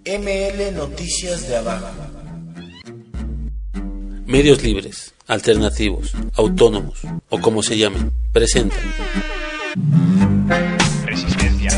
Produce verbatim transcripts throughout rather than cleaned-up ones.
M L Noticias de Abajo. Medios libres, alternativos, autónomos o como se llamen, presentan Resistencia.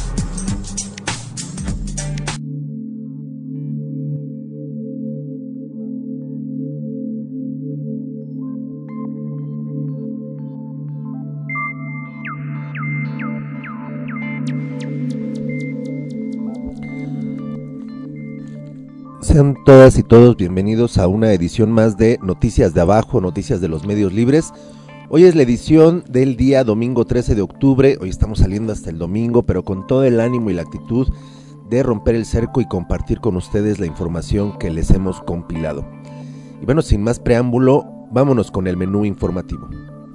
Sean todas y todos bienvenidos a una edición más de Noticias de Abajo, Noticias de los Medios Libres. Hoy es la edición del día domingo trece de octubre, hoy estamos saliendo hasta el domingo, pero con todo el ánimo y la actitud de romper el cerco y compartir con ustedes la información que les hemos compilado. Y bueno, sin más preámbulo, vámonos con el menú informativo.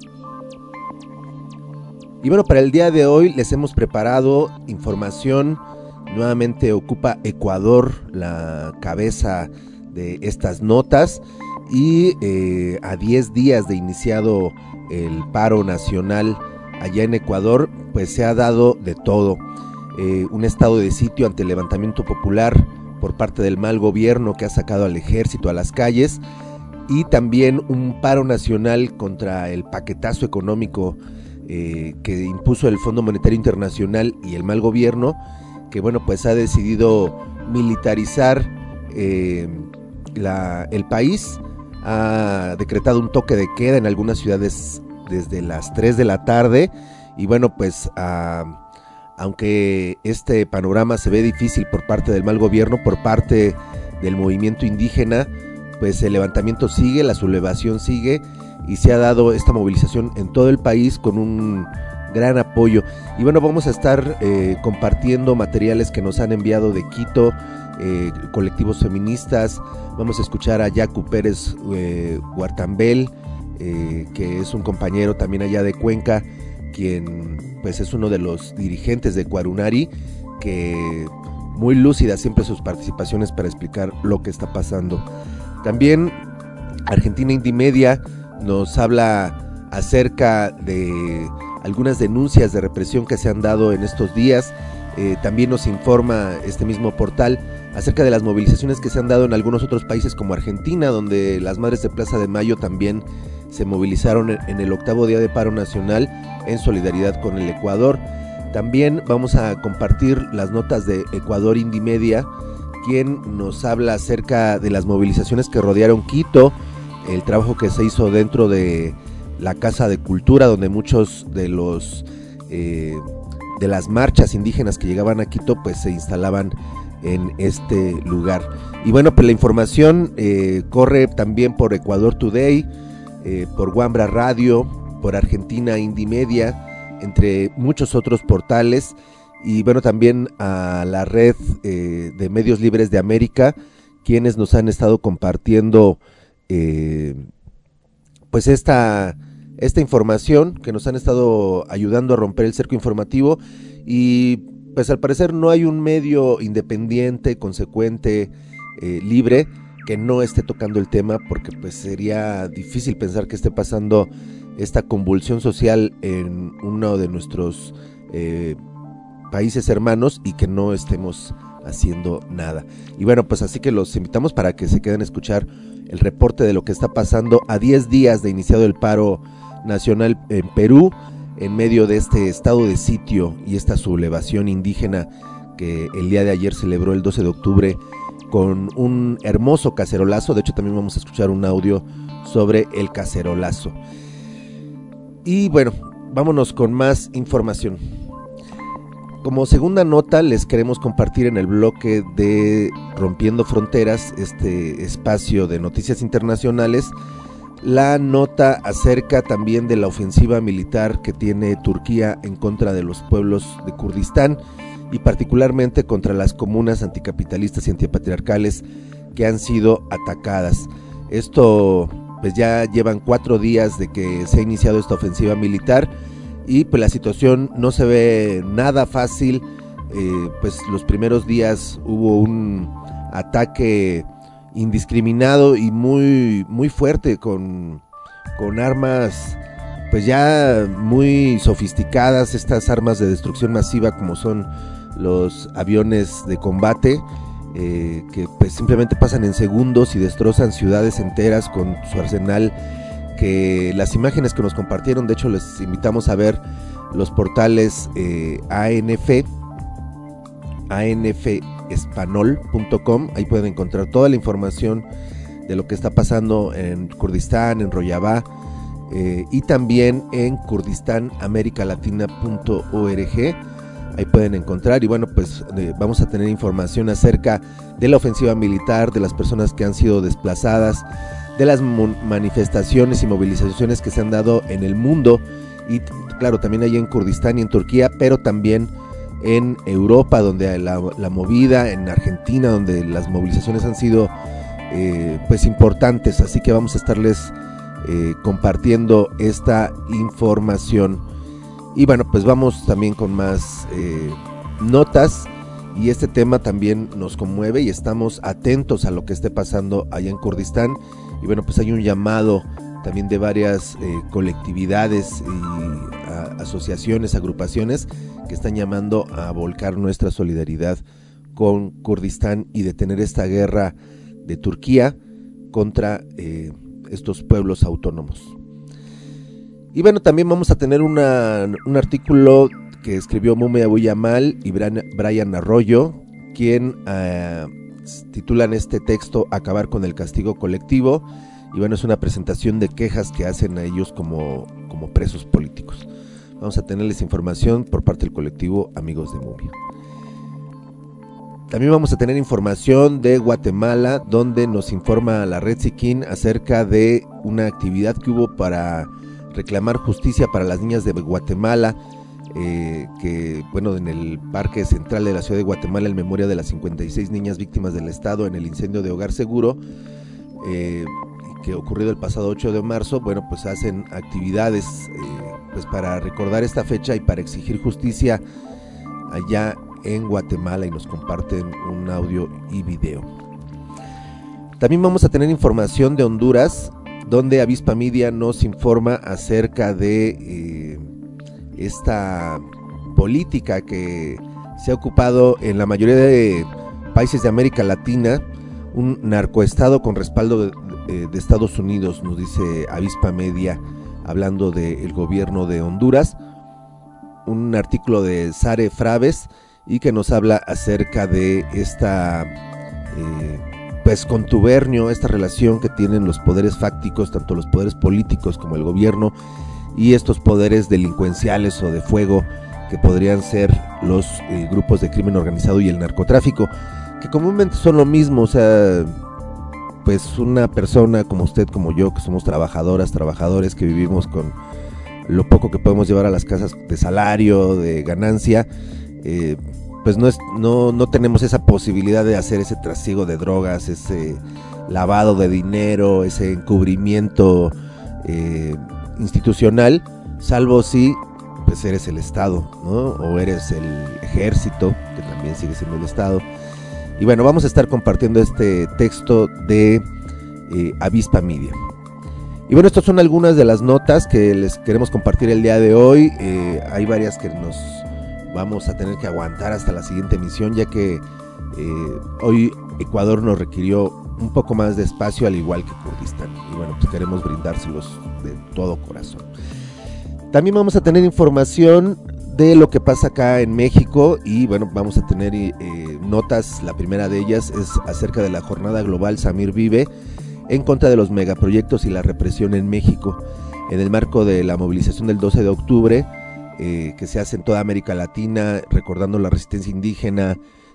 Y bueno, para el día de hoy les hemos preparado información. Nuevamente ocupa Ecuador la cabeza de estas notas y eh, a diez días de iniciado el paro nacional allá en Ecuador, pues se ha dado de todo. Eh, un estado de sitio ante el levantamiento popular por parte del mal gobierno que ha sacado al ejército a las calles y también un paro nacional contra el paquetazo económico eh, que impuso el Fondo Monetario Internacional y el mal gobierno, que bueno, pues ha decidido militarizar eh, la, el país, ha decretado un toque de queda en algunas ciudades desde las tres de la tarde y bueno, pues a, aunque este panorama se ve difícil por parte del mal gobierno, por parte del movimiento indígena, pues el levantamiento sigue, la sublevación sigue y se ha dado esta movilización en todo el país con un gran apoyo. Y bueno, vamos a estar eh, compartiendo materiales que nos han enviado de Quito, eh, colectivos feministas. Vamos a escuchar a Yacu Pérez eh, Huartambel, eh, que es un compañero también allá de Cuenca, quien pues es uno de los dirigentes de Cuarunari, que muy lúcida siempre sus participaciones para explicar lo que está pasando. También Argentina Indimedia nos habla acerca de algunas denuncias de represión que se han dado en estos días. Eh, también nos informa este mismo portal acerca de las movilizaciones que se han dado en algunos otros países como Argentina, donde las Madres de Plaza de Mayo también se movilizaron en, en el octavo día de paro nacional en solidaridad con el Ecuador. También vamos a compartir las notas de Ecuador Indimedia, quien nos habla acerca de las movilizaciones que rodearon Quito, el trabajo que se hizo dentro de la Casa de Cultura, donde muchos de los eh, de las marchas indígenas que llegaban a Quito pues se instalaban en este lugar. Y bueno, pues la información eh, corre también por Ecuador Today, eh, por Wambra Radio, por Argentina Indimedia, entre muchos otros portales, y bueno, también a la red eh, de Medios Libres de América, quienes nos han estado compartiendo eh, pues esta esta información, que nos han estado ayudando a romper el cerco informativo. Y pues al parecer no hay un medio independiente, consecuente, eh, libre, que no esté tocando el tema, porque pues sería difícil pensar que esté pasando esta convulsión social en uno de nuestros eh, países hermanos y que no estemos haciendo nada. Y bueno, pues así que los invitamos para que se queden a escuchar el reporte de lo que está pasando a diez días de iniciado el paro nacional en Perú, en medio de este estado de sitio y esta sublevación indígena que el día de ayer celebró el doce de octubre con un hermoso cacerolazo. De hecho, también vamos a escuchar un audio sobre el cacerolazo. Y bueno, vámonos con más información. Como segunda nota les queremos compartir en el bloque de Rompiendo Fronteras, este espacio de noticias internacionales, la nota acerca también de la ofensiva militar que tiene Turquía en contra de los pueblos de Kurdistán y particularmente contra las comunas anticapitalistas y antipatriarcales que han sido atacadas. Esto pues ya llevan cuatro días de que se ha iniciado esta ofensiva militar y pues la situación no se ve nada fácil. Eh, pues los primeros días hubo un ataque indiscriminado y muy muy fuerte con, con armas pues ya muy sofisticadas, estas armas de destrucción masiva como son los aviones de combate, eh, que pues simplemente pasan en segundos y destrozan ciudades enteras con su arsenal, que las imágenes que nos compartieron, de hecho les invitamos a ver los portales eh, A N F, A N F espanol punto com, ahí pueden encontrar toda la información de lo que está pasando en Kurdistán, en Rojava, eh, y también en kurdistan america latina punto org, ahí pueden encontrar. Y bueno, pues eh, vamos a tener información acerca de la ofensiva militar, de las personas que han sido desplazadas, de las manifestaciones y movilizaciones que se han dado en el mundo, y claro, también ahí en Kurdistán y en Turquía, pero también en Europa, donde la, la movida, en Argentina, donde las movilizaciones han sido eh, pues importantes, así que vamos a estarles eh, compartiendo esta información. Y bueno, pues vamos también con más eh, notas, y este tema también nos conmueve y estamos atentos a lo que esté pasando allá en Kurdistán. Y bueno, pues hay un llamado también de varias eh, colectividades y a, asociaciones, agrupaciones que están llamando a volcar nuestra solidaridad con Kurdistán y detener esta guerra de Turquía contra eh, estos pueblos autónomos. Y bueno, también vamos a tener una, un artículo que escribió Mumia Abu Yamal y Brian Arroyo, quien eh, titulan este texto Acabar con el castigo colectivo. Y bueno, es una presentación de quejas que hacen a ellos como, como presos políticos. Vamos a tenerles información por parte del colectivo Amigos de Mumia. También vamos a tener información de Guatemala, donde nos informa la Red Siquín acerca de una actividad que hubo para reclamar justicia para las niñas de Guatemala, eh, que bueno, en el Parque Central de la Ciudad de Guatemala, en memoria de las cincuenta y seis niñas víctimas del Estado en el incendio de Hogar Seguro, eh, que ocurrió el pasado ocho de marzo, bueno, pues hacen actividades eh, pues para recordar esta fecha y para exigir justicia allá en Guatemala, y nos comparten un audio y video. También vamos a tener información de Honduras, donde Avispa Media nos informa acerca de eh, esta política que se ha ocupado en la mayoría de países de América Latina, un narcoestado con respaldo de, de, de Estados Unidos, nos dice Avispa Media, hablando del gobierno de Honduras. Un artículo de Sare Fraves, y que nos habla acerca de esta eh, pues contubernio, esta relación que tienen los poderes fácticos, tanto los poderes políticos como el gobierno, y estos poderes delincuenciales o de fuego que podrían ser los eh, grupos de crimen organizado y el narcotráfico, que comúnmente son lo mismo. O sea, pues una persona como usted, como yo, que somos trabajadoras, trabajadores, que vivimos con lo poco que podemos llevar a las casas de salario, de ganancia, eh, pues no, es, no, no tenemos esa posibilidad de hacer ese trasiego de drogas, ese lavado de dinero, ese encubrimiento eh, institucional, salvo si pues eres el Estado, ¿no? O eres el ejército, que también sigue siendo el Estado. Y bueno, vamos a estar compartiendo este texto de eh, Avispa Media. Y bueno, estas son algunas de las notas que les queremos compartir el día de hoy. Eh, hay varias que nos vamos a tener que aguantar hasta la siguiente emisión, ya que eh, hoy Ecuador nos requirió un poco más de espacio, al igual que Kurdistán. Y bueno, pues queremos brindárselos de todo corazón. También vamos a tener información de lo que pasa acá en México, y bueno, vamos a tener eh, notas. La primera de ellas es acerca de la jornada global Samir Vive, en contra de los megaproyectos y la represión en México, en el marco de la movilización del doce de octubre, eh, que se hace en toda América Latina, recordando la resistencia indígena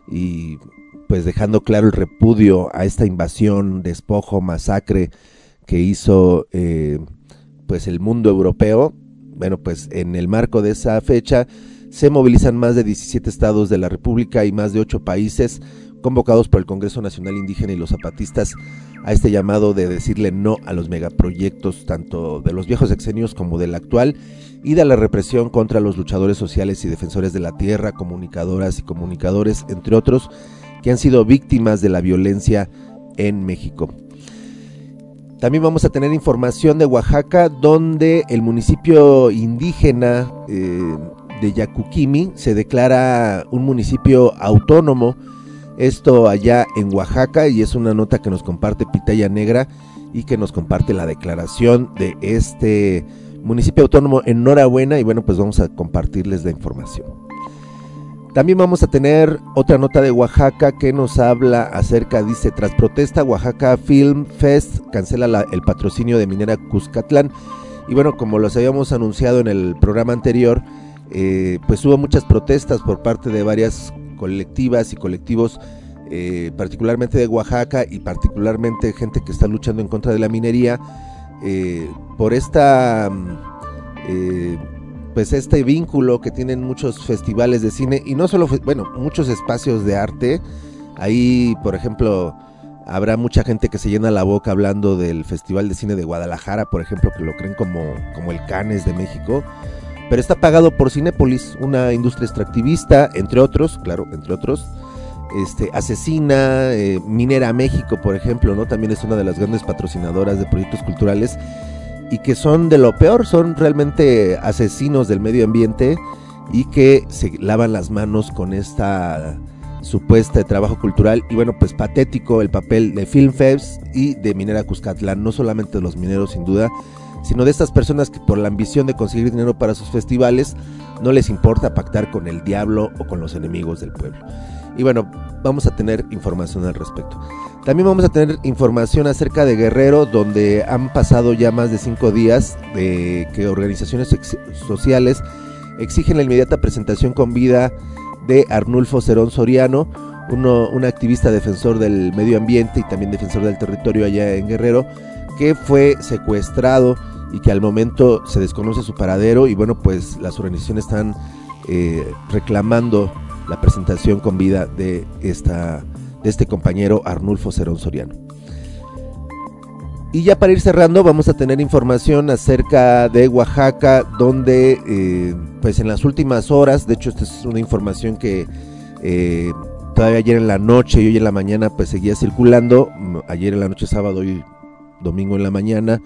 y pues dejando claro el repudio a esta invasión, despojo, masacre que hizo eh, pues el mundo europeo. Bueno, pues en el marco de esa fecha se movilizan más de diecisiete estados de la República y más de ocho países, convocados por el Congreso Nacional Indígena y los zapatistas a este llamado de decirle no a los megaproyectos, tanto de los viejos sexenios como del actual, y de la represión contra los luchadores sociales y defensores de la tierra, comunicadoras y comunicadores, entre otros, que han sido víctimas de la violencia en México. También vamos a tener información de Oaxaca, donde el municipio indígena eh, de Yacuquimi se declara un municipio autónomo Esto allá en Oaxaca, y es una nota que nos comparte Pitaya Negra y que nos comparte la declaración de este municipio autónomo. Enhorabuena, y bueno, pues vamos a compartirles la información. También vamos a tener otra nota de Oaxaca que nos habla acerca, dice, tras protesta, Oaxaca Film Fest cancela la, el patrocinio de Minera Cuscatlán. Y bueno, como los habíamos anunciado en el programa anterior, eh, pues hubo muchas protestas por parte de varias colectivas y colectivos, eh, particularmente de Oaxaca, y particularmente gente que está luchando en contra de la minería, eh, por esta... Eh, pues este vínculo que tienen muchos festivales de cine, y no solo, bueno, muchos espacios de arte. Ahí, por ejemplo, habrá mucha gente que se llena la boca hablando del Festival de Cine de Guadalajara, por ejemplo, que lo creen como, como el Cannes de México, pero está pagado por Cinépolis, una industria extractivista, entre otros, claro, entre otros, este, Asesina, eh, Minera México, por ejemplo, ¿no? También es una de las grandes patrocinadoras de proyectos culturales, y que son de lo peor, son realmente asesinos del medio ambiente, y que se lavan las manos con esta supuesta de trabajo cultural. Y bueno, pues patético el papel de Film Fest y de Minera Cuscatlán, no solamente de los mineros sin duda, sino de estas personas que por la ambición de conseguir dinero para sus festivales no les importa pactar con el diablo o con los enemigos del pueblo. Y bueno, vamos a tener información al respecto. También vamos a tener información acerca de Guerrero, donde han pasado ya más de cinco días de que organizaciones ex- sociales exigen la inmediata presentación con vida de Arnulfo Cerón Soriano, uno, un activista defensor del medio ambiente y también defensor del territorio allá en Guerrero, que fue secuestrado y que al momento se desconoce su paradero. Y bueno, pues las organizaciones están eh, reclamando la presentación con vida de, esta, de este compañero Arnulfo Cerón Soriano. Y ya para ir cerrando, vamos a tener información acerca de Oaxaca, donde eh, pues en las últimas horas, de hecho esta es una información que eh, todavía ayer en la noche y hoy en la mañana pues seguía circulando, ayer en la noche sábado y domingo en la mañana,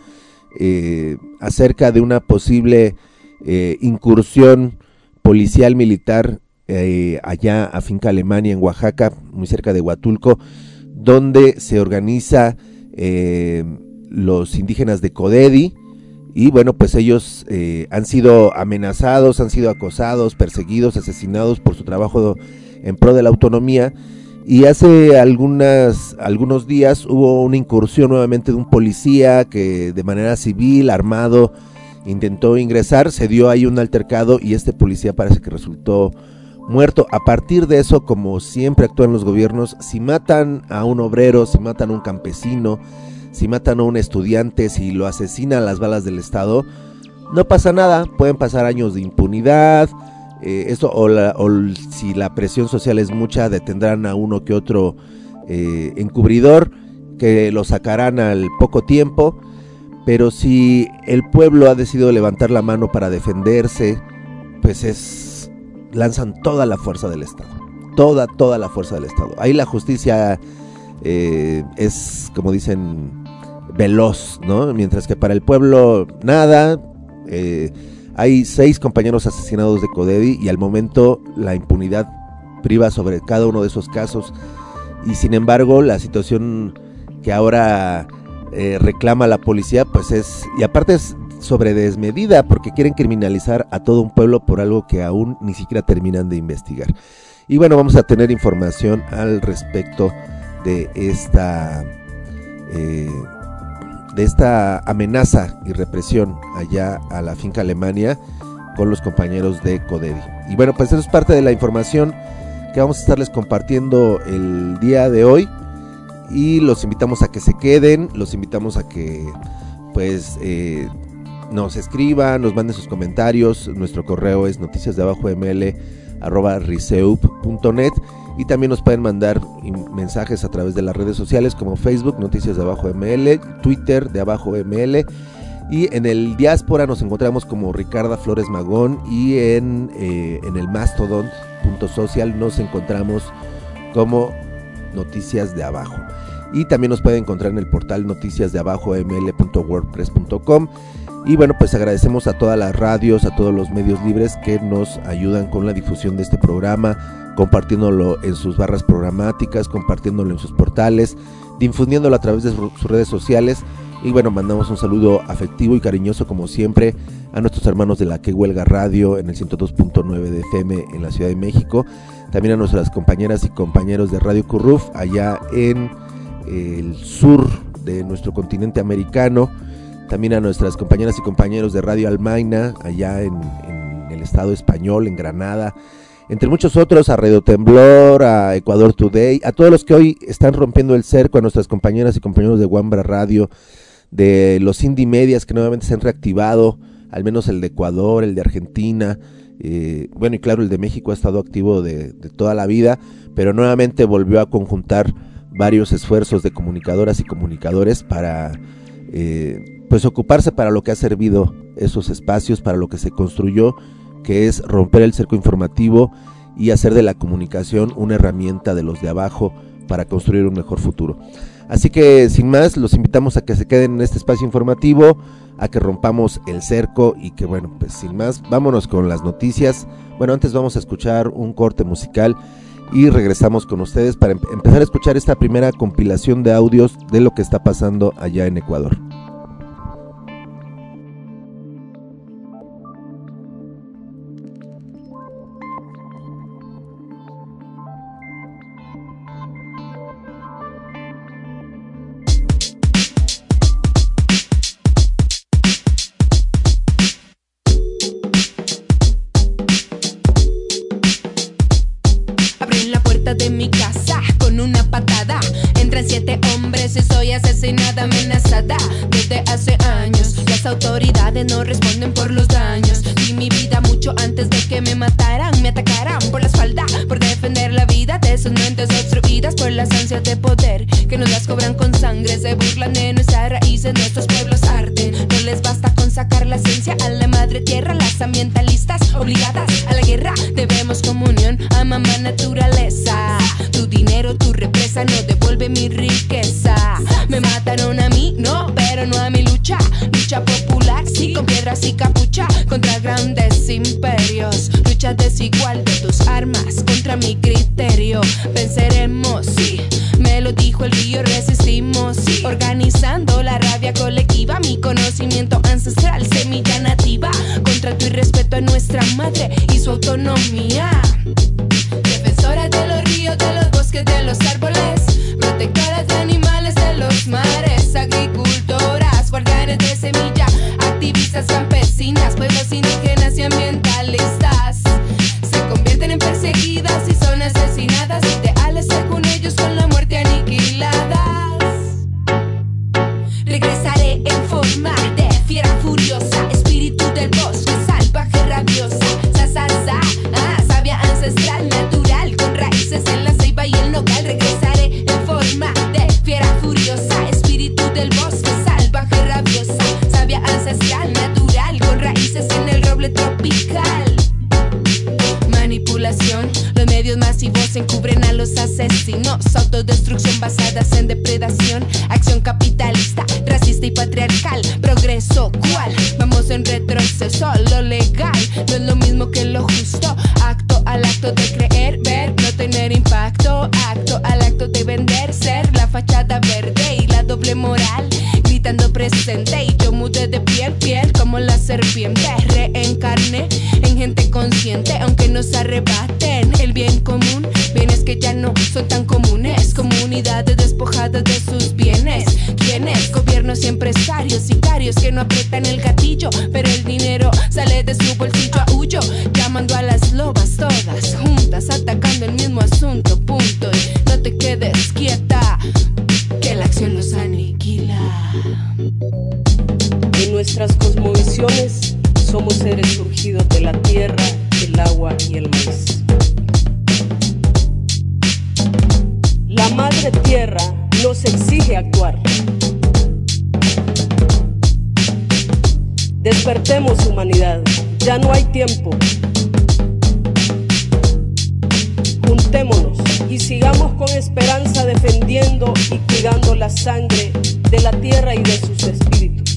eh, acerca de una posible eh, incursión policial militar eh, allá a Finca Alemania en Oaxaca, muy cerca de Huatulco, donde se organiza eh, los indígenas de Codedi. Y bueno, pues ellos eh, han sido amenazados, han sido acosados, perseguidos, asesinados por su trabajo en pro de la autonomía. Y hace algunas, algunos días hubo una incursión nuevamente de un policía que de manera civil, armado, intentó ingresar. Se dio ahí un altercado y este policía parece que resultó muerto. A partir de eso, como siempre actúan los gobiernos, si matan a un obrero, si matan a un campesino, si matan a un estudiante, si lo asesinan a las balas del Estado, no pasa nada. Pueden pasar años de impunidad. Eh, esto o, la, o si la presión social es mucha, detendrán a uno que otro eh, encubridor, que lo sacarán al poco tiempo. Pero si el pueblo ha decidido levantar la mano para defenderse, pues es lanzan toda la fuerza del Estado, toda, toda la fuerza del Estado. Ahí la justicia eh, es, como dicen, veloz, ¿no? Mientras que para el pueblo nada. eh, Hay seis compañeros asesinados de Codedi y al momento la impunidad priva sobre cada uno de esos casos. Y sin embargo, la situación que ahora eh, reclama la policía, pues es, y aparte es sobre desmedida, porque quieren criminalizar a todo un pueblo por algo que aún ni siquiera terminan de investigar. Y bueno, vamos a tener información al respecto de esta... Eh, de esta amenaza y represión allá a la Finca Alemania con los compañeros de Codedi. Y bueno, pues eso es parte de la información que vamos a estarles compartiendo el día de hoy, y los invitamos a que se queden, los invitamos a que pues eh, nos escriban, nos manden sus comentarios. Nuestro correo es noticias de abajo ml arroba riseup punto net, y también nos pueden mandar mensajes a través de las redes sociales como Facebook, Noticias de Abajo M L, Twitter de Abajo M L, y en el Diáspora nos encontramos como Ricarda Flores Magón, y en, eh, en el Mastodon punto social nos encontramos como Noticias de Abajo. Y también nos pueden encontrar en el portal noticias de abajo m l punto punto wordpress punto com. Y bueno, pues agradecemos a todas las radios, a todos los medios libres que nos ayudan con la difusión de este programa, compartiéndolo en sus barras programáticas, compartiéndolo en sus portales, difundiéndolo a través de sus redes sociales. Y bueno, mandamos un saludo afectivo y cariñoso como siempre a nuestros hermanos de la Que Huelga Radio en el ciento dos punto nueve de F M en la Ciudad de México, también a nuestras compañeras y compañeros de Radio Curruf allá en el sur de nuestro continente americano, también a nuestras compañeras y compañeros de Radio Almaina allá en, en el estado español, en Granada, entre muchos otros, a Radio Temblor, a Ecuador Today, a todos los que hoy están rompiendo el cerco, a nuestras compañeras y compañeros de Wambra Radio, de los Indie Medias que nuevamente se han reactivado, al menos el de Ecuador, el de Argentina, eh, bueno, y claro, el de México ha estado activo de, de toda la vida, pero nuevamente volvió a conjuntar varios esfuerzos de comunicadoras y comunicadores para eh, pues ocuparse para lo que ha servido esos espacios, para lo que se construyó, que es romper el cerco informativo y hacer de la comunicación una herramienta de los de abajo para construir un mejor futuro. Así que sin más, los invitamos a que se queden en este espacio informativo, a que rompamos el cerco y que bueno, pues sin más, vámonos con las noticias. Bueno, antes vamos a escuchar un corte musical y regresamos con ustedes para em- empezar a escuchar esta primera compilación de audios de lo que está pasando allá en Ecuador. De mi casa con una patada entran siete hombres y soy asesinada, amenazada desde hace años. Las autoridades no responden por los daños. Di mi vida mucho antes de que me mataran. Me atacaran por la espalda por defender la vida de sus mentes obstruidas por las ansias de poder que nos las cobran con sangre. Se burlan de nuestras raíces, nuestros pueblos arden. No les basta con sacar la esencia a la madre tierra. Las ambientalistas obligadas a la guerra. Debemos comunión a mamá naturaleza. Tu dinero, tu represa no devuelve mi riqueza. Me mataron a mí, no, pero no a mi lucha. Lucha popular, sí, con piedras y capucha. Contra grandes imperios. Lucha desigual de tus armas contra mi criterio. Venceremos, sí, me lo dijo el río, resistimos, sí. Organizando la rabia colectiva, mi conocimiento ancestral, semilla nativa. Contra tu irrespeto a nuestra madre y su autonomía. Defensoras de los ríos, de los bosques, de los árboles. Protectoras de animales, de los mares. Agricultoras, guardianes de semilla. Activistas campesinas, pueblos indígenas y ambientalistas. Se convierten en perseguidas y son asesinadas. Ideales según ellos con la muerte aniquiladas. Regresaré en forma de fiera furiosa. Espíritu del bosque, salvaje, rabiosa. Sa, sa, sa, ah, sabia ancestral, natural, con raíces en la ceiba y el nogal. Regresaré en forma de fiera furiosa. Espíritu del bosque, salvaje, rabiosa. Sabia ancestral, natural, con raíces en el roble tropical. Manipulación, los medios masivos encubren a los asesinos. Autodestrucción basadas en depredación. Acción capitalista, racista y patriarcal. Progreso, ¿cuál? Vamos en retroceso. Lo legal no es lo mismo que lo justo. Acto al acto de creer, ver, no tener impacto. Acto al acto de vender, ser la fachada verde y la doble moral. Gritando presente y yo mudé de piel, piel como la serpiente. Reencarné en gente consciente, aunque nos arrebaten el bien común. Bienes que ya no son tan comunes. Comunidades despojadas de sus bienes. ¿Quiénes? Gobiernos y empresarios, sicarios que no aprietan el gatillo, pero el dinero sale de su bolsillo a huyo. Llamando a las lobas todas juntas, atacando el mismo asunto, punto. Y no te quedes quieta, que la acción los aniquila. En nuestras cosmovisiones somos seres surgidos de la tierra, el agua y el maíz. La madre tierra nos exige actuar. Despertemos, humanidad, ya no hay tiempo. Juntémonos y sigamos con esperanza defendiendo y cuidando la sangre de la tierra y de sus espíritus.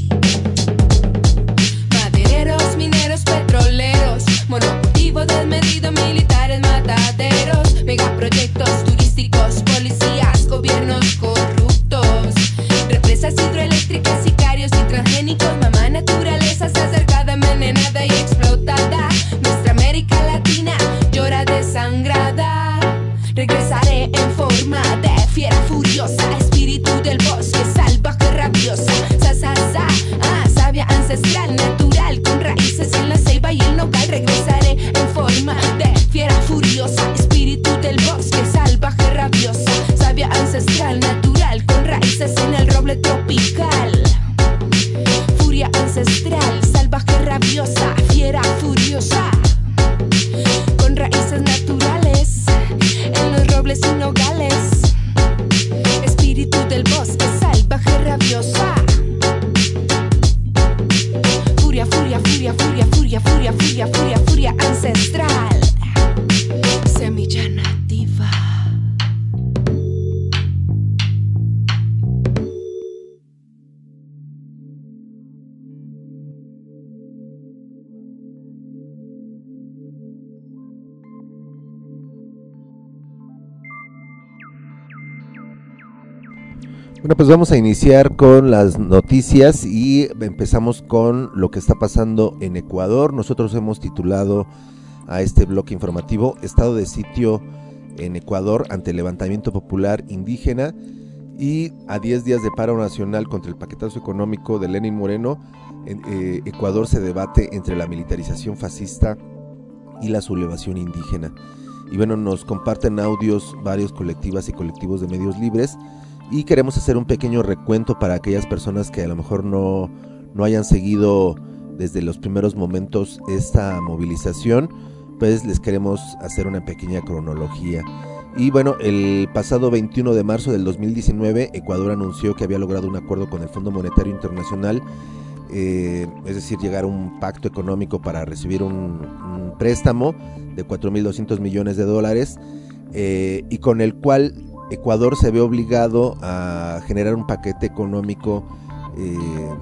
regresaré en forma de fiera furiosa, espíritu del bosque, salvaje rabiosa, sa sa sa, ah, sabia ancestral, natural, con raíces en la ceiba y el nogal. Regresaré en forma de fiera furiosa, espíritu del bosque, salvaje rabiosa, sabia ancestral, natural, con raíces en el roble tropical. Furia ancestral, salvaje rabiosa, fiera furiosa, con raíces naturales en los robles y nogales. Espíritu del bosque, salvaje rabiosa. Furia, furia, furia, furia, furia, furia, furia, furia, furia ancestral. Semilla nativa. Bueno, pues vamos a iniciar con las noticias y empezamos con lo que está pasando en Ecuador. Nosotros hemos titulado a este bloque informativo Estado de sitio en Ecuador ante el levantamiento popular indígena, y a diez días de paro nacional contra el paquetazo económico de Lenín Moreno, en eh, Ecuador se debate entre la militarización fascista y la sublevación indígena. Y bueno, nos comparten audios varios colectivas y colectivos de medios libres, y queremos hacer un pequeño recuento para aquellas personas que a lo mejor no, no hayan seguido desde los primeros momentos esta movilización. Pues les queremos hacer una pequeña cronología. Y bueno, el pasado veintiuno de marzo del dos mil diecinueve, Ecuador anunció que había logrado un acuerdo con el Fondo Monetario Internacional, eh, es decir, llegar a un pacto económico para recibir un, un préstamo de cuatro mil doscientos millones de dólares, eh, y con el cual Ecuador se ve obligado a generar un paquete económico eh,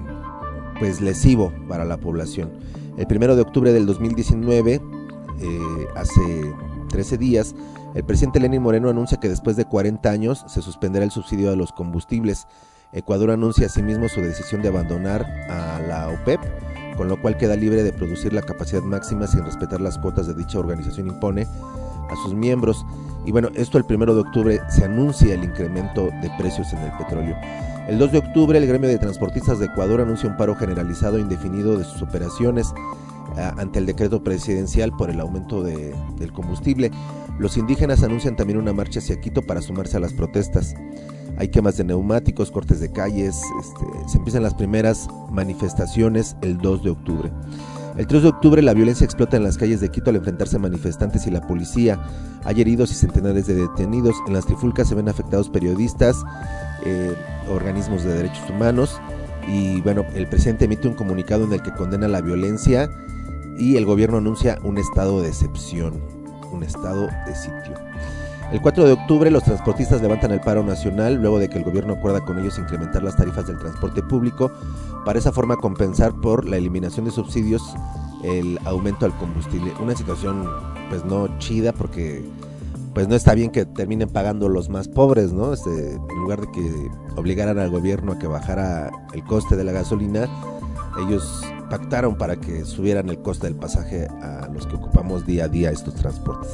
pues lesivo para la población. El primero de octubre del dos mil diecinueve, eh, hace trece días, el presidente Lenín Moreno anuncia que después de cuarenta años se suspenderá el subsidio a los combustibles. Ecuador anuncia asimismo su decisión de abandonar a la OPEP, con lo cual queda libre de producir la capacidad máxima sin respetar las cuotas de dicha organización impone a sus miembros. Y bueno, esto el primero de octubre se anuncia el incremento de precios en el petróleo. El dos de octubre el gremio de transportistas de Ecuador anuncia un paro generalizado e indefinido de sus operaciones eh, ante el decreto presidencial por el aumento de, del combustible. Los indígenas anuncian también una marcha hacia Quito para sumarse a las protestas. Hay quemas de neumáticos, cortes de calles, este, se empiezan las primeras manifestaciones el dos de octubre. El tres de octubre la violencia explota en las calles de Quito al enfrentarse manifestantes y la policía. Hay heridos y centenares de detenidos. En las trifulcas se ven afectados periodistas, eh, organismos de derechos humanos, y bueno, el presidente emite un comunicado en el que condena la violencia y el gobierno anuncia un estado de excepción, un estado de sitio. El cuatro de octubre los transportistas levantan el paro nacional luego de que el gobierno acuerda con ellos incrementar las tarifas del transporte público para esa forma compensar por la eliminación de subsidios el aumento al combustible. Una situación pues no chida, porque pues no está bien que terminen pagando los más pobres, ¿no? Este, en lugar de que obligaran al gobierno a que bajara el coste de la gasolina, ellos pactaron para que subieran el coste del pasaje a los que ocupamos día a día estos transportes.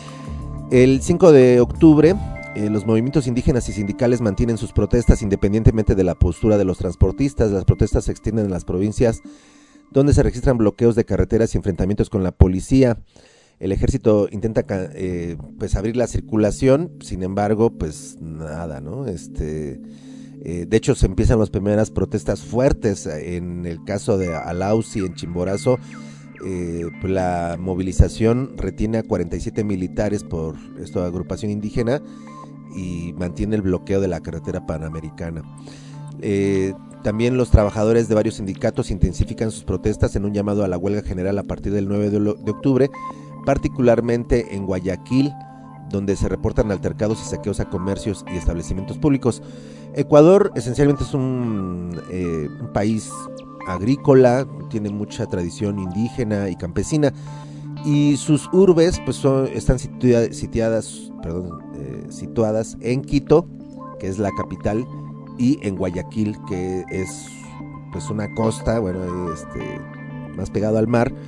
El cinco de octubre, eh, los movimientos indígenas y sindicales mantienen sus protestas independientemente de la postura de los transportistas. Las protestas se extienden en las provincias donde se registran bloqueos de carreteras y enfrentamientos con la policía. El ejército intenta eh, pues abrir la circulación, sin embargo, pues nada, ¿no? Este, eh, de hecho, se empiezan las primeras protestas fuertes. En el caso de Alausi, en Chimborazo, Eh, pues la movilización retiene a cuarenta y siete militares por esta agrupación indígena y mantiene el bloqueo de la carretera panamericana. Eh, también los trabajadores de varios sindicatos intensifican sus protestas en un llamado a la huelga general a partir del nueve de octubre, particularmente en Guayaquil, donde se reportan altercados y saqueos a comercios y establecimientos públicos. Ecuador esencialmente es un, eh, un país agrícola, tiene mucha tradición indígena y campesina, y sus urbes pues son, están situa- sitiadas, perdón, eh, situadas en Quito, que es la capital, y en Guayaquil, que es pues una costa, bueno, este, más pegado al mar,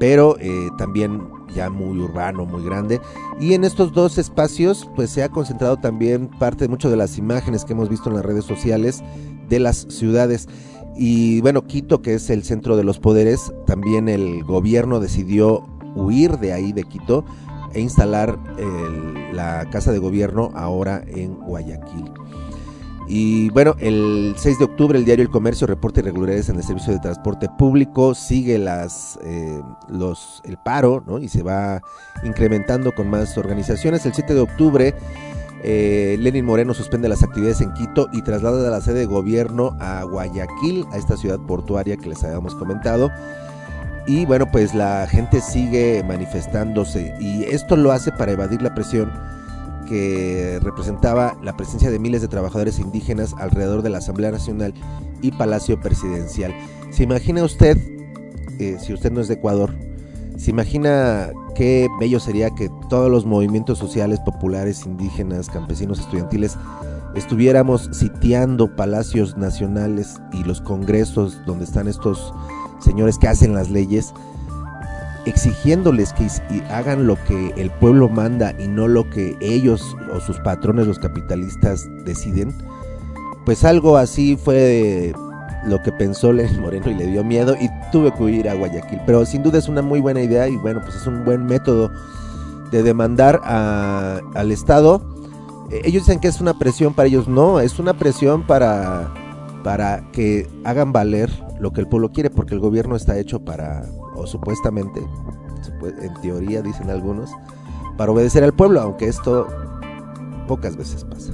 pero eh, también ya muy urbano, muy grande. Y en estos dos espacios pues se ha concentrado también parte de muchas de las imágenes que hemos visto en las redes sociales de las ciudades. Y bueno, Quito, que es el centro de los poderes, también el gobierno decidió huir de ahí, de Quito, e instalar el, la casa de gobierno ahora en Guayaquil. Y bueno, el seis de octubre el diario El Comercio reporta irregularidades en el servicio de transporte público, sigue las eh, los el paro, ¿no? Y se va incrementando con más organizaciones. El siete de octubre eh, Lenín Moreno suspende las actividades en Quito y traslada la sede de gobierno a Guayaquil, a esta ciudad portuaria que les habíamos comentado. Y bueno, pues la gente sigue manifestándose y esto lo hace para evadir la presión que representaba la presencia de miles de trabajadores indígenas alrededor de la Asamblea Nacional y Palacio Presidencial. ¿Se imagina usted, eh, si usted no es de Ecuador, se imagina qué bello sería que todos los movimientos sociales, populares, indígenas, campesinos, estudiantiles, estuviéramos sitiando palacios nacionales y los congresos donde están estos señores que hacen las leyes, exigiéndoles que hagan lo que el pueblo manda y no lo que ellos o sus patrones, los capitalistas, deciden? Pues algo así fue lo que pensó Lenín Moreno y le dio miedo y tuvo que huir a Guayaquil. Pero sin duda es una muy buena idea y bueno, pues es un buen método de demandar a, al Estado. Ellos dicen que es una presión para ellos, no, es una presión para, para que hagan valer lo que el pueblo quiere, porque el gobierno está hecho para, o supuestamente, en teoría dicen algunos, para obedecer al pueblo, aunque esto pocas veces pasa.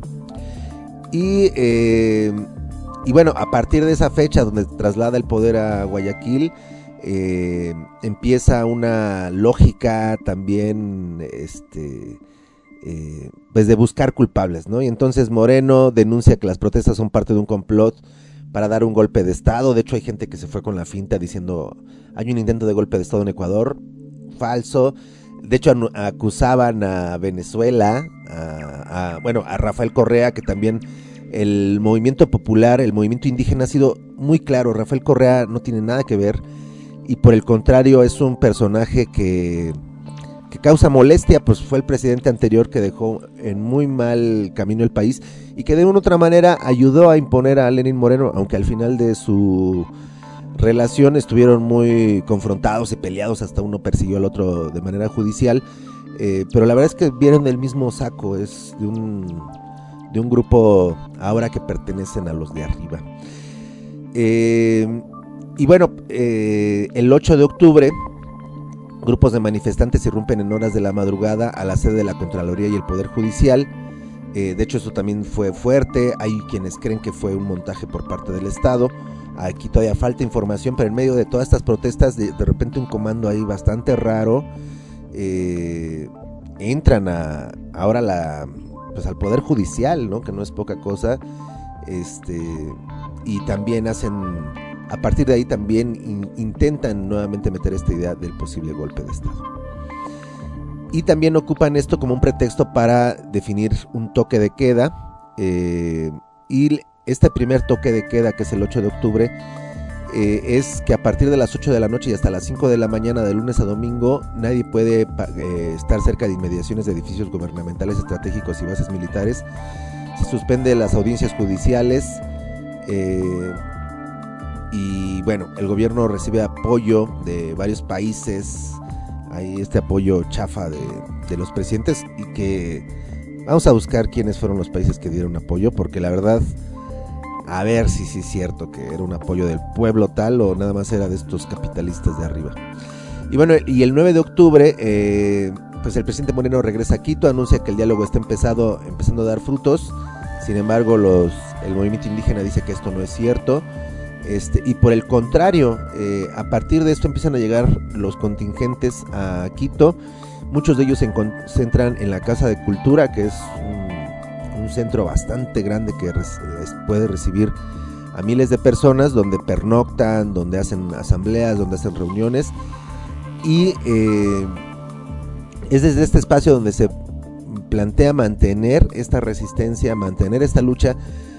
Y, eh, y bueno, a partir de esa fecha donde traslada el poder a Guayaquil, eh, empieza una lógica también, este, eh, pues de buscar culpables, ¿no? Y entonces Moreno denuncia que las protestas son parte de un complot para dar un golpe de estado. De hecho hay gente que se fue con la finta diciendo hay un intento de golpe de estado en Ecuador, falso. De hecho acusaban a Venezuela, a, a, bueno, a Rafael Correa, que también el movimiento popular, el movimiento indígena ha sido muy claro, Rafael Correa no tiene nada que ver y por el contrario es un personaje que, que causa molestia, pues fue el presidente anterior que dejó en muy mal camino el país y que de una u otra manera ayudó a imponer a Lenín Moreno, aunque al final de su relación estuvieron muy confrontados y peleados, hasta uno persiguió al otro de manera judicial, eh, pero la verdad es que vieron del mismo saco, es de un, de un grupo ahora que pertenecen a los de arriba. Eh, y bueno, eh, el ocho de octubre grupos de manifestantes irrumpen en horas de la madrugada a la sede de la Contraloría y el Poder Judicial. Eh, de hecho eso también fue fuerte, hay quienes creen que fue un montaje por parte del Estado. Aquí todavía falta información, pero en medio de todas estas protestas de, de repente un comando ahí bastante raro eh, entran a ahora la pues al Poder Judicial, ¿no? Que no es poca cosa, este y también hacen, a partir de ahí también in, intentan nuevamente meter esta idea del posible golpe de Estado. Y también ocupan esto como un pretexto para definir un toque de queda. Eh, y este primer toque de queda, que es el ocho de octubre, eh, es que a partir de las ocho de la noche y hasta las cinco de la mañana de lunes a domingo, nadie puede eh, estar cerca de inmediaciones de edificios gubernamentales estratégicos y bases militares. Se suspende las audiencias judiciales. Eh, y bueno, el gobierno recibe apoyo de varios países. Hay este apoyo chafa de, de los presidentes y que vamos a buscar quiénes fueron los países que dieron apoyo, porque la verdad, a ver si sí es cierto que era un apoyo del pueblo tal o nada más era de estos capitalistas de arriba. Y bueno, y el nueve de octubre, eh, pues el presidente Moreno regresa a Quito, anuncia que el diálogo está empezado, empezando a dar frutos. Sin embargo, los, el movimiento indígena dice que esto no es cierto. Este, y por el contrario, eh, a partir de esto empiezan a llegar los contingentes a Quito. Muchos de ellos se concentran en la Casa de Cultura, que es un, un centro bastante grande que res, es, puede recibir a miles de personas, donde pernoctan, donde hacen asambleas, donde hacen reuniones. Y eh, es desde este espacio donde se plantea mantener esta resistencia, mantener esta lucha,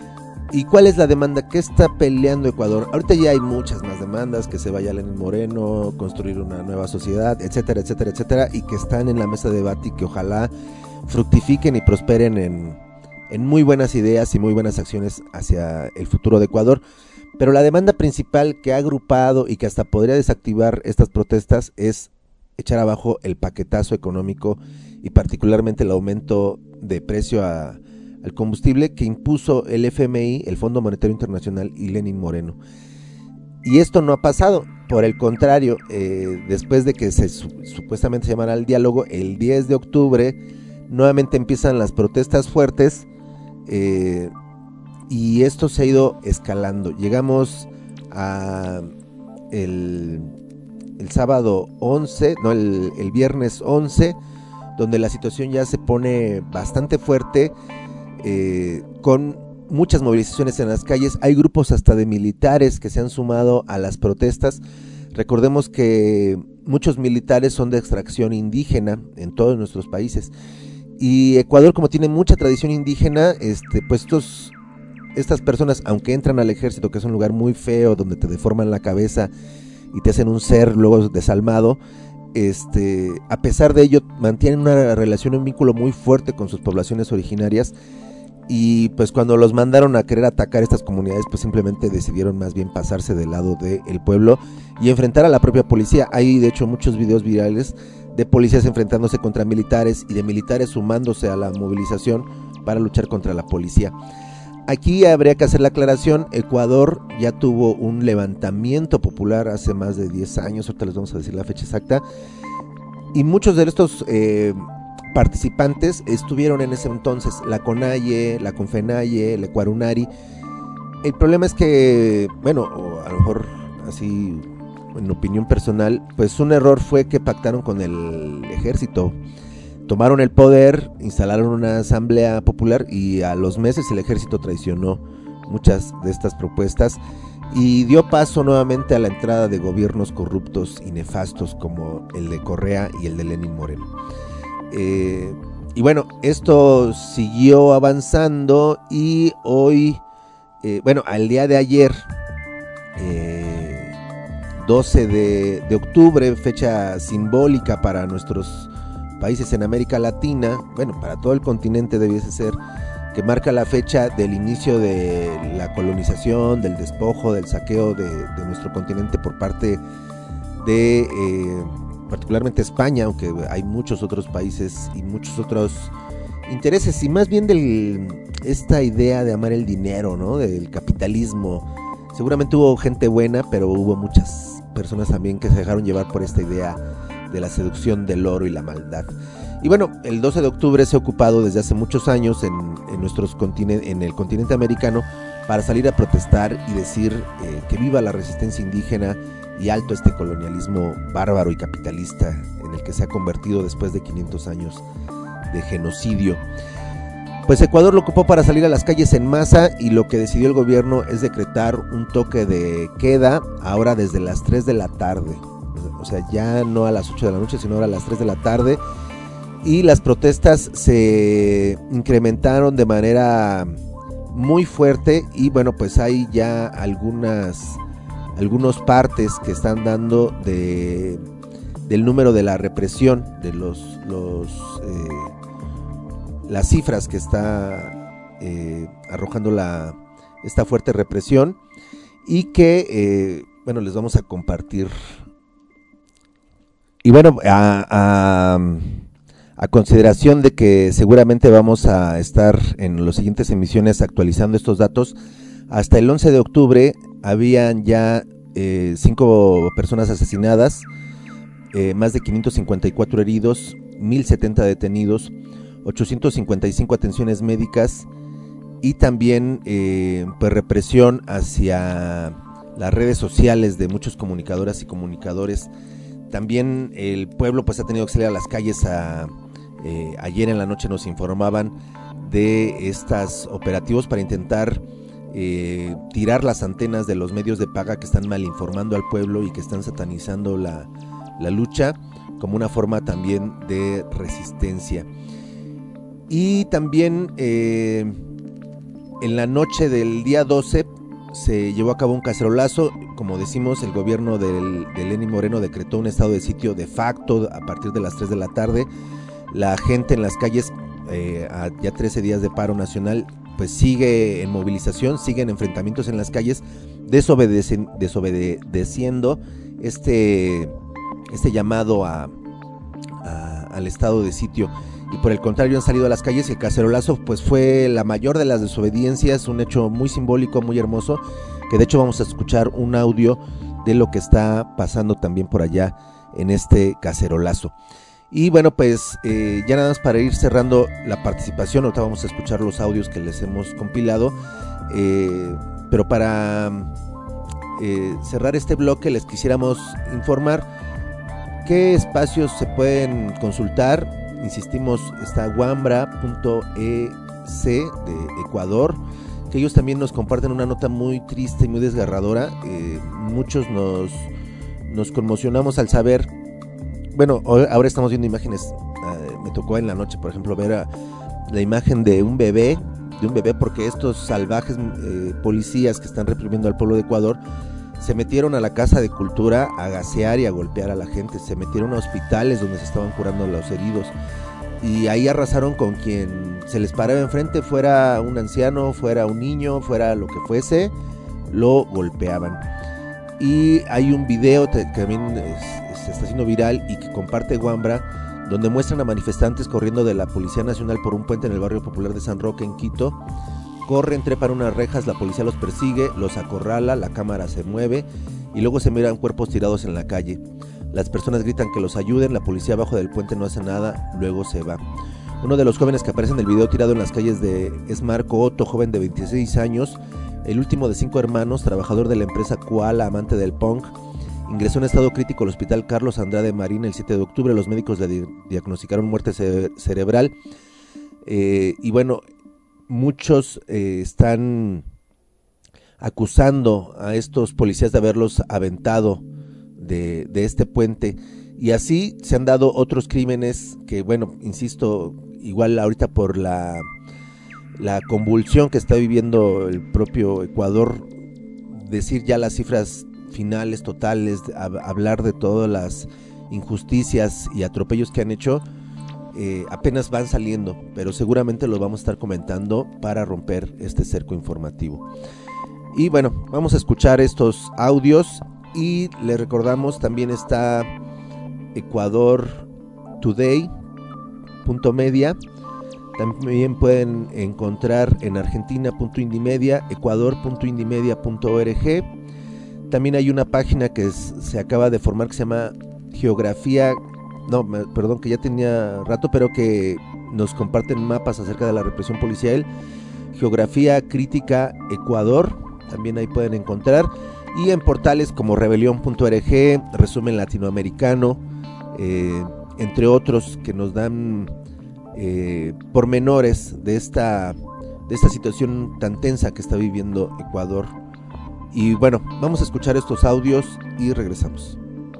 ¿Y cuál es la demanda? ¿Qué está peleando Ecuador? Ahorita ya hay muchas más demandas, que se vaya Lenín Moreno, construir una nueva sociedad, etcétera, etcétera, etcétera, y que están en la mesa de debate y que ojalá fructifiquen y prosperen en, en muy buenas ideas y muy buenas acciones hacia el futuro de Ecuador. Pero la demanda principal que ha agrupado y que hasta podría desactivar estas protestas es echar abajo el paquetazo económico y particularmente el aumento de precio a al combustible que impuso el F M I, el Fondo Monetario Internacional y Lenín Moreno. Y esto no ha pasado, por el contrario, eh, después de que se su, supuestamente se llamara el diálogo, el diez de octubre nuevamente empiezan las protestas fuertes eh, y esto se ha ido escalando. Llegamos a el, el sábado once, no, el, el viernes once, donde la situación ya se pone bastante fuerte. Eh, con muchas movilizaciones en las calles, hay grupos hasta de militares que se han sumado a las protestas. Recordemos que muchos militares son de extracción indígena en todos nuestros países y Ecuador, como tiene mucha tradición indígena, este, pues estos, estas personas, aunque entran al ejército, que es un lugar muy feo donde te deforman la cabeza y te hacen un ser luego desalmado, este, a pesar de ello mantienen una relación, un vínculo muy fuerte con sus poblaciones originarias. Y pues cuando los mandaron a querer atacar estas comunidades, pues simplemente decidieron más bien pasarse del lado del pueblo y enfrentar a la propia policía. Hay de hecho muchos videos virales de policías enfrentándose contra militares y de militares sumándose a la movilización para luchar contra la policía. Aquí habría que hacer la aclaración, Ecuador ya tuvo un levantamiento popular hace más de diez años, ahorita les vamos a decir la fecha exacta, y muchos de estos eh, participantes estuvieron en ese entonces, la CONAIE, la CONFENAIE, la ECUARUNARI. El problema es que, bueno, o a lo mejor así en opinión personal, pues un error fue que pactaron con el ejército, tomaron el poder, instalaron una asamblea popular y a los meses el ejército traicionó muchas de estas propuestas y dio paso nuevamente a la entrada de gobiernos corruptos y nefastos como el de Correa y el de Lenín Moreno. Eh, y bueno, esto siguió avanzando y hoy, eh, bueno, al día de ayer, eh, doce de octubre, fecha simbólica para nuestros países en América Latina, bueno, para todo el continente debiese ser, que marca la fecha del inicio de la colonización, del despojo, del saqueo de, de nuestro continente por parte de... Eh, particularmente España, aunque hay muchos otros países y muchos otros intereses, y más bien de esta idea de amar el dinero, ¿no? Del capitalismo. Seguramente hubo gente buena, pero hubo muchas personas también que se dejaron llevar por esta idea de la seducción del oro y la maldad. Y bueno, el doce de octubre se ha ocupado desde hace muchos años en, en, nuestros continen- en el continente americano para salir a protestar y decir eh, que viva la resistencia indígena y alto este colonialismo bárbaro y capitalista en el que se ha convertido después de quinientos años de genocidio. Pues Ecuador lo ocupó para salir a las calles en masa y lo que decidió el gobierno es decretar un toque de queda ahora desde las tres de la tarde. O sea, ya no a las ocho de la noche, sino ahora a las tres de la tarde. Y las protestas se incrementaron de manera muy fuerte y bueno, pues hay ya algunas... algunos partes que están dando de del número de la represión, de los los eh, las cifras que está eh, arrojando la esta fuerte represión y que eh, bueno, les vamos a compartir. Y bueno, a, a, a consideración de que seguramente vamos a estar en las siguientes emisiones actualizando estos datos, hasta el once de octubre habían ya eh, cinco personas asesinadas, eh, más de quinientos cincuenta y cuatro heridos, mil setenta detenidos, ochocientos cincuenta y cinco atenciones médicas y también eh, pues represión hacia las redes sociales de muchos comunicadoras y comunicadores. También el pueblo pues ha tenido que salir a las calles. A, eh, ayer en la noche nos informaban de estos operativos para intentar eh, tirar las antenas de los medios de paga que están mal informando al pueblo y que están satanizando la, la lucha como una forma también de resistencia. Y también eh, en la noche del día doce se llevó a cabo un cacerolazo. Como decimos, el gobierno del, de Lenín Moreno decretó un estado de sitio de facto a partir de las tres de la tarde. La gente en las calles, eh, a ya trece días de paro nacional, pues sigue en movilización, siguen enfrentamientos en las calles, desobedeci- desobedeciendo este, este llamado a, a, al estado de sitio. Y por el contrario han salido a las calles y el cacerolazo pues fue la mayor de las desobediencias, un hecho muy simbólico, muy hermoso, que de hecho vamos a escuchar un audio de lo que está pasando también por allá en este cacerolazo. Y bueno, pues eh, ya nada más para ir cerrando la participación, ahorita vamos a escuchar los audios que les hemos compilado, eh, pero para eh, cerrar este bloque les quisiéramos informar qué espacios se pueden consultar. Insistimos, está wambra punto e ce de Ecuador, que ellos también nos comparten una nota muy triste y muy desgarradora. Eh, muchos nos, nos conmocionamos al saber, bueno, ahora estamos viendo imágenes, eh, me tocó en la noche, por ejemplo, ver a, la imagen de un bebé, de un bebé porque estos salvajes eh, policías que están reprimiendo al pueblo de Ecuador se metieron a la Casa de Cultura a gasear y a golpear a la gente, se metieron a hospitales donde se estaban curando a los heridos y ahí arrasaron con quien se les paraba enfrente, fuera un anciano, fuera un niño, fuera lo que fuese, lo golpeaban. Y hay un video que también es, se está haciendo viral y que comparte Wambra, donde muestran a manifestantes corriendo de la Policía Nacional por un puente en el barrio popular de San Roque en Quito. Corren, trepan unas rejas, la policía los persigue, los acorrala, la cámara se mueve y luego se miran cuerpos tirados en la calle. Las personas gritan que los ayuden, la policía abajo del puente no hace nada, luego se va. Uno de los jóvenes que aparece en el video tirado en las calles de es Marco Otto, joven de veintiséis años, el último de cinco hermanos, trabajador de la empresa Koala, amante del punk. Ingresó en estado crítico al hospital Carlos Andrade Marín el siete de octubre, los médicos le di- diagnosticaron muerte ce- cerebral. Eh, y bueno, muchos eh, están acusando a estos policías de haberlos aventado de, de este puente, y así se han dado otros crímenes que, bueno, insisto, igual ahorita por la, la convulsión que está viviendo el propio Ecuador, decir ya las cifras finales, totales, a, hablar de todas las injusticias y atropellos que han hecho, Eh, apenas van saliendo, pero seguramente lo vamos a estar comentando para romper este cerco informativo. Y bueno, vamos a escuchar estos audios y les recordamos, también está Ecuador Today punto media, también pueden encontrar en Argentina punto indimedia, Ecuador punto indimedia punto org. También hay una página que es, se acaba de formar, que se llama Geografía, no, me, perdón, que ya tenía rato, pero que nos comparten mapas acerca de la represión policial. Geografía Crítica Ecuador, también ahí pueden encontrar. Y en portales como rebelión punto org, Resumen Latinoamericano, eh, entre otros, que nos dan eh, pormenores de esta, de esta situación tan tensa que está viviendo Ecuador. Y bueno, vamos a escuchar estos audios y regresamos.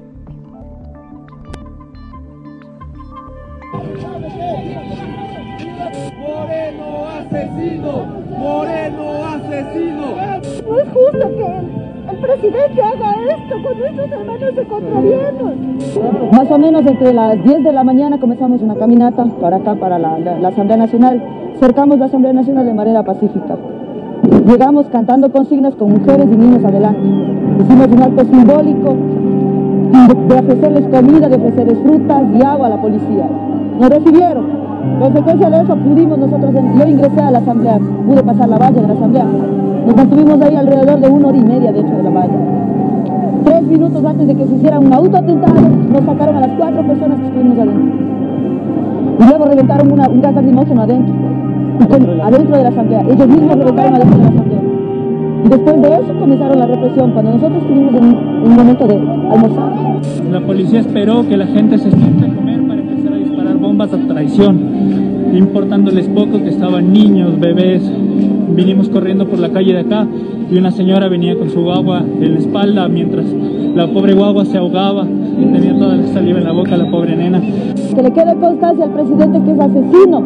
Moreno asesino, Moreno asesino. No es justo que el, el presidente haga esto con nuestros hermanos ecuatorianos. Más o menos entre las diez de la mañana comenzamos una caminata para acá, para la, la, la Asamblea Nacional. Cercamos la Asamblea Nacional de manera pacífica. Llegamos cantando consignas con mujeres y niños adelante. Hicimos un acto simbólico de ofrecerles comida, de ofrecerles frutas y agua a la policía. Nos recibieron. Consecuencia de eso pudimos nosotros, yo ingresé a la asamblea, pude pasar la valla de la asamblea. Nos mantuvimos ahí alrededor de una hora y media dentro de la valla. Tres minutos antes de que se hiciera un autoatentado, nos sacaron a las cuatro personas que estuvimos adentro. Y luego reventaron una, un gas lacrimógeno adentro, con, adentro de la asamblea. Ellos mismos reventaron adentro de la asamblea. Y después de eso comenzaron la represión, cuando nosotros estuvimos en un, en un momento de almorzar. La policía esperó que la gente se siente a comer para empezar a disparar bombas a traición, importándoles poco que estaban niños, bebés. Vinimos corriendo por la calle de acá y una señora venía con su guagua en la espalda mientras la pobre guagua se ahogaba y tenía toda la saliva en la boca la pobre nena. Que le quede constancia al presidente que es asesino,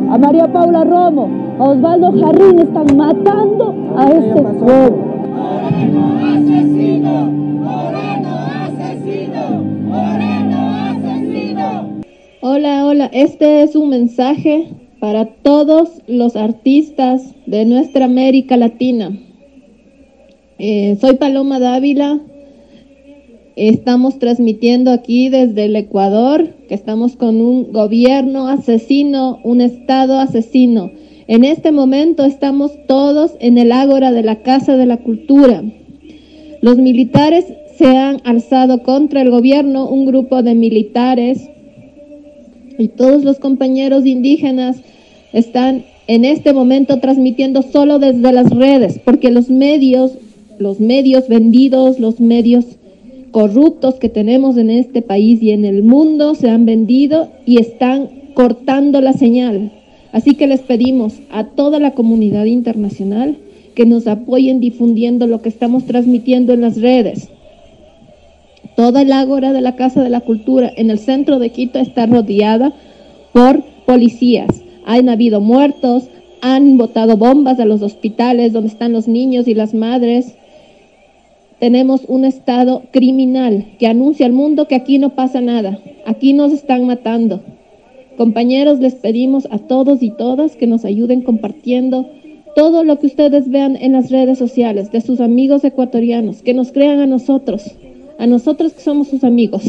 a María Paula Romo, a Osvaldo Jarrín, están matando a este pueblo. Moreno asesino, Moreno asesino, Moreno asesino. Hola, hola, este es un mensaje para todos los artistas de nuestra América Latina. Eh, soy Paloma Dávila, estamos transmitiendo aquí desde el Ecuador, que estamos con un gobierno asesino, un estado asesino. En este momento estamos todos en el ágora de la Casa de la Cultura. Los militares se han alzado contra el gobierno, un grupo de militares, y todos los compañeros indígenas están en este momento transmitiendo solo desde las redes, porque los medios, los medios vendidos, los medios corruptos que tenemos en este país y en el mundo se han vendido y están cortando la señal. Así que les pedimos a toda la comunidad internacional que nos apoyen difundiendo lo que estamos transmitiendo en las redes. Toda el ágora de la Casa de la Cultura en el centro de Quito está rodeada por policías. Han habido muertos, han botado bombas a los hospitales donde están los niños y las madres. Tenemos un estado criminal que anuncia al mundo que aquí no pasa nada, aquí nos están matando. Compañeros, les pedimos a todos y todas que nos ayuden compartiendo todo lo que ustedes vean en las redes sociales de sus amigos ecuatorianos, que nos crean a nosotros, a nosotros que somos sus amigos.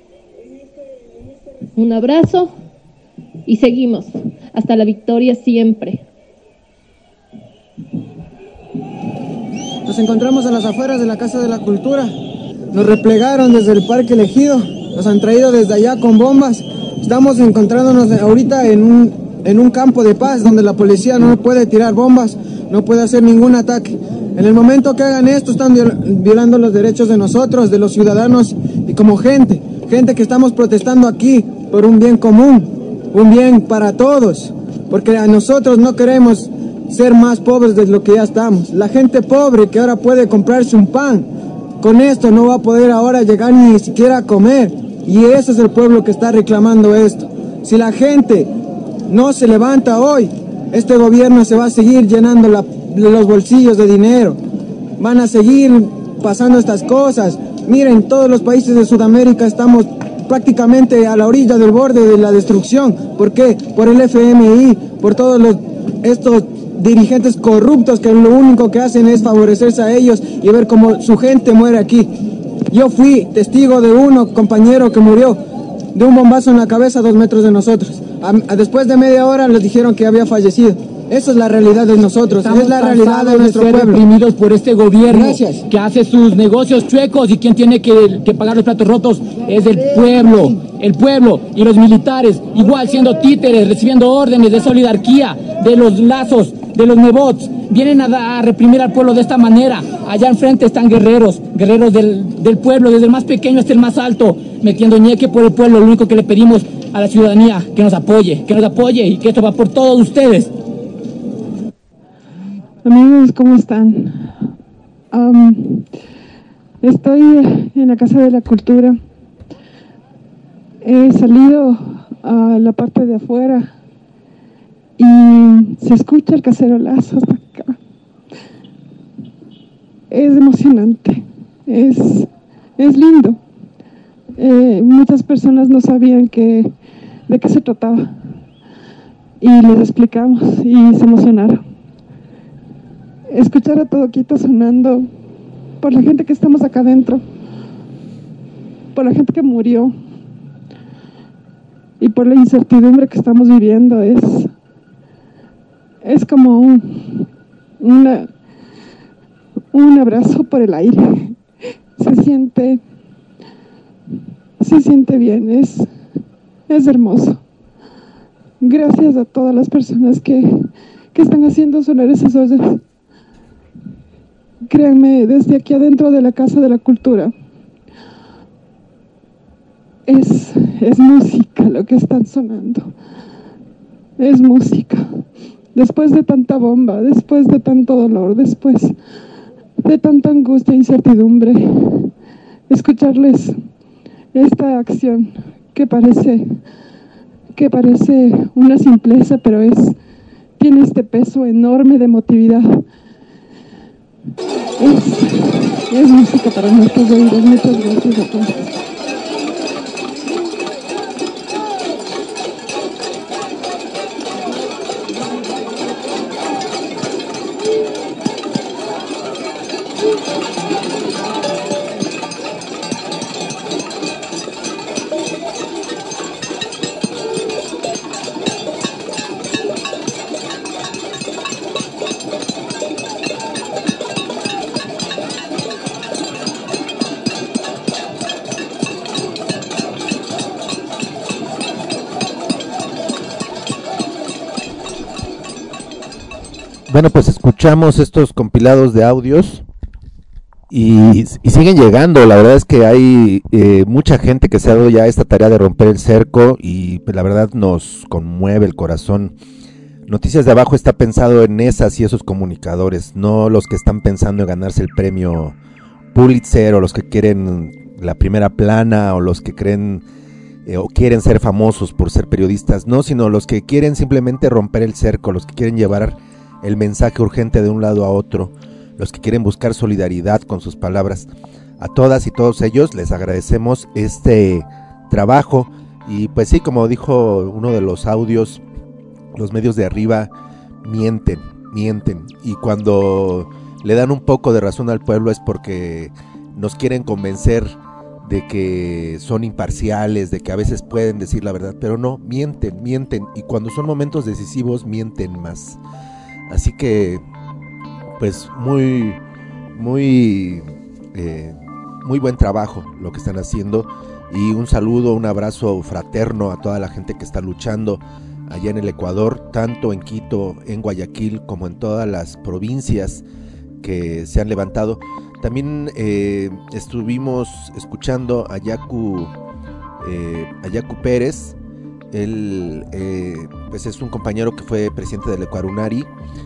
Un abrazo y seguimos hasta la victoria siempre. Nos encontramos a las afueras de la Casa de la Cultura. Nos replegaron desde el Parque Elegido, nos han traído desde allá con bombas. Estamos encontrándonos ahorita en un, en un campo de paz donde la policía no puede tirar bombas, no puede hacer ningún ataque. En el momento que hagan esto están violando los derechos de nosotros, de los ciudadanos y como gente, gente que estamos protestando aquí por un bien común, un bien para todos, porque a nosotros no queremos ser más pobres de lo que ya estamos. La gente pobre que ahora puede comprarse un pan, con esto no va a poder ahora llegar ni siquiera a comer. Y ese es el pueblo que está reclamando esto. Si la gente no se levanta hoy, este gobierno se va a seguir llenando la, los bolsillos de dinero. Van a seguir pasando estas cosas. Miren, todos los países de Sudamérica estamos prácticamente a la orilla del borde de la destrucción. ¿Por qué? Por el F M I, por todos los, estos dirigentes corruptos que lo único que hacen es favorecerse a ellos y ver cómo su gente muere aquí. Yo fui testigo de uno, compañero, que murió de un bombazo en la cabeza a dos metros de nosotros. A, a después de media hora les dijeron que había fallecido. Esa es la realidad de nosotros, Estamos es la realidad de nuestro de ser pueblo. Reprimidos por este gobierno Gracias. que hace sus negocios chuecos y quien tiene que, que pagar los platos rotos es el pueblo, el pueblo y los militares, igual siendo títeres, recibiendo órdenes de esa oligarquía, de los lazos, de los nebots, vienen a, a reprimir al pueblo de esta manera. Allá enfrente están guerreros, guerreros del, del pueblo, desde el más pequeño hasta el más alto, metiendo ñeque por el pueblo. Lo único que le pedimos a la ciudadanía, que nos apoye, que nos apoye y que esto va por todos ustedes. Amigos, ¿cómo están? Um, estoy en la Casa de la Cultura. He salido a la parte de afuera y se escucha el cacerolazo hasta acá. Es emocionante, es, es lindo. Eh, muchas personas no sabían que, de qué se trataba y les explicamos y se emocionaron. Escuchar a todo Quito sonando por la gente que estamos acá adentro, por la gente que murió y por la incertidumbre que estamos viviendo es, es como un, una, un abrazo por el aire. Se siente, se siente bien, es, es hermoso. Gracias a todas las personas que, que están haciendo sonar esas ollas. Créanme, desde aquí adentro de la Casa de la Cultura, es, es música lo que están sonando, es música. Después de tanta bomba, después de tanto dolor, después de tanta angustia e incertidumbre, escucharles esta acción que parece que parece una simpleza, pero es, tiene este peso enorme de emotividad. Es, es música para nuestros oídos. Muchas gracias a todos. Bueno, pues escuchamos estos compilados de audios y, y siguen llegando. La verdad es que hay eh, mucha gente que se ha dado ya esta tarea de romper el cerco y pues, la verdad nos conmueve el corazón. Noticias de Abajo está pensado en esas y esos comunicadores, no los que están pensando en ganarse el premio Pulitzer o los que quieren la primera plana o los que creen eh, o quieren ser famosos por ser periodistas, no, sino los que quieren simplemente romper el cerco, los que quieren llevar el mensaje urgente de un lado a otro, los que quieren buscar solidaridad con sus palabras. A todas y todos ellos les agradecemos este trabajo y pues sí, como dijo uno de los audios, los medios de arriba mienten, mienten y cuando le dan un poco de razón al pueblo es porque nos quieren convencer de que son imparciales, de que a veces pueden decir la verdad, pero no, mienten, mienten y cuando son momentos decisivos mienten más. Así que, pues, muy, muy, eh, muy buen trabajo lo que están haciendo y un saludo, un abrazo fraterno a toda la gente que está luchando allá en el Ecuador, tanto en Quito, en Guayaquil, como en todas las provincias que se han levantado. También eh, estuvimos escuchando a Yacu, eh, a Yacu Pérez. Él eh, pues es un compañero que fue presidente del Ecuarunari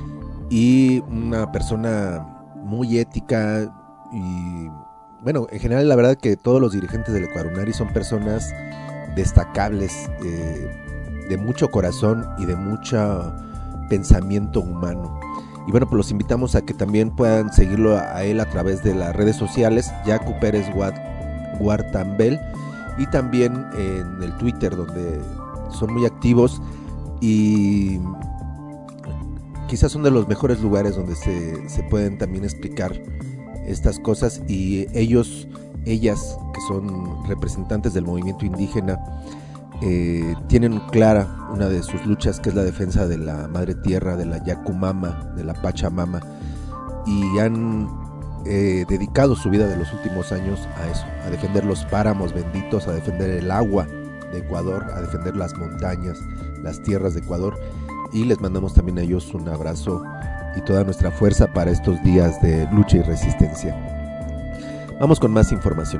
y una persona muy ética y bueno, en general la verdad que todos los dirigentes del Ecuarunari son personas destacables, eh, de mucho corazón y de mucho pensamiento humano. Y bueno, pues los invitamos a que también puedan seguirlo a, a él a través de las redes sociales, Yacu Pérez Guartambel, y también en el Twitter, donde son muy activos y quizás son de los mejores lugares donde se, se pueden también explicar estas cosas y ellos, ellas que son representantes del movimiento indígena eh, tienen clara una de sus luchas que es la defensa de la madre tierra, de la Yacumama, de la Pachamama y han eh, dedicado su vida de los últimos años a eso, a defender los páramos benditos, a defender el agua de Ecuador, a defender las montañas, las tierras de Ecuador y les mandamos también a ellos un abrazo y toda nuestra fuerza para estos días de lucha y resistencia. Vamos con más información.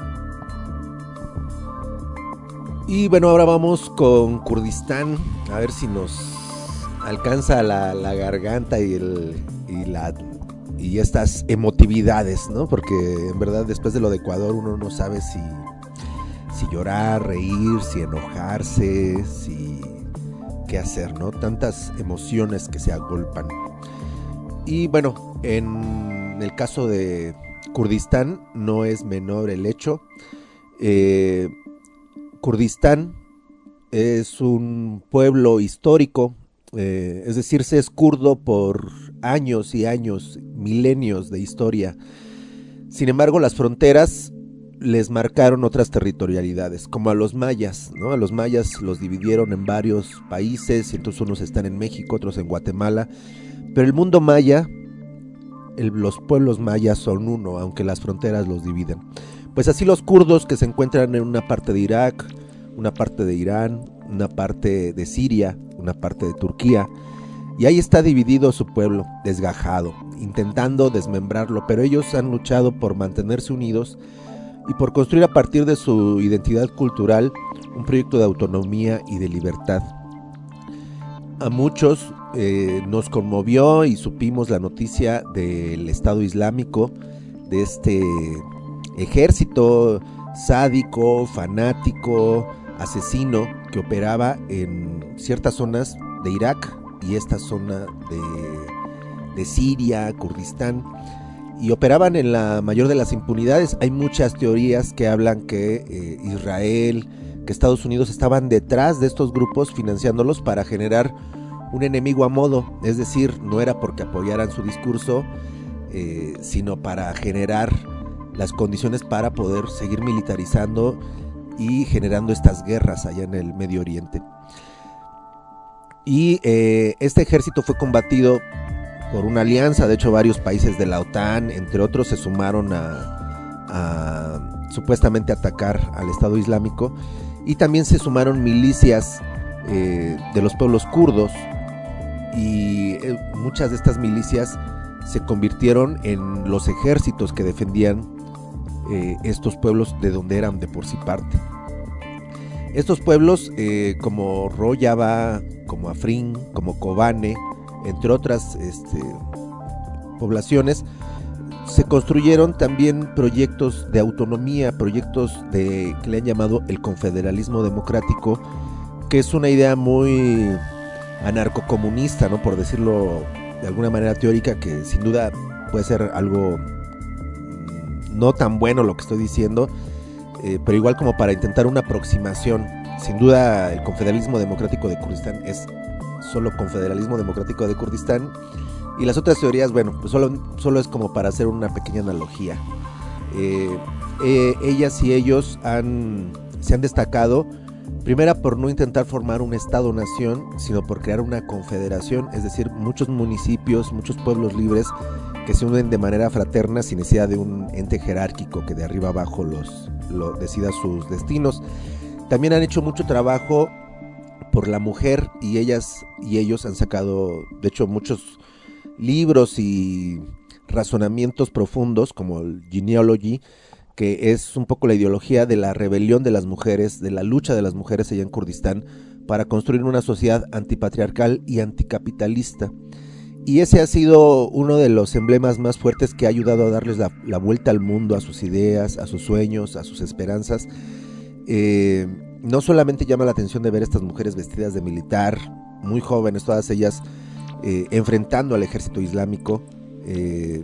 Y bueno, ahora vamos con Kurdistán, a ver si nos alcanza la, la garganta y, el, y, la, y estas emotividades, ¿no? Porque en verdad después de lo de Ecuador uno no sabe si si llorar, reír, si enojarse, si qué hacer, ¿no? Tantas emociones que se agolpan. Y bueno, en el caso de Kurdistán no es menor el hecho. Eh, Kurdistán es un pueblo histórico, eh, es decir, se es kurdo por años y años, milenios de historia. Sin embargo, las fronteras les marcaron otras territorialidades, como a los mayas, ¿no? A los mayas los dividieron en varios países, y entonces unos están en México, otros en Guatemala, pero el mundo maya, el, los pueblos mayas son uno, aunque las fronteras los dividen. Pues así los kurdos que se encuentran en una parte de Irak, una parte de Irán, una parte de Siria, una parte de Turquía, y ahí está dividido su pueblo, desgajado, intentando desmembrarlo, pero ellos han luchado por mantenerse unidos y por construir a partir de su identidad cultural un proyecto de autonomía y de libertad. A muchos eh, nos conmovió y supimos la noticia del Estado Islámico, de este ejército sádico, fanático, asesino que operaba en ciertas zonas de Irak y esta zona de, de Siria, Kurdistán, y operaban en la mayor de las impunidades. Hay muchas teorías que hablan que eh, Israel, que Estados Unidos estaban detrás de estos grupos financiándolos para generar un enemigo a modo, es decir, no era porque apoyaran su discurso, eh, sino para generar las condiciones para poder seguir militarizando y generando estas guerras allá en el Medio Oriente. Y eh, este ejército fue combatido por una alianza, de hecho varios países de la OTAN, entre otros, se sumaron a, a supuestamente atacar al Estado Islámico, y también se sumaron milicias eh, de los pueblos kurdos, y eh, muchas de estas milicias se convirtieron en los ejércitos que defendían eh, estos pueblos de donde eran de por sí parte. Estos pueblos eh, como Rojava, como Afrin, como Kobane, entre otras este, poblaciones, se construyeron también proyectos de autonomía, proyectos de que le han llamado el confederalismo democrático, que es una idea muy anarcocomunista, ¿no? Por decirlo de alguna manera teórica, que sin duda puede ser algo no tan bueno lo que estoy diciendo, eh, pero igual como para intentar una aproximación. Sin duda el confederalismo democrático de Kurdistán es solo confederalismo democrático de Kurdistán, y las otras teorías, bueno, pues solo, solo es como para hacer una pequeña analogía. Eh, eh, ellas y ellos han, se han destacado, primera por no intentar formar un estado-nación, sino por crear una confederación, es decir, muchos municipios, muchos pueblos libres que se unen de manera fraterna sin necesidad de un ente jerárquico que de arriba abajo los, los decida sus destinos. También han hecho mucho trabajo por la mujer, y ellas y ellos han sacado, de hecho, muchos libros y razonamientos profundos, como el Genealogy, que es un poco la ideología de la rebelión de las mujeres, de la lucha de las mujeres allá en Kurdistán para construir una sociedad antipatriarcal y anticapitalista. Y ese ha sido uno de los emblemas más fuertes que ha ayudado a darles la, la vuelta al mundo, a sus ideas, a sus sueños, a sus esperanzas. Eh, no solamente llama la atención de ver estas mujeres vestidas de militar, muy jóvenes, todas ellas eh, enfrentando al ejército islámico, eh,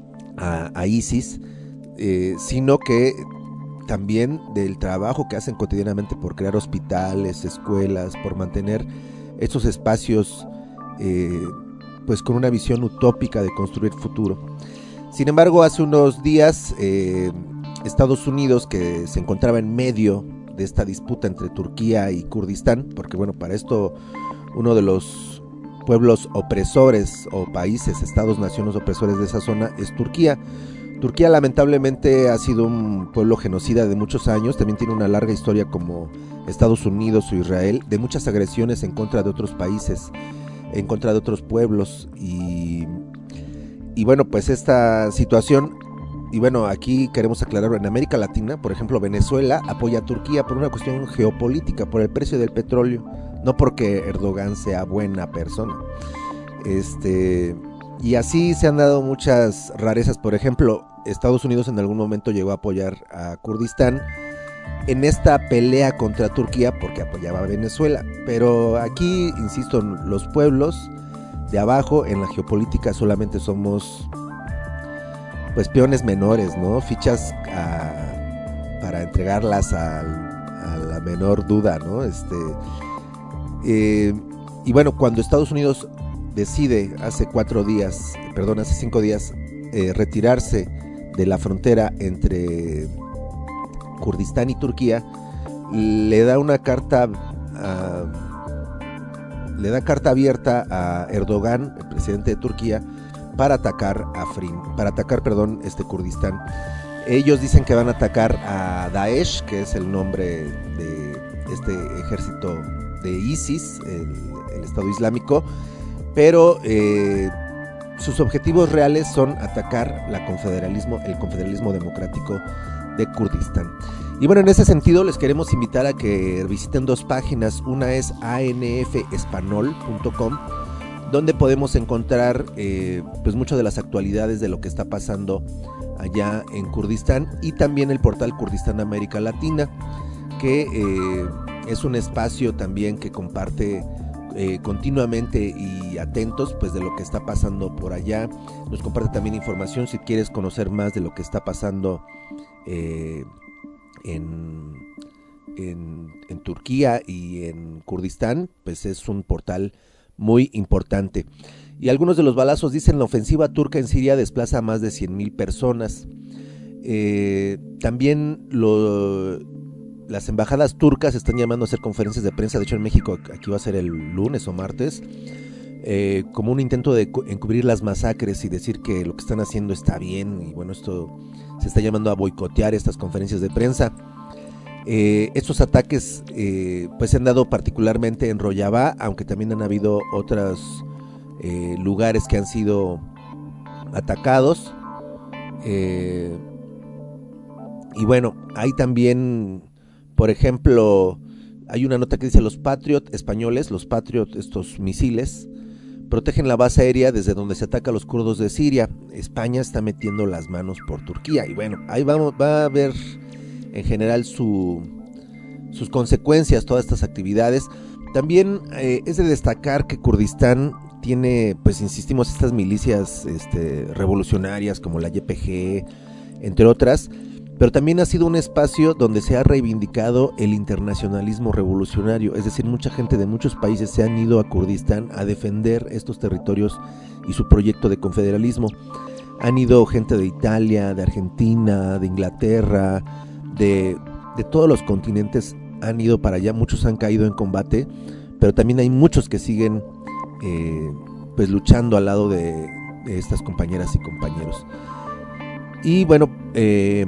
a, a ISIS, eh, sino que también del trabajo que hacen cotidianamente por crear hospitales, escuelas, por mantener estos espacios eh, pues con una visión utópica de construir futuro. Sin embargo, hace unos días eh, Estados Unidos, que se encontraba en medio de esta disputa entre Turquía y Kurdistán, porque bueno, para esto uno de los pueblos opresores o países, estados, naciones opresores de esa zona es Turquía. Turquía lamentablemente ha sido un pueblo genocida de muchos años, también tiene una larga historia como Estados Unidos o Israel, de muchas agresiones en contra de otros países, en contra de otros pueblos, y, y bueno, pues esta situación, y bueno, aquí queremos aclarar, en América Latina, por ejemplo, Venezuela apoya a Turquía por una cuestión geopolítica, por el precio del petróleo, no porque Erdogan sea buena persona. Este, y así se han dado muchas rarezas. Por ejemplo, Estados Unidos en algún momento llegó a apoyar a Kurdistán en esta pelea contra Turquía porque apoyaba a Venezuela, pero aquí, insisto, los pueblos de abajo en la geopolítica solamente somos pues peones menores, ¿no? Fichas a, para entregarlas a, a la menor duda, ¿no? Este, eh, y bueno, cuando Estados Unidos decide hace cuatro días, perdón, hace cinco días, eh, retirarse de la frontera entre Kurdistán y Turquía, le da una carta a, le da carta abierta a Erdogan, el presidente de Turquía, para atacar a Afrin, para atacar, perdón, este Kurdistán. Ellos dicen que van a atacar a Daesh, que es el nombre de este ejército de ISIS, el, el Estado Islámico, pero eh, sus objetivos reales son atacar la confederalismo, el confederalismo democrático de Kurdistán. Y bueno, en ese sentido les queremos invitar a que visiten dos páginas. Una es a n f espanol punto com, donde podemos encontrar eh, pues mucho de las actualidades de lo que está pasando allá en Kurdistán, y también el portal Kurdistán América Latina, que eh, es un espacio también que comparte eh, continuamente y atentos pues de lo que está pasando por allá. Nos comparte también información si quieres conocer más de lo que está pasando eh, en, en, en Turquía y en Kurdistán, pues es un portal muy importante. Y algunos de los balazos dicen: la ofensiva turca en Siria desplaza a más de cien mil personas. Eh, también lo, las embajadas turcas están llamando a hacer conferencias de prensa. De hecho en México aquí va a ser el lunes o martes, eh, como un intento de encubrir las masacres y decir que lo que están haciendo está bien. Y bueno, esto se está llamando a boicotear estas conferencias de prensa. Eh, estos ataques eh, pues se han dado particularmente en Rojava, aunque también han habido otros eh, lugares que han sido atacados. Eh, y bueno, hay también, por ejemplo, hay una nota que dice: los Patriot españoles, los Patriot, estos misiles, protegen la base aérea desde donde se ataca a los kurdos de Siria. España está metiendo las manos por Turquía. Y bueno, ahí vamos, va a haber en general su, sus consecuencias todas estas actividades. También eh, es de destacar que Kurdistán tiene, pues insistimos, estas milicias este, revolucionarias como la Y P G, entre otras, pero también ha sido un espacio donde se ha reivindicado el internacionalismo revolucionario. Es decir, mucha gente de muchos países se han ido a Kurdistán a defender estos territorios y su proyecto de confederalismo. Han ido gente de Italia, de Argentina, de Inglaterra, de, de todos los continentes han ido para allá. Muchos han caído en combate, pero también hay muchos que siguen eh, pues luchando al lado de, de estas compañeras y compañeros. Y bueno, eh,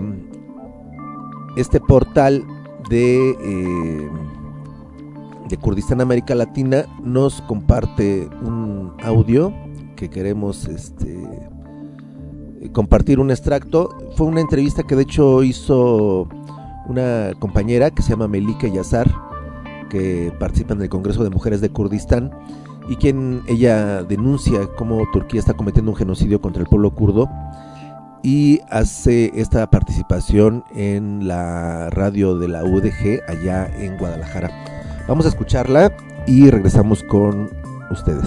este portal de, eh, de Kurdistán América Latina nos comparte un audio que queremos este, compartir un extracto. Fue una entrevista que de hecho hizo una compañera que se llama Melike Yazar, que participa en el Congreso de Mujeres de Kurdistán, y quien ella denuncia cómo Turquía está cometiendo un genocidio contra el pueblo kurdo, y hace esta participación en la radio de la U D G allá en Guadalajara. Vamos a escucharla y regresamos con ustedes.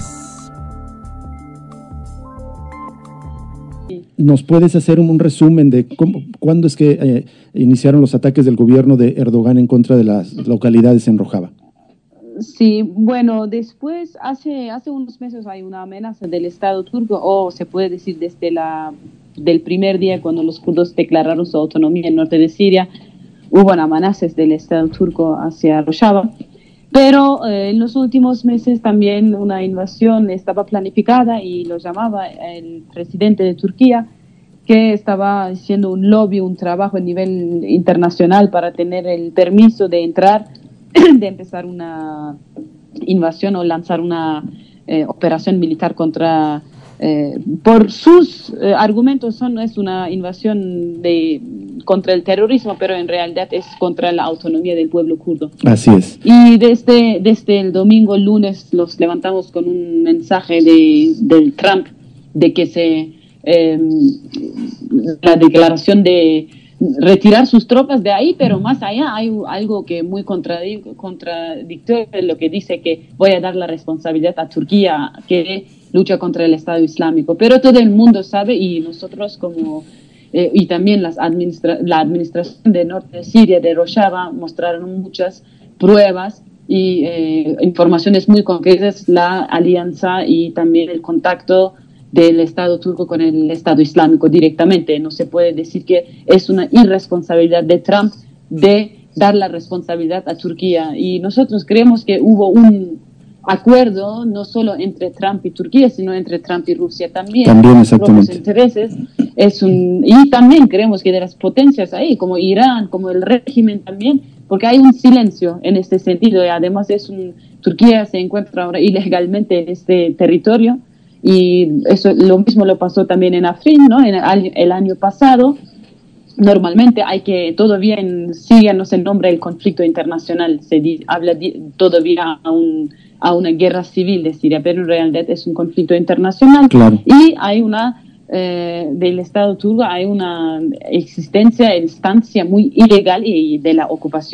¿Nos puedes hacer un resumen de cómo, cuándo es que eh, iniciaron los ataques del gobierno de Erdogan en contra de las localidades en Rojava? Sí, bueno, después, hace, hace unos meses hay una amenaza del Estado turco, o se puede decir desde la del primer día cuando los kurdos declararon su autonomía en el norte de Siria, hubo amenazas del Estado turco hacia Rojava. Pero eh, en los últimos meses también una invasión estaba planificada y lo llamaba el presidente de Turquía, que estaba haciendo un lobby, un trabajo a nivel internacional para tener el permiso de entrar, de empezar una invasión o lanzar una eh, operación militar contra... Eh, por sus eh, argumentos son, es una invasión de, contra el terrorismo, pero en realidad es contra la autonomía del pueblo kurdo. Así es. Y desde, desde el domingo, lunes, los levantamos con un mensaje de, del Trump de que se eh, la declaración de retirar sus tropas de ahí, pero más allá hay algo que muy contradictorio, lo que dice que voy a dar la responsabilidad a Turquía, que lucha contra el Estado Islámico. Pero todo el mundo sabe, y nosotros como, eh, y también las administra la administración de norte de Siria, de Rojava, mostraron muchas pruebas y eh, informaciones muy concretas, la alianza y también el contacto del Estado turco con el Estado Islámico directamente. No se puede decir que es una irresponsabilidad de Trump de dar la responsabilidad a Turquía. Y nosotros creemos que hubo un acuerdo no solo entre Trump y Turquía, sino entre Trump y Rusia también. También, exactamente. Los intereses. Es un, y también creemos que de las potencias ahí, como Irán, como el régimen también, porque hay un silencio en este sentido. Y además es un, Turquía se encuentra ahora ilegalmente en este territorio. Y eso lo mismo lo pasó también en Afrin, ¿no? En el, el año pasado. Normalmente hay que, todavía en Siria no se nombra el conflicto internacional, se di, habla di, todavía a, un, a una guerra civil de Siria, pero en realidad es un conflicto internacional. Claro. Y hay una, eh, del Estado turco, hay una existencia, instancia muy ilegal y de la ocupación.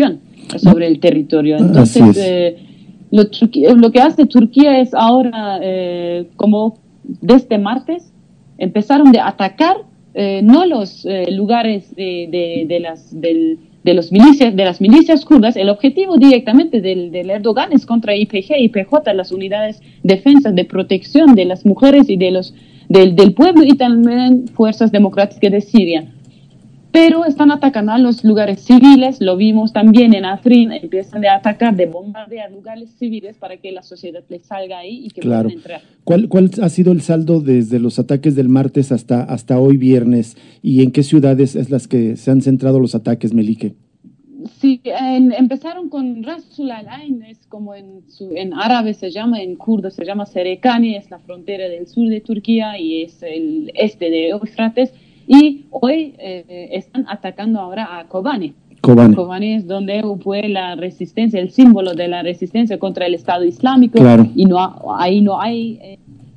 sobre el territorio. Entonces, eh, lo, lo que hace Turquía es ahora, eh, como desde martes, empezaron a atacar eh, no los eh, lugares de, de, de las del, de los milicias de las milicias kurdas. El objetivo directamente del, del Erdogan es contra I P G, I P J, las unidades defensas de protección de las mujeres y de los del, del pueblo, y también fuerzas democráticas de Siria. Pero están atacando a los lugares civiles, lo vimos también en Afrin, empiezan a atacar, de bombardear lugares civiles para que la sociedad les salga ahí y que claro. puedan entrar. ¿Cuál, ¿Cuál ha sido el saldo desde los ataques del martes hasta, hasta hoy viernes? ¿Y en qué ciudades es las que se han centrado los ataques, Melike? Sí, en, empezaron con Rasul al-Ain, es como en, su, en árabe se llama, en kurdo se llama Serekani, es la frontera del sur de Turquía y es el este de Eufrates. Y hoy eh, están atacando ahora a Kobane. Kobane. Kobane es donde fue la resistencia, el símbolo de la resistencia contra el Estado Islámico. Claro. Y no ha, ahí no hay... Eh,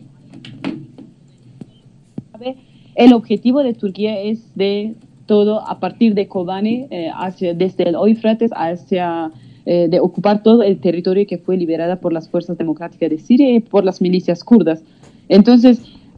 el objetivo de Turquía es de todo a partir de Kobane, eh, hacia, desde el Eufrates hacia... Eh, de ocupar todo el territorio que fue liberado por las fuerzas democráticas de Siria y por las milicias kurdas. Entonces...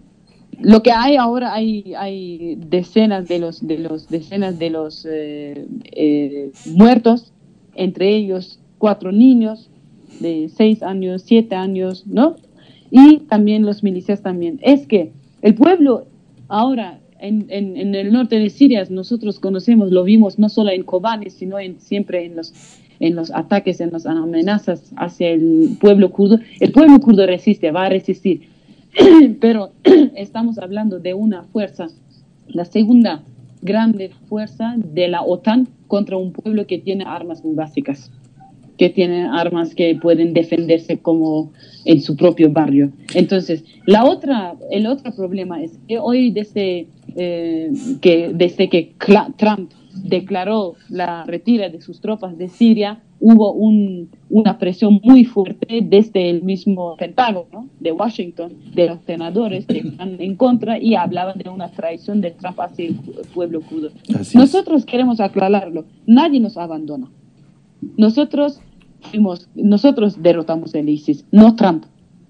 Lo que hay ahora, hay, hay decenas de los, de los, decenas de los eh, eh, muertos, entre ellos cuatro niños de seis años, siete años, ¿no? Y también los milicias también. Es que el pueblo ahora en, en, en el norte de Siria, nosotros conocemos, lo vimos no solo en Kobane, sino en, siempre en los, en los ataques, en las amenazas hacia el pueblo kurdo. El pueblo kurdo resiste, va a resistir. Pero estamos hablando de una fuerza, la segunda grande fuerza de la OTAN contra un pueblo que tiene armas muy básicas, que tiene armas que pueden defenderse como en su propio barrio. Entonces, la otra, el otro problema es que hoy desde, eh, que, desde que Trump declaró la retirada de sus tropas de Siria, hubo un, una presión muy fuerte desde el mismo Pentágono, ¿no? De Washington, de los senadores que están en contra y hablaban de una traición de Trump hacia el pueblo kurdo. Nosotros queremos aclararlo, nadie nos abandona. Nosotros fuimos, nosotros derrotamos el ISIS, no Trump.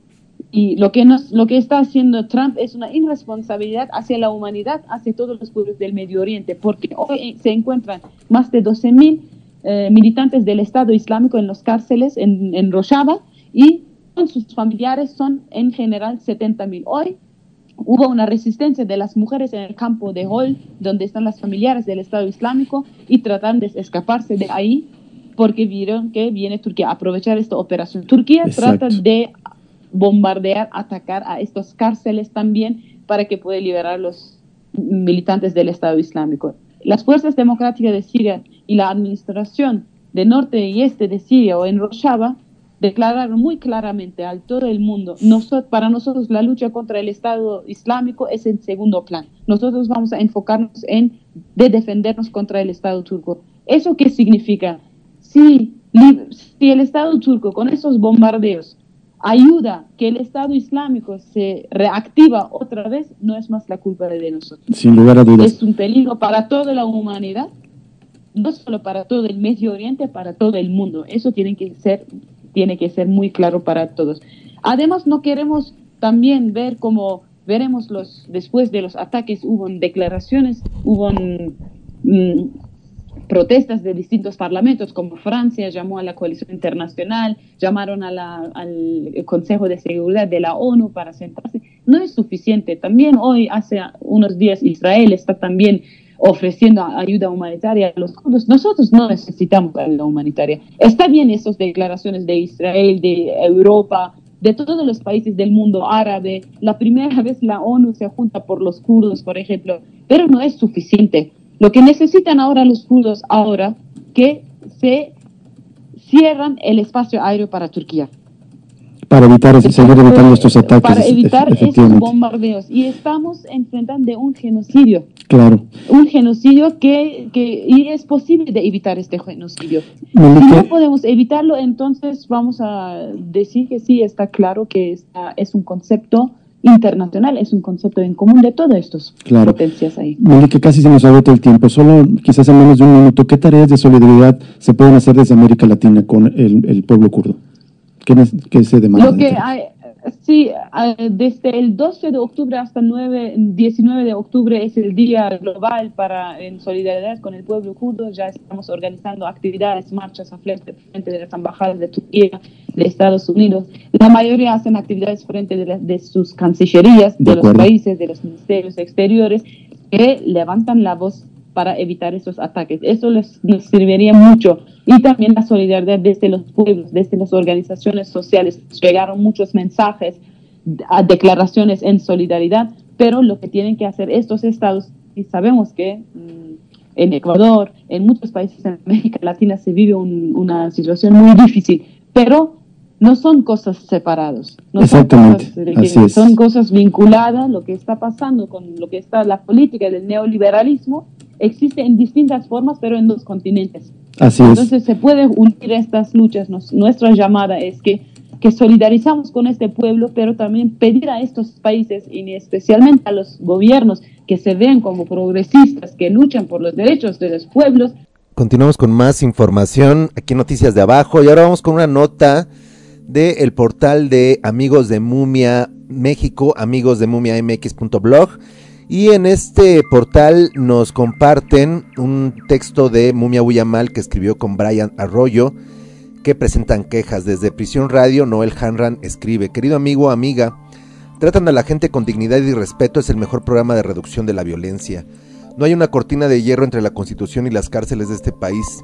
Y lo que, nos, lo que está haciendo Trump es una irresponsabilidad hacia la humanidad, hacia todos los pueblos del Medio Oriente, porque hoy se encuentran más de doce mil eh, militantes del Estado Islámico en las cárceles en, en Rojava, y con sus familiares son en general setenta mil. Hoy hubo una resistencia de las mujeres en el campo de Hol, donde están las familiares del Estado Islámico, y tratan de escaparse de ahí porque vieron que viene Turquía a aprovechar esta operación. Turquía Exacto. trata de bombardear, atacar a estas cárceles también para que pueda liberar los militantes del Estado Islámico. Las fuerzas democráticas de Siria y la administración de norte y este de Siria o en Rojava declararon muy claramente a todo el mundo, nosotros, para nosotros la lucha contra el Estado Islámico es el segundo plan. Nosotros vamos a enfocarnos en de defendernos contra el Estado turco. ¿Eso qué significa? Si, si el Estado turco con esos bombardeos ayuda que el Estado Islámico se reactiva otra vez, no es más la culpa de nosotros. Sin lugar a dudas. Es un peligro para toda la humanidad, no solo para todo el Medio Oriente, para todo el mundo. Eso tiene que ser, tiene que ser muy claro para todos. Además, no queremos también ver como veremos los después de los ataques, hubo declaraciones, hubo mmm, protestas de distintos parlamentos, como Francia llamó a la coalición internacional, llamaron a la, al Consejo de Seguridad de la ONU para sentarse. No es suficiente. También hoy, hace unos días, Israel está también ofreciendo ayuda humanitaria a los kurdos. Nosotros no necesitamos ayuda humanitaria. Está bien esas declaraciones de Israel, de Europa, de todos los países del mundo árabe. La primera vez la ONU se junta por los kurdos, por ejemplo, pero no es suficiente. Lo que necesitan ahora los kurdos, ahora que se cierran el espacio aéreo para Turquía. Para evitar, seguir evitando estos ataques. Para evitar esos bombardeos. Y estamos enfrentando un genocidio. Claro. Un genocidio que, que y es posible de evitar este genocidio. No, si que... no podemos evitarlo, entonces vamos a decir que sí, está claro que esta es un concepto internacional, es un concepto en común de todas estas claro. potencias ahí. Meli, que casi se nos agota el tiempo, solo quizás en menos de un minuto, ¿qué tareas de solidaridad se pueden hacer desde América Latina con el, el pueblo kurdo? ¿Qué, qué se demanda? Lo que hay, sí, desde el doce de octubre hasta el diecinueve de octubre es el día global para en solidaridad con el pueblo kurdo. Ya estamos organizando actividades, marchas a frente, frente de las embajadas de Turquía, de Estados Unidos. La mayoría hacen actividades frente de, la, de sus cancillerías, de, de los países, de los ministerios exteriores, que levantan la voz para evitar esos ataques. Eso les, les serviría mucho. Y también la solidaridad desde los pueblos, desde las organizaciones sociales. Llegaron muchos mensajes, a declaraciones en solidaridad, pero lo que tienen que hacer estos estados, y sabemos que mmm, en Ecuador, en muchos países en América Latina se vive un, una situación muy difícil, pero no son cosas separadas. No Exactamente, son cosas, así es. Son cosas vinculadas, lo que está pasando con lo que está la política del neoliberalismo, existe en distintas formas, pero en dos continentes. Así Entonces es. se puede unir estas luchas. Nos, nuestra llamada es que, que solidarizamos con este pueblo, pero también pedir a estos países, y especialmente a los gobiernos, que se vean como progresistas, que luchan por los derechos de los pueblos. Continuamos con más información aquí en Noticias de Abajo, y ahora vamos con una nota del portal de Amigos de Mumia México, amigos de mumia m x punto blog. Y en este portal nos comparten un texto de Mumia Huyamal que escribió con Brian Arroyo, que presentan quejas. Desde Prisión Radio, Noel Hanran escribe: querido amigo, amiga, tratan a la gente con dignidad y respeto, es el mejor programa de reducción de la violencia. No hay una cortina de hierro entre la Constitución y las cárceles de este país.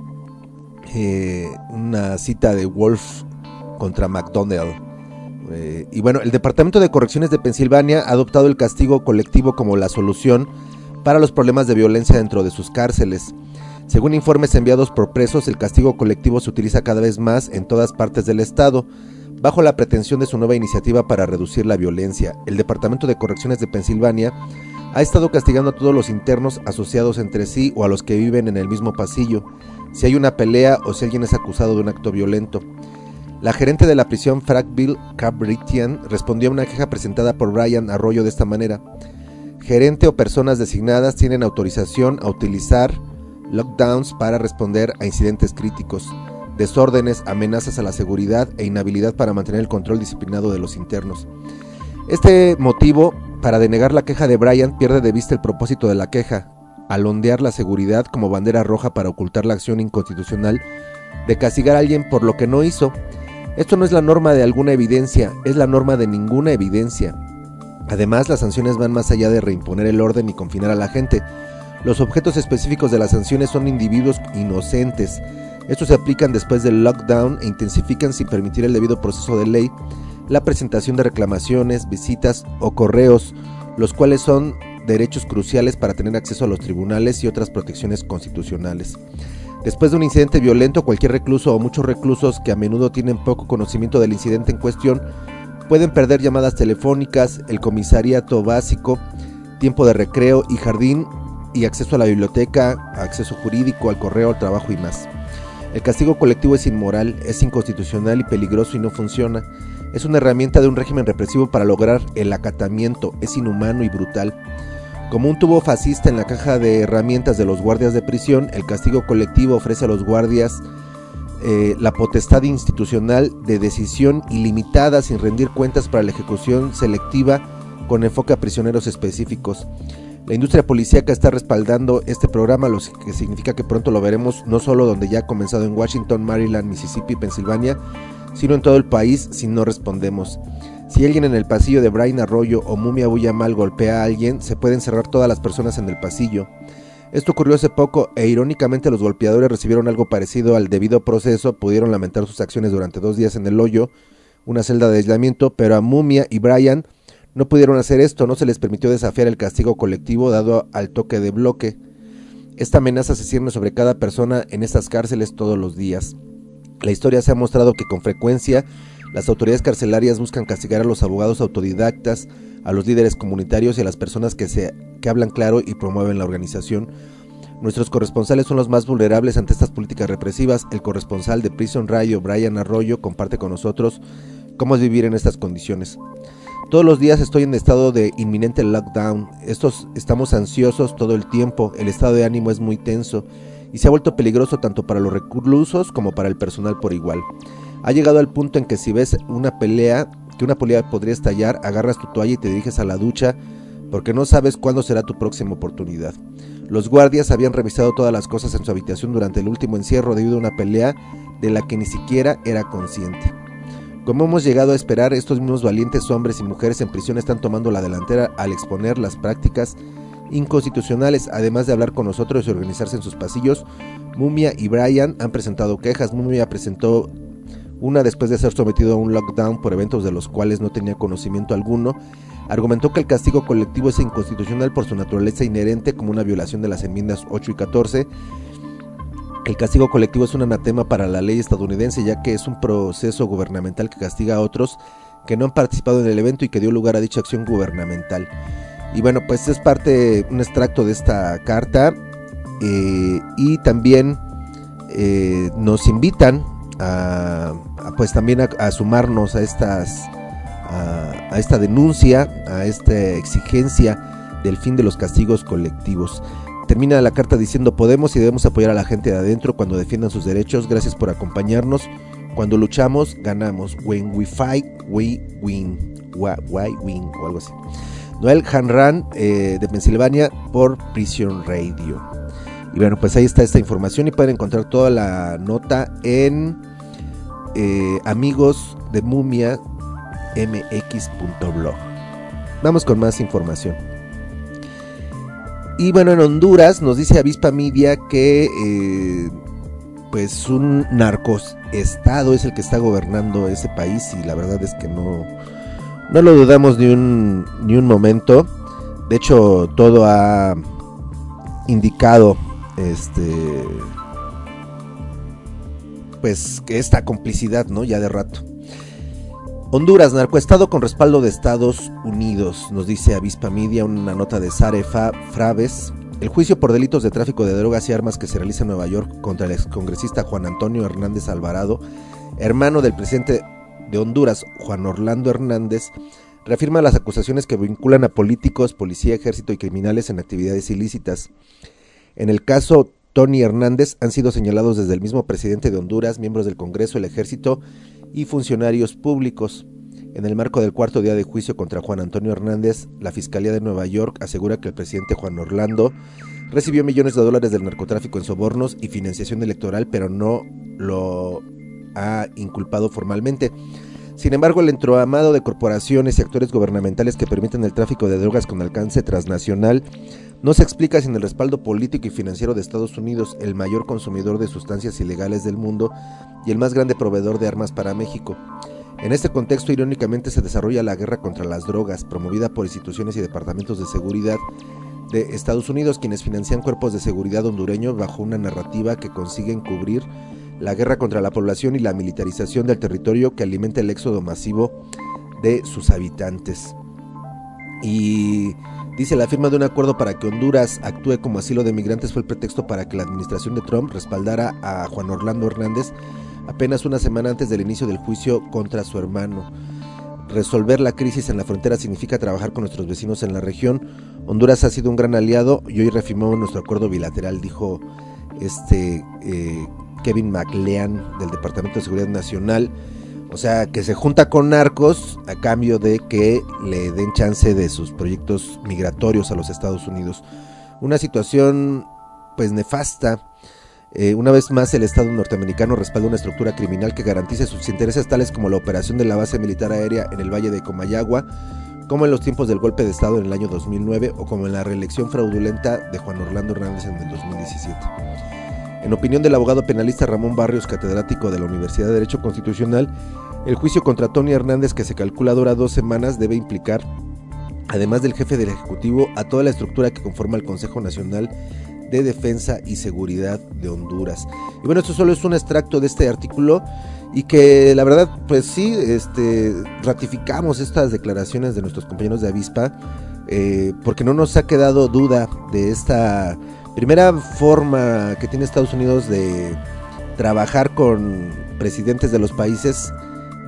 Eh, una cita de Wolf contra McDonald. Eh, y bueno, el Departamento de Correcciones de Pensilvania ha adoptado el castigo colectivo como la solución para los problemas de violencia dentro de sus cárceles. Según informes enviados por presos, el castigo colectivo se utiliza cada vez más en todas partes del estado, bajo la pretensión de su nueva iniciativa para reducir la violencia. El Departamento de Correcciones de Pensilvania ha estado castigando a todos los internos asociados entre sí o a los que viven en el mismo pasillo, si hay una pelea o si alguien es acusado de un acto violento. La gerente de la prisión Frackville, Cabritian, respondió a una queja presentada por Brian Arroyo de esta manera: gerente o personas designadas tienen autorización a utilizar lockdowns para responder a incidentes críticos, desórdenes, amenazas a la seguridad e inhabilidad para mantener el control disciplinado de los internos. Este motivo para denegar la queja de Brian pierde de vista el propósito de la queja: al ondear la seguridad como bandera roja para ocultar la acción inconstitucional de castigar a alguien por lo que no hizo. Esto no es la norma de alguna evidencia, es la norma de ninguna evidencia. Además, las sanciones van más allá de reimponer el orden y confinar a la gente. Los objetos específicos de las sanciones son individuos inocentes. Estos se aplican después del lockdown e intensifican, sin permitir el debido proceso de ley, la presentación de reclamaciones, visitas o correos, los cuales son derechos cruciales para tener acceso a los tribunales y otras protecciones constitucionales. Después de un incidente violento, cualquier recluso o muchos reclusos que a menudo tienen poco conocimiento del incidente en cuestión pueden perder llamadas telefónicas, el comisariato básico, tiempo de recreo y jardín, y acceso a la biblioteca, acceso jurídico, al correo, al trabajo y más. El castigo colectivo es inmoral, es inconstitucional y peligroso y no funciona. Es una herramienta de un régimen represivo para lograr el acatamiento, es inhumano y brutal. Como un tubo fascista en la caja de herramientas de los guardias de prisión, el castigo colectivo ofrece a los guardias eh, la potestad institucional de decisión ilimitada sin rendir cuentas para la ejecución selectiva con enfoque a prisioneros específicos. La industria policíaca está respaldando este programa, lo que significa que pronto lo veremos no solo donde ya ha comenzado en Washington, Maryland, Mississippi y Pensilvania, sino en todo el país si no respondemos. Si alguien en el pasillo de Brian Arroyo o Mumia Huyamal golpea a alguien, se pueden cerrar todas las personas en el pasillo. Esto ocurrió hace poco e irónicamente los golpeadores recibieron algo parecido al debido proceso, pudieron lamentar sus acciones durante dos días en el hoyo, una celda de aislamiento, pero a Mumia y Brian no pudieron hacer esto, no se les permitió desafiar el castigo colectivo dado al toque de bloque. Esta amenaza se cierne sobre cada persona en estas cárceles todos los días. La historia se ha mostrado que con frecuencia las autoridades carcelarias buscan castigar a los abogados autodidactas, a los líderes comunitarios y a las personas que, se, que hablan claro y promueven la organización. Nuestros corresponsales son los más vulnerables ante estas políticas represivas. El corresponsal de Prison Radio, Brian Arroyo, comparte con nosotros cómo es vivir en estas condiciones. Todos los días estoy en estado de inminente lockdown. Estos, estamos ansiosos todo el tiempo, el estado de ánimo es muy tenso y se ha vuelto peligroso tanto para los reclusos como para el personal por igual. Ha llegado al punto en que si ves una pelea, que una pelea podría estallar, agarras tu toalla y te diriges a la ducha porque no sabes cuándo será tu próxima oportunidad. Los guardias habían revisado todas las cosas en su habitación durante el último encierro debido a una pelea de la que ni siquiera era consciente. Como hemos llegado a esperar, estos mismos valientes hombres y mujeres en prisión están tomando la delantera al exponer las prácticas inconstitucionales, además de hablar con nosotros y organizarse en sus pasillos. Mumia y Brian han presentado quejas. Mumia presentó una después de ser sometido a un lockdown por eventos de los cuales no tenía conocimiento alguno. Argumentó que el castigo colectivo es inconstitucional por su naturaleza inherente como una violación de las enmiendas ocho y catorce. El castigo colectivo es un anatema para la ley estadounidense, ya que es un proceso gubernamental que castiga a otros que no han participado en el evento y que dio lugar a dicha acción gubernamental. Y bueno, pues es parte, un extracto de esta carta, eh, y también eh, nos invitan a, a pues también a, a sumarnos a estas a, a esta denuncia, a esta exigencia del fin de los castigos colectivos. Termina la carta diciendo: podemos y debemos apoyar a la gente de adentro cuando defiendan sus derechos. Gracias por acompañarnos. Cuando luchamos, ganamos. When we fight, we win. Why win, o algo así. Noel Hanran, eh, de Pensilvania, por Prison Radio. Y bueno, pues ahí está esta información y pueden encontrar toda la nota en eh, amigos de Mumia M X punto blog. Vamos con más información. Y bueno, en Honduras nos dice Avispa Media que eh, pues un narcoestado es el que está gobernando ese país, y la verdad es que no, no lo dudamos ni un, ni un momento. De hecho, todo ha indicado este pues que esta complicidad, ¿no? Ya de rato. Honduras, narcoestado con respaldo de Estados Unidos, nos dice Avispa Media, una nota de Sare Fraves. El juicio por delitos de tráfico de drogas y armas que se realiza en Nueva York contra el excongresista Juan Antonio Hernández Alvarado, hermano del presidente de Honduras, Juan Orlando Hernández, reafirma las acusaciones que vinculan a políticos, policía, ejército y criminales en actividades ilícitas. En el caso Tony Hernández han sido señalados desde el mismo presidente de Honduras, miembros del Congreso, el ejército y funcionarios públicos. En el marco del cuarto día de juicio contra Juan Antonio Hernández, la Fiscalía de Nueva York asegura que el presidente Juan Orlando recibió millones de dólares del narcotráfico en sobornos y financiación electoral, pero no lo ha inculpado formalmente. Sin embargo, el entramado de corporaciones y actores gubernamentales que permiten el tráfico de drogas con alcance transnacional no se explica sin el respaldo político y financiero de Estados Unidos, el mayor consumidor de sustancias ilegales del mundo y el más grande proveedor de armas para México. En este contexto, irónicamente, se desarrolla la guerra contra las drogas, promovida por instituciones y departamentos de seguridad de Estados Unidos, quienes financian cuerpos de seguridad hondureños bajo una narrativa que consiguen cubrir la guerra contra la población y la militarización del territorio que alimenta el éxodo masivo de sus habitantes. Y dice: la firma de un acuerdo para que Honduras actúe como asilo de migrantes fue el pretexto para que la administración de Trump respaldara a Juan Orlando Hernández apenas una semana antes del inicio del juicio contra su hermano. Resolver la crisis en la frontera significa trabajar con nuestros vecinos en la región. Honduras ha sido un gran aliado y hoy reafirmamos nuestro acuerdo bilateral, dijo este eh, Kevin McLean del Departamento de Seguridad Nacional. O sea, que se junta con narcos a cambio de que le den chance de sus proyectos migratorios a los Estados Unidos. Una situación pues nefasta. Eh, una vez más, el Estado norteamericano respalda una estructura criminal que garantice sus intereses, tales como la operación de la base militar aérea en el Valle de Comayagua, como en los tiempos del golpe de Estado en el año dos mil nueve o como en la reelección fraudulenta de Juan Orlando Hernández en el dos mil diecisiete. En opinión del abogado penalista Ramón Barrios, catedrático de la Universidad de Derecho Constitucional, el juicio contra Tony Hernández, que se calcula dura dos semanas, debe implicar, además del jefe del Ejecutivo, a toda la estructura que conforma el Consejo Nacional de Defensa y Seguridad de Honduras. Y bueno, esto solo es un extracto de este artículo y que la verdad, pues sí, este, ratificamos estas declaraciones de nuestros compañeros de Avispa, eh, porque no nos ha quedado duda de esta primera forma que tiene Estados Unidos de trabajar con presidentes de los países,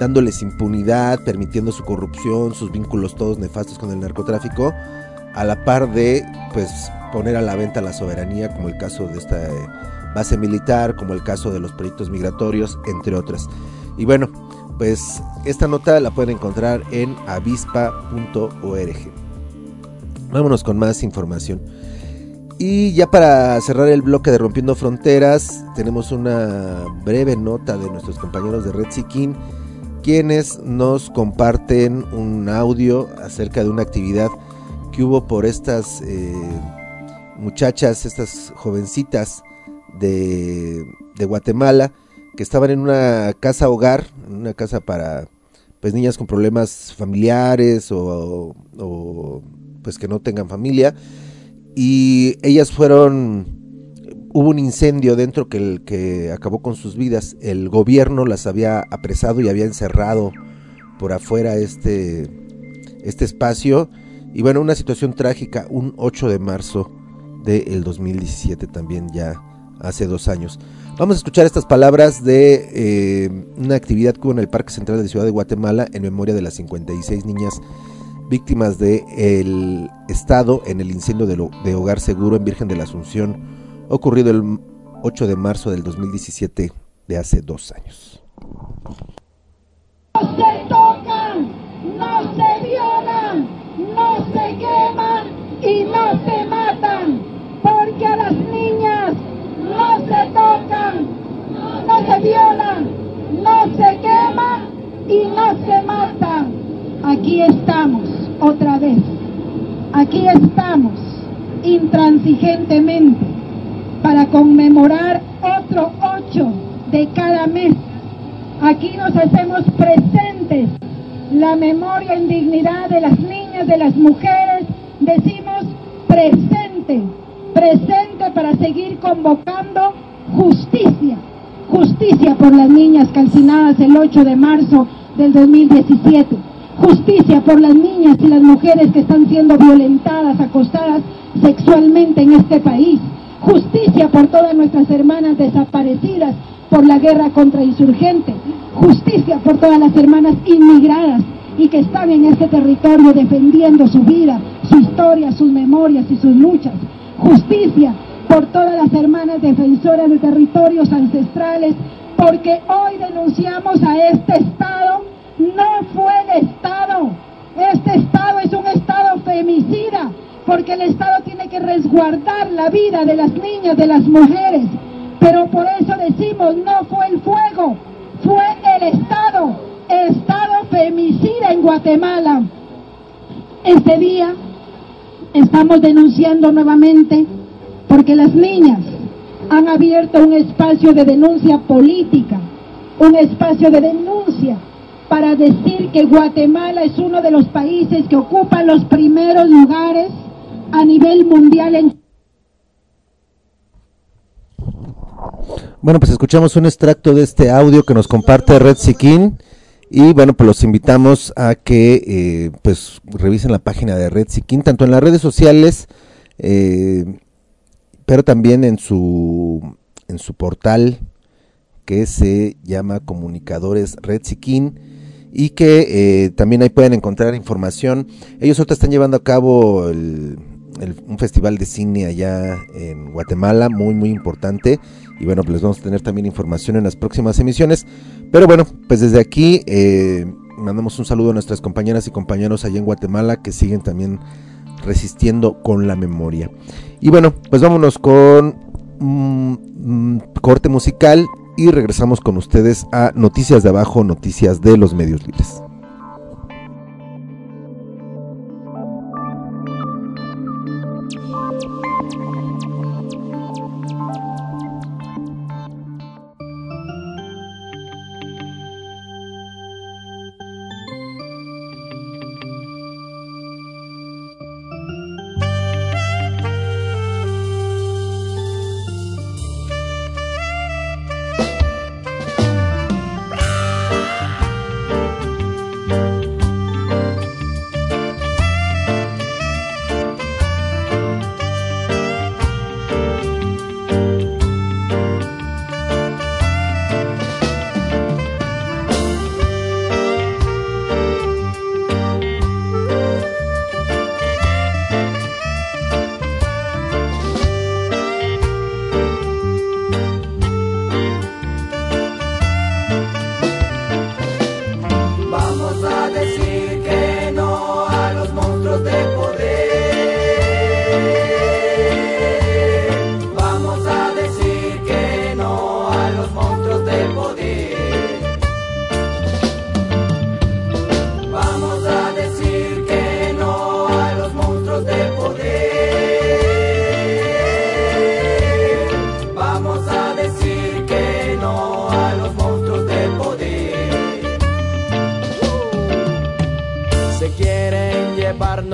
dándoles impunidad, permitiendo su corrupción, sus vínculos todos nefastos con el narcotráfico, a la par de pues poner a la venta la soberanía, como el caso de esta eh, base militar, como el caso de los proyectos migratorios, entre otras. Y bueno, pues esta nota la pueden encontrar en avispa punto org. Vámonos con más información. Y ya para cerrar el bloque de Rompiendo Fronteras, tenemos una breve nota de nuestros compañeros de Red Siquín, quienes nos comparten un audio acerca de una actividad que hubo por estas eh, muchachas, estas jovencitas de, de Guatemala, que estaban en una casa hogar, en una casa para pues niñas con problemas familiares o, o pues que no tengan familia. Y ellas fueron, hubo un incendio dentro que, el, que acabó con sus vidas. El gobierno las había apresado y había encerrado por afuera este, este espacio. Y bueno, una situación trágica, un ocho de marzo del dos mil diecisiete, también ya hace dos años. Vamos a escuchar estas palabras de eh, una actividad que hubo en el Parque Central de Ciudad de Guatemala en memoria de las cincuenta y seis niñas víctimas del Estado en el incendio de, lo, de Hogar Seguro en Virgen de la Asunción, ocurrido el ocho de marzo del dos mil diecisiete, de hace dos años. No se tocan, no se violan, no se queman y no se matan, porque a las niñas no se tocan, no se violan, no se queman y no se matan. Aquí estamos, otra vez, aquí estamos, intransigentemente, para conmemorar otro ocho de cada mes. Aquí nos hacemos presentes la memoria en dignidad de las niñas, de las mujeres, decimos presente, presente para seguir convocando justicia, justicia por las niñas calcinadas el ocho de marzo del dos mil diecisiete. Justicia por las niñas y las mujeres que están siendo violentadas, acosadas sexualmente en este país. Justicia por todas nuestras hermanas desaparecidas por la guerra contra insurgentes. Justicia por todas las hermanas inmigradas y que están en este territorio defendiendo su vida, su historia, sus memorias y sus luchas. Justicia por todas las hermanas defensoras de territorios ancestrales, porque hoy denunciamos a este Estado. No fue el Estado, este Estado es un Estado femicida, porque el Estado tiene que resguardar la vida de las niñas, de las mujeres, pero por eso decimos, no fue el fuego, fue el Estado, Estado femicida en Guatemala. Este día estamos denunciando nuevamente, porque las niñas han abierto un espacio de denuncia política, un espacio de denuncia, para decir que Guatemala es uno de los países que ocupan los primeros lugares a nivel mundial en... Bueno, pues escuchamos un extracto de este audio que nos comparte Red Siquín y bueno, pues los invitamos a que eh, pues revisen la página de Red Siquín, tanto en las redes sociales, eh, pero también en su, en su portal que se llama Comunicadores Red Siquín, y que eh, también ahí pueden encontrar información. Ellos ahorita están llevando a cabo el, el, un festival de cine allá en Guatemala, muy muy importante, y bueno, pues les vamos a tener también información en las próximas emisiones. Pero bueno, pues desde aquí eh, mandamos un saludo a nuestras compañeras y compañeros allá en Guatemala, que siguen también resistiendo con la memoria. Y bueno, pues vámonos con un mm, mm, corte musical y regresamos con ustedes a Noticias de Abajo, noticias de los medios libres.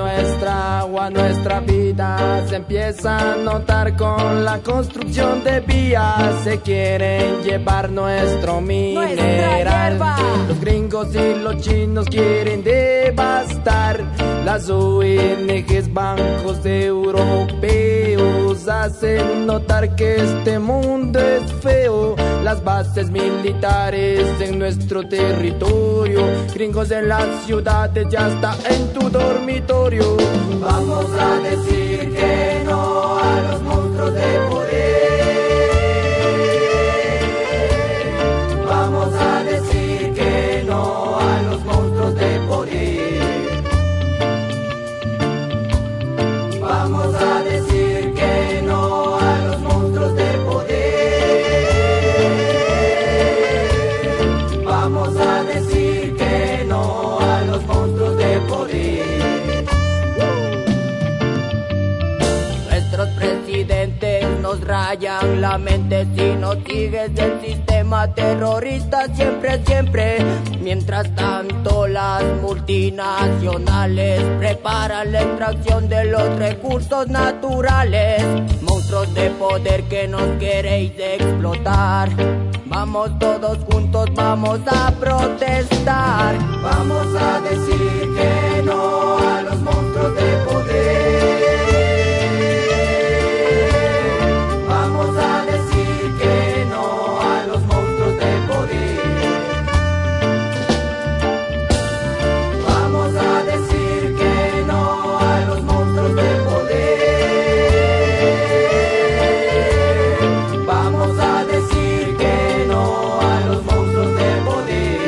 nuestra agua, nuestra vida se empieza a notar con la construcción de vías. Se quieren llevar nuestro mineral. Los gringos y los chinos quieren devastar las O N Ges, bancos europeos hacen notar que este mundo es feo. Las bases militares en nuestro territorio, gringos en las ciudades, ya está en tu dormitorio. Vamos a decir que no a los monstruos de poder. Vamos a decir que no a los monstruos de poder. Vamos a decir que no a los monstruos de poder. Vamos a decir que no a los monstruos de poder. Nuestros presidentes nos rayan la mente si no sigues del sistema terrorista siempre, siempre. Mientras tanto las multinacionales preparan la extracción de los recursos naturales. Monstruos de poder que nos queréis explotar. Vamos todos juntos, vamos a protestar. Vamos a decir que no a los monstruos de poder. Vamos a decir que no a los monstruos de poder. Vamos a decir que no a los monstruos de poder. Vamos a decir que no a los monstruos de poder.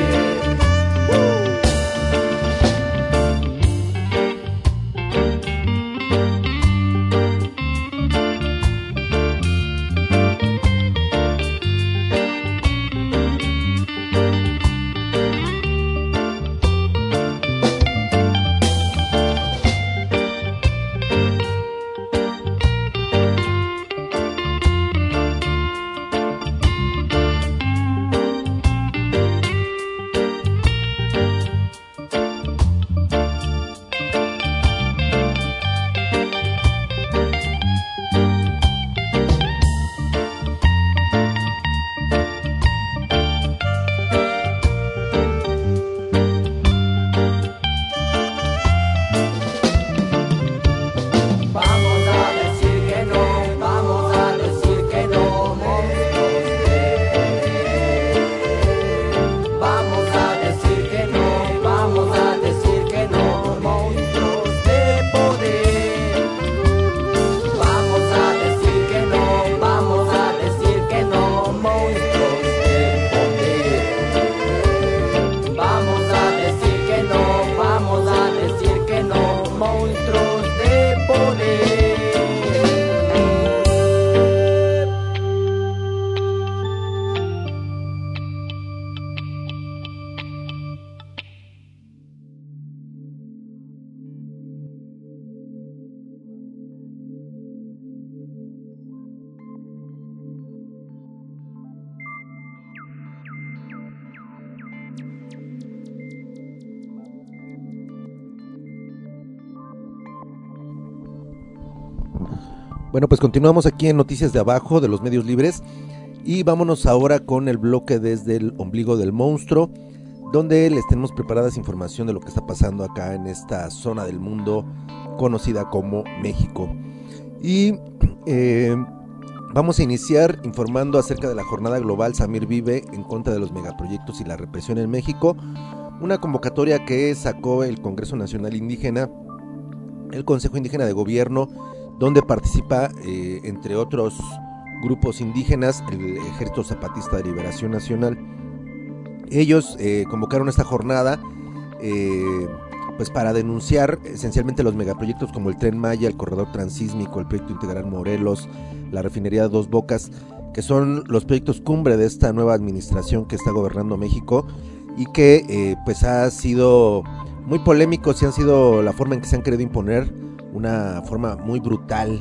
Bueno, pues continuamos aquí en Noticias de Abajo de los Medios Libres y vámonos ahora con el bloque desde el ombligo del monstruo, donde les tenemos preparadas información de lo que está pasando acá en esta zona del mundo conocida como México. Y eh, vamos a iniciar informando acerca de la jornada global Samir Vive en contra de los megaproyectos y la represión en México, una convocatoria que sacó el Congreso Nacional Indígena, el Consejo Indígena de Gobierno, donde participa, eh, entre otros grupos indígenas, el Ejército Zapatista de Liberación Nacional. Ellos eh, convocaron esta jornada eh, pues para denunciar esencialmente los megaproyectos como el Tren Maya, el Corredor Transísmico, el Proyecto Integral Morelos, la Refinería de Dos Bocas, que son los proyectos cumbre de esta nueva administración que está gobernando México y que eh, pues ha sido muy polémicos y han sido la forma en que se han querido imponer, una forma muy brutal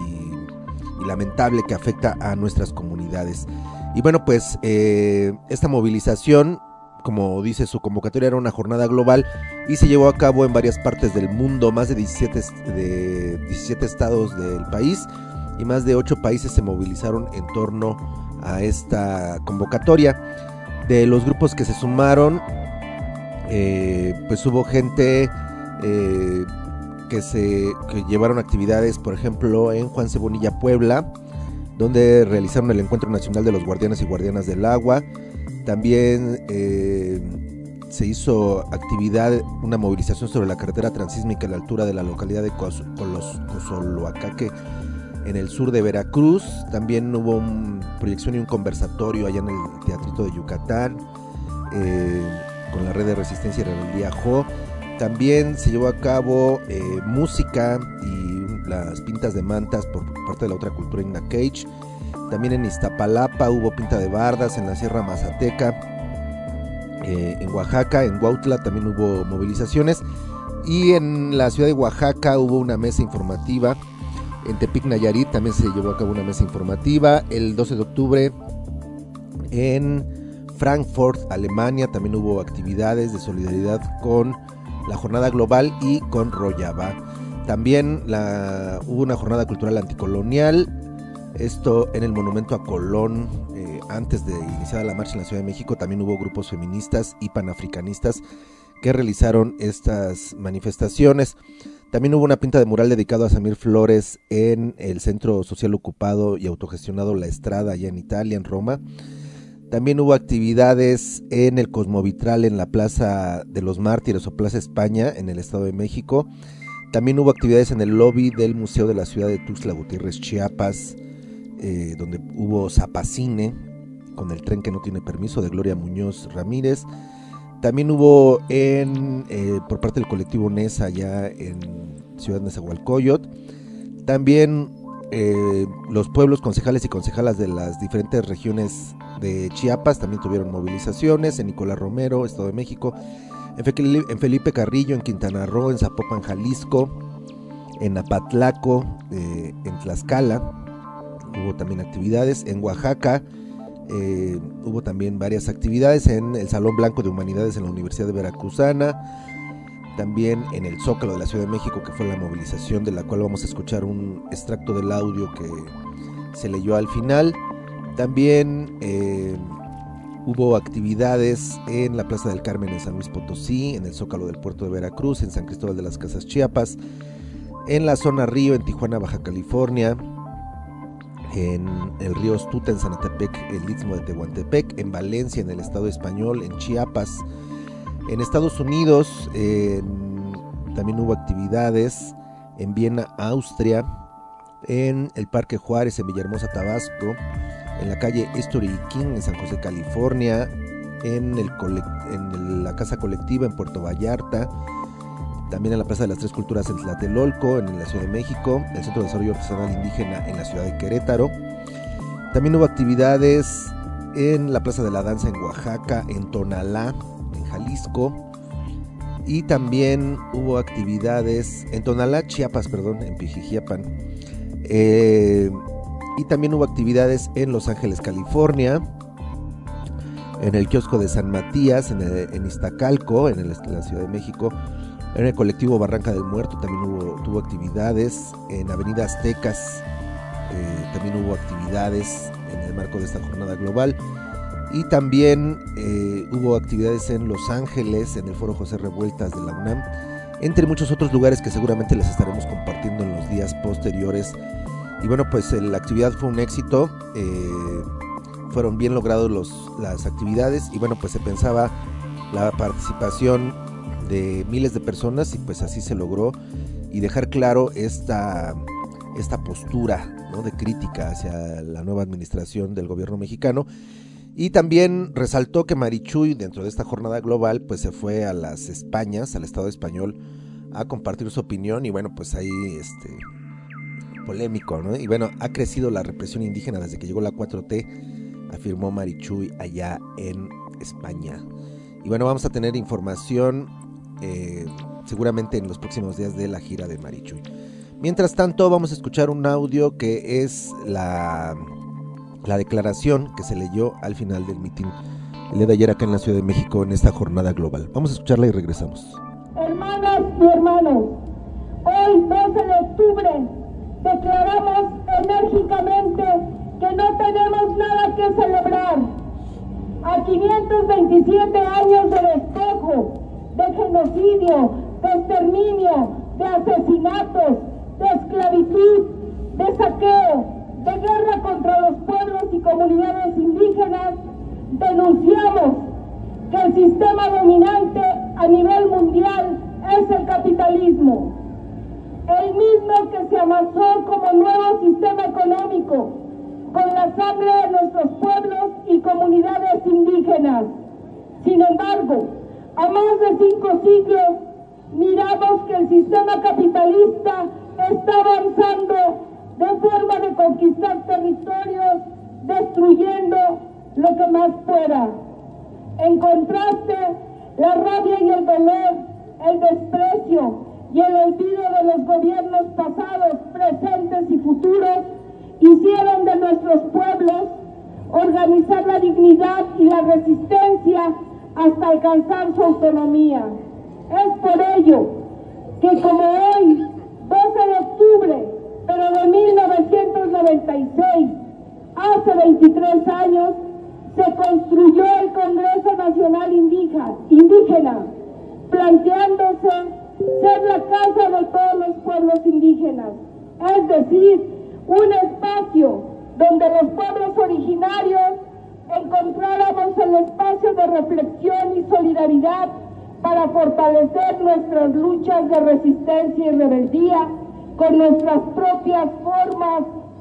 y, y lamentable que afecta a nuestras comunidades. Y bueno, pues eh, esta movilización como dice su convocatoria, era una jornada global y se llevó a cabo en varias partes del mundo, más de diecisiete, de diecisiete estados del país, y más de ocho países se movilizaron en torno a esta convocatoria. De los grupos que se sumaron, eh, pues hubo gente eh, que se que llevaron actividades, por ejemplo, en Juan Cebonilla, Puebla, donde realizaron el Encuentro Nacional de los Guardianes y Guardianas del Agua. También eh, se hizo actividad, una movilización sobre la carretera transísmica a la altura de la localidad de Cozoloacaque, en el sur de Veracruz. También hubo una proyección y un conversatorio allá en el Teatrito de Yucatán, eh, con la Red de Resistencia y Rebeldía J O. También se llevó a cabo eh, música y las pintas de mantas por parte de la otra cultura Igna Cage. También en Iztapalapa hubo pinta de bardas, en la Sierra Mazateca, eh, en Oaxaca, en Huautla también hubo movilizaciones, y en la ciudad de Oaxaca hubo una mesa informativa. En Tepic, Nayarit también se llevó a cabo una mesa informativa. El doce de octubre en Frankfurt, Alemania, también hubo actividades de solidaridad con la jornada global y con Rojava. También la, hubo una jornada cultural anticolonial, esto en el monumento a Colón, eh, antes de iniciar la marcha en la Ciudad de México. También hubo grupos feministas y panafricanistas que realizaron estas manifestaciones. También hubo una pinta de mural dedicado a Samir Flores en el Centro Social Ocupado y Autogestionado La Estrada, allá en Italia, en Roma. También hubo actividades en el Cosmovitral, en la Plaza de los Mártires o Plaza España, en el Estado de México. También hubo actividades en el lobby del Museo de la Ciudad de Tuxtla Gutiérrez, Chiapas, eh, donde hubo Zapacine, con el tren que no tiene permiso, de Gloria Muñoz Ramírez. También hubo en eh, por parte del colectivo NESA, allá en Ciudad Nezahualcóyotl. También eh, los pueblos, concejales y concejalas de las diferentes regiones de Chiapas también tuvieron movilizaciones. En Nicolás Romero, Estado de México, en, Fe en Felipe Carrillo, en Quintana Roo, en Zapopan, Jalisco, en Apatlaco, eh, en Tlaxcala hubo también actividades. En Oaxaca Eh, hubo también varias actividades en el Salón Blanco de Humanidades en la Universidad de Veracruzana. También en el Zócalo de la Ciudad de México, que fue la movilización de la cual vamos a escuchar un extracto del audio que se leyó al final. También eh, hubo actividades en la Plaza del Carmen en San Luis Potosí, en el Zócalo del Puerto de Veracruz, en San Cristóbal de las Casas, Chiapas, en la zona Río, en Tijuana, Baja California, en el río Astuta, en Zanatepec, el Istmo de Tehuantepec, en Valencia, en el Estado Español, en Chiapas. En Estados Unidos eh, también hubo actividades en Viena, Austria, en el Parque Juárez, en Villahermosa, Tabasco, en la calle History King, en San José, California, en, el en la Casa Colectiva, en Puerto Vallarta, también en la Plaza de las Tres Culturas en Tlatelolco, en la Ciudad de México, el Centro de Desarrollo Artesanal Indígena en la ciudad de Querétaro. También hubo actividades en la Plaza de la Danza en Oaxaca, en Tonalá, en Jalisco, y también hubo actividades en Tonalá, Chiapas, perdón, en Pijijiapan. Eh, y también hubo actividades en Los Ángeles, California, en el kiosco de San Matías, en, el, en Iztacalco, en, el, en la Ciudad de México. En el colectivo Barranca del Muerto también hubo, tuvo actividades. En Avenida Aztecas eh, también hubo actividades en el marco de esta jornada global. Y también eh, hubo actividades en Los Ángeles, en el Foro José Revueltas de la UNAM, entre muchos otros lugares que seguramente les estaremos compartiendo en los días posteriores. Y bueno, pues eh, la actividad fue un éxito, eh, fueron bien logrados los, las actividades, y bueno, pues se pensaba la participación de miles de personas, y pues así se logró, y dejar claro esta, esta postura, ¿no?, de crítica hacia la nueva administración del gobierno mexicano. Y también resaltó que Marichuy, dentro de esta jornada global, pues se fue a las Españas, al Estado español, a compartir su opinión, y bueno, pues ahí este polémico, ¿no? Y bueno, ha crecido la represión indígena desde que llegó la cuatro T, afirmó Marichuy allá en España. Y bueno, vamos a tener información Eh, seguramente en los próximos días de la gira de Marichuy. Mientras tanto, vamos a escuchar un audio que es la, la declaración que se leyó al final del mitin el día de ayer acá en la Ciudad de México en esta jornada global. Vamos a escucharla y regresamos. Hermanas y hermanos, hoy doce de octubre declaramos enérgicamente que no tenemos nada que celebrar. A quinientos veintisiete años de despojo, de genocidio, de exterminio, de asesinatos, de esclavitud, de saqueo, de guerra contra los pueblos y comunidades indígenas, denunciamos que el sistema dominante a nivel mundial es el capitalismo, el mismo que se amasó como nuevo sistema económico con la sangre de nuestros pueblos y comunidades indígenas. Sin embargo, a más de cinco siglos, miramos que el sistema capitalista está avanzando de forma de conquistar territorios, destruyendo lo que más pueda. En contraste, la rabia y el dolor, el desprecio y el olvido de los gobiernos pasados, presentes y futuros hicieron de nuestros pueblos organizar la dignidad y la resistencia hasta alcanzar su autonomía. Es por ello que como hoy, doce de octubre, pero de mil novecientos noventa y seis, hace veintitrés años, se construyó el Congreso Nacional Indígena, planteándose ser la casa de todos los pueblos indígenas, es decir, un espacio donde los pueblos originarios encontráramos el espacio de reflexión y solidaridad para fortalecer nuestras luchas de resistencia y rebeldía con nuestras propias formas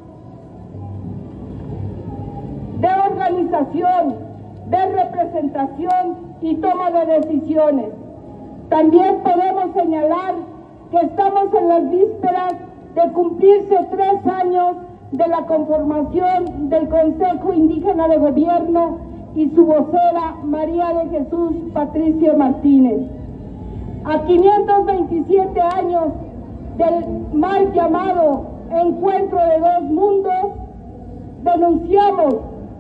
de organización, de representación y toma de decisiones. También podemos señalar que estamos en las vísperas de cumplirse tres años de la conformación del Consejo Indígena de Gobierno y su vocera María de Jesús Patricio Martínez. A quinientos veintisiete años del mal llamado Encuentro de Dos Mundos, denunciamos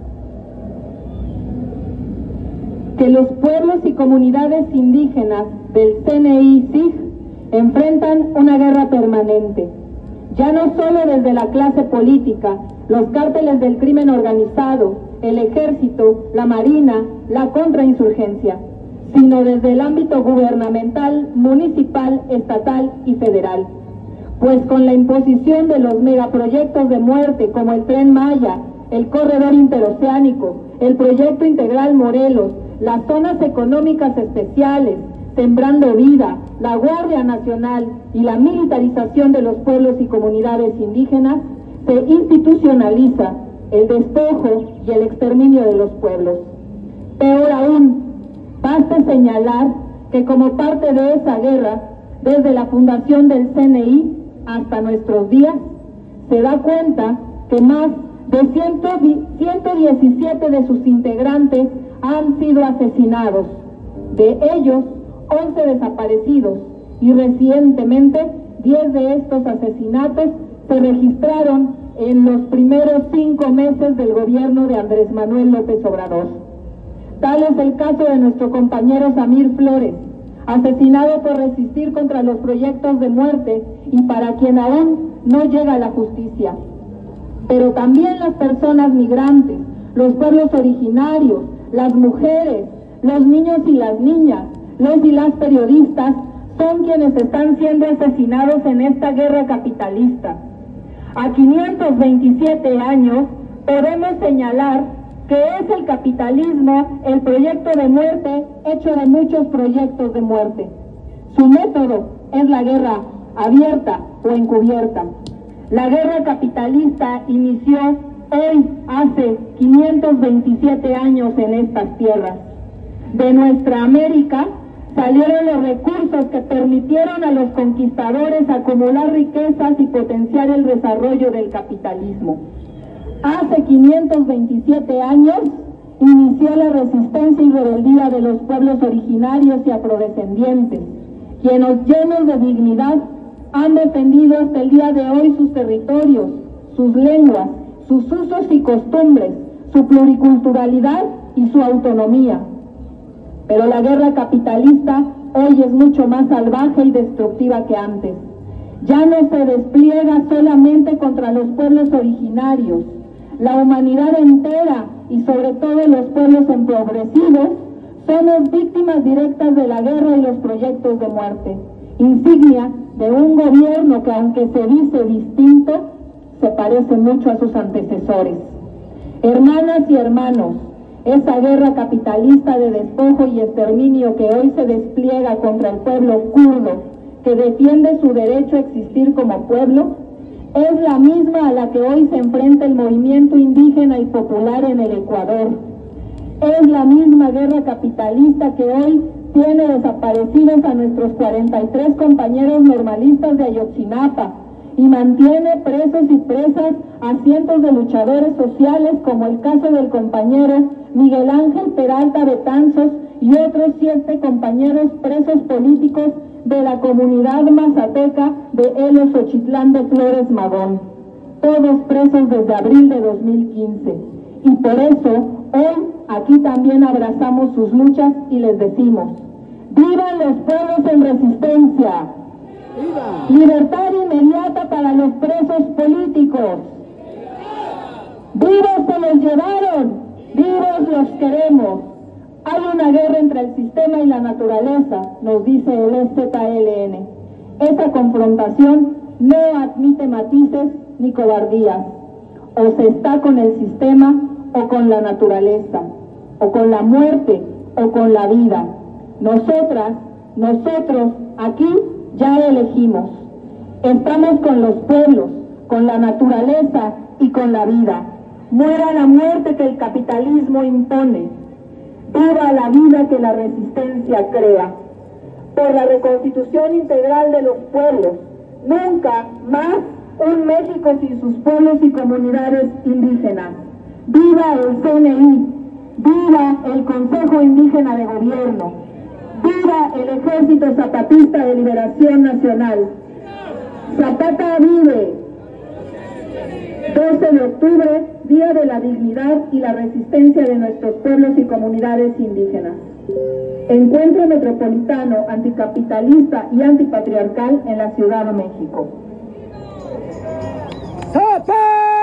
que los pueblos y comunidades indígenas del C N I S I G enfrentan una guerra permanente, ya no solo desde la clase política, los cárteles del crimen organizado, el ejército, la marina, la contrainsurgencia, sino desde el ámbito gubernamental, municipal, estatal y federal. Pues con la imposición de los megaproyectos de muerte como el Tren Maya, el Corredor Interoceánico, el Proyecto Integral Morelos, las zonas económicas especiales, Sembrando Vida, la Guardia Nacional y la militarización de los pueblos y comunidades indígenas, se institucionaliza el despojo y el exterminio de los pueblos. Peor aún, basta señalar que como parte de esa guerra, desde la fundación del C N I hasta nuestros días, se da cuenta que más de ciento diecisiete de sus integrantes han sido asesinados, de ellos once desaparecidos, y recientemente diez de estos asesinatos se registraron en los primeros cinco meses del gobierno de Andrés Manuel López Obrador. Tal es el caso de nuestro compañero Samir Flores, asesinado por resistir contra los proyectos de muerte y para quien aún no llega la justicia. Pero también las personas migrantes, los pueblos originarios, las mujeres, los niños y las niñas, los y las periodistas son quienes están siendo asesinados en esta guerra capitalista. A quinientos veintisiete años podemos señalar que es el capitalismo el proyecto de muerte hecho de muchos proyectos de muerte. Su método es la guerra abierta o encubierta. La guerra capitalista inició hoy hace quinientos veintisiete años en estas tierras. De nuestra América salieron los recursos que permitieron a los conquistadores acumular riquezas y potenciar el desarrollo del capitalismo. Hace quinientos veintisiete años inició la resistencia y rebeldía de los pueblos originarios y afrodescendientes, quienes llenos de dignidad han defendido hasta el día de hoy sus territorios, sus lenguas, sus usos y costumbres, su pluriculturalidad y su autonomía. Pero la guerra capitalista hoy es mucho más salvaje y destructiva que antes. Ya no se despliega solamente contra los pueblos originarios. La humanidad entera y sobre todo los pueblos empobrecidos somos víctimas directas de la guerra y los proyectos de muerte, insignia de un gobierno que, aunque se dice distinto, se parece mucho a sus antecesores. Hermanas y hermanos, esa guerra capitalista de despojo y exterminio que hoy se despliega contra el pueblo kurdo, que defiende su derecho a existir como pueblo, es la misma a la que hoy se enfrenta el movimiento indígena y popular en el Ecuador. Es la misma guerra capitalista que hoy tiene desaparecidos a nuestros cuarenta y tres compañeros normalistas de Ayotzinapa y mantiene presos y presas a cientos de luchadores sociales, como el caso del compañero Miguel Ángel Peralta Betanzos y otros siete compañeros presos políticos de la comunidad mazateca de Helios Xochitlán de Flores Magón, todos presos desde abril de dos mil quince. Y por eso, hoy aquí también abrazamos sus luchas y les decimos: ¡vivan los pueblos en resistencia! ¡Viva! ¡Libertad inmediata para los presos políticos! ¡Vivos se los llevaron! ¡Vivos los queremos! Hay una guerra entre el sistema y la naturaleza, nos dice el E Z L N. Esa confrontación no admite matices ni cobardías. O se está con el sistema o con la naturaleza, o con la muerte o con la vida. Nosotras, nosotros aquí ya elegimos. Estamos con los pueblos, con la naturaleza y con la vida. Muera la muerte que el capitalismo impone. Viva la vida que la resistencia crea. Por la reconstitución integral de los pueblos. Nunca más un México sin sus pueblos y comunidades indígenas. Viva el C N I. Viva el Consejo Indígena de Gobierno. Viva el Ejército Zapatista de Liberación Nacional. Zapata vive. doce de octubre, Día de la Dignidad y la Resistencia de nuestros pueblos y comunidades indígenas. Encuentro Metropolitano Anticapitalista y Antipatriarcal en la Ciudad de México. ¡Zapata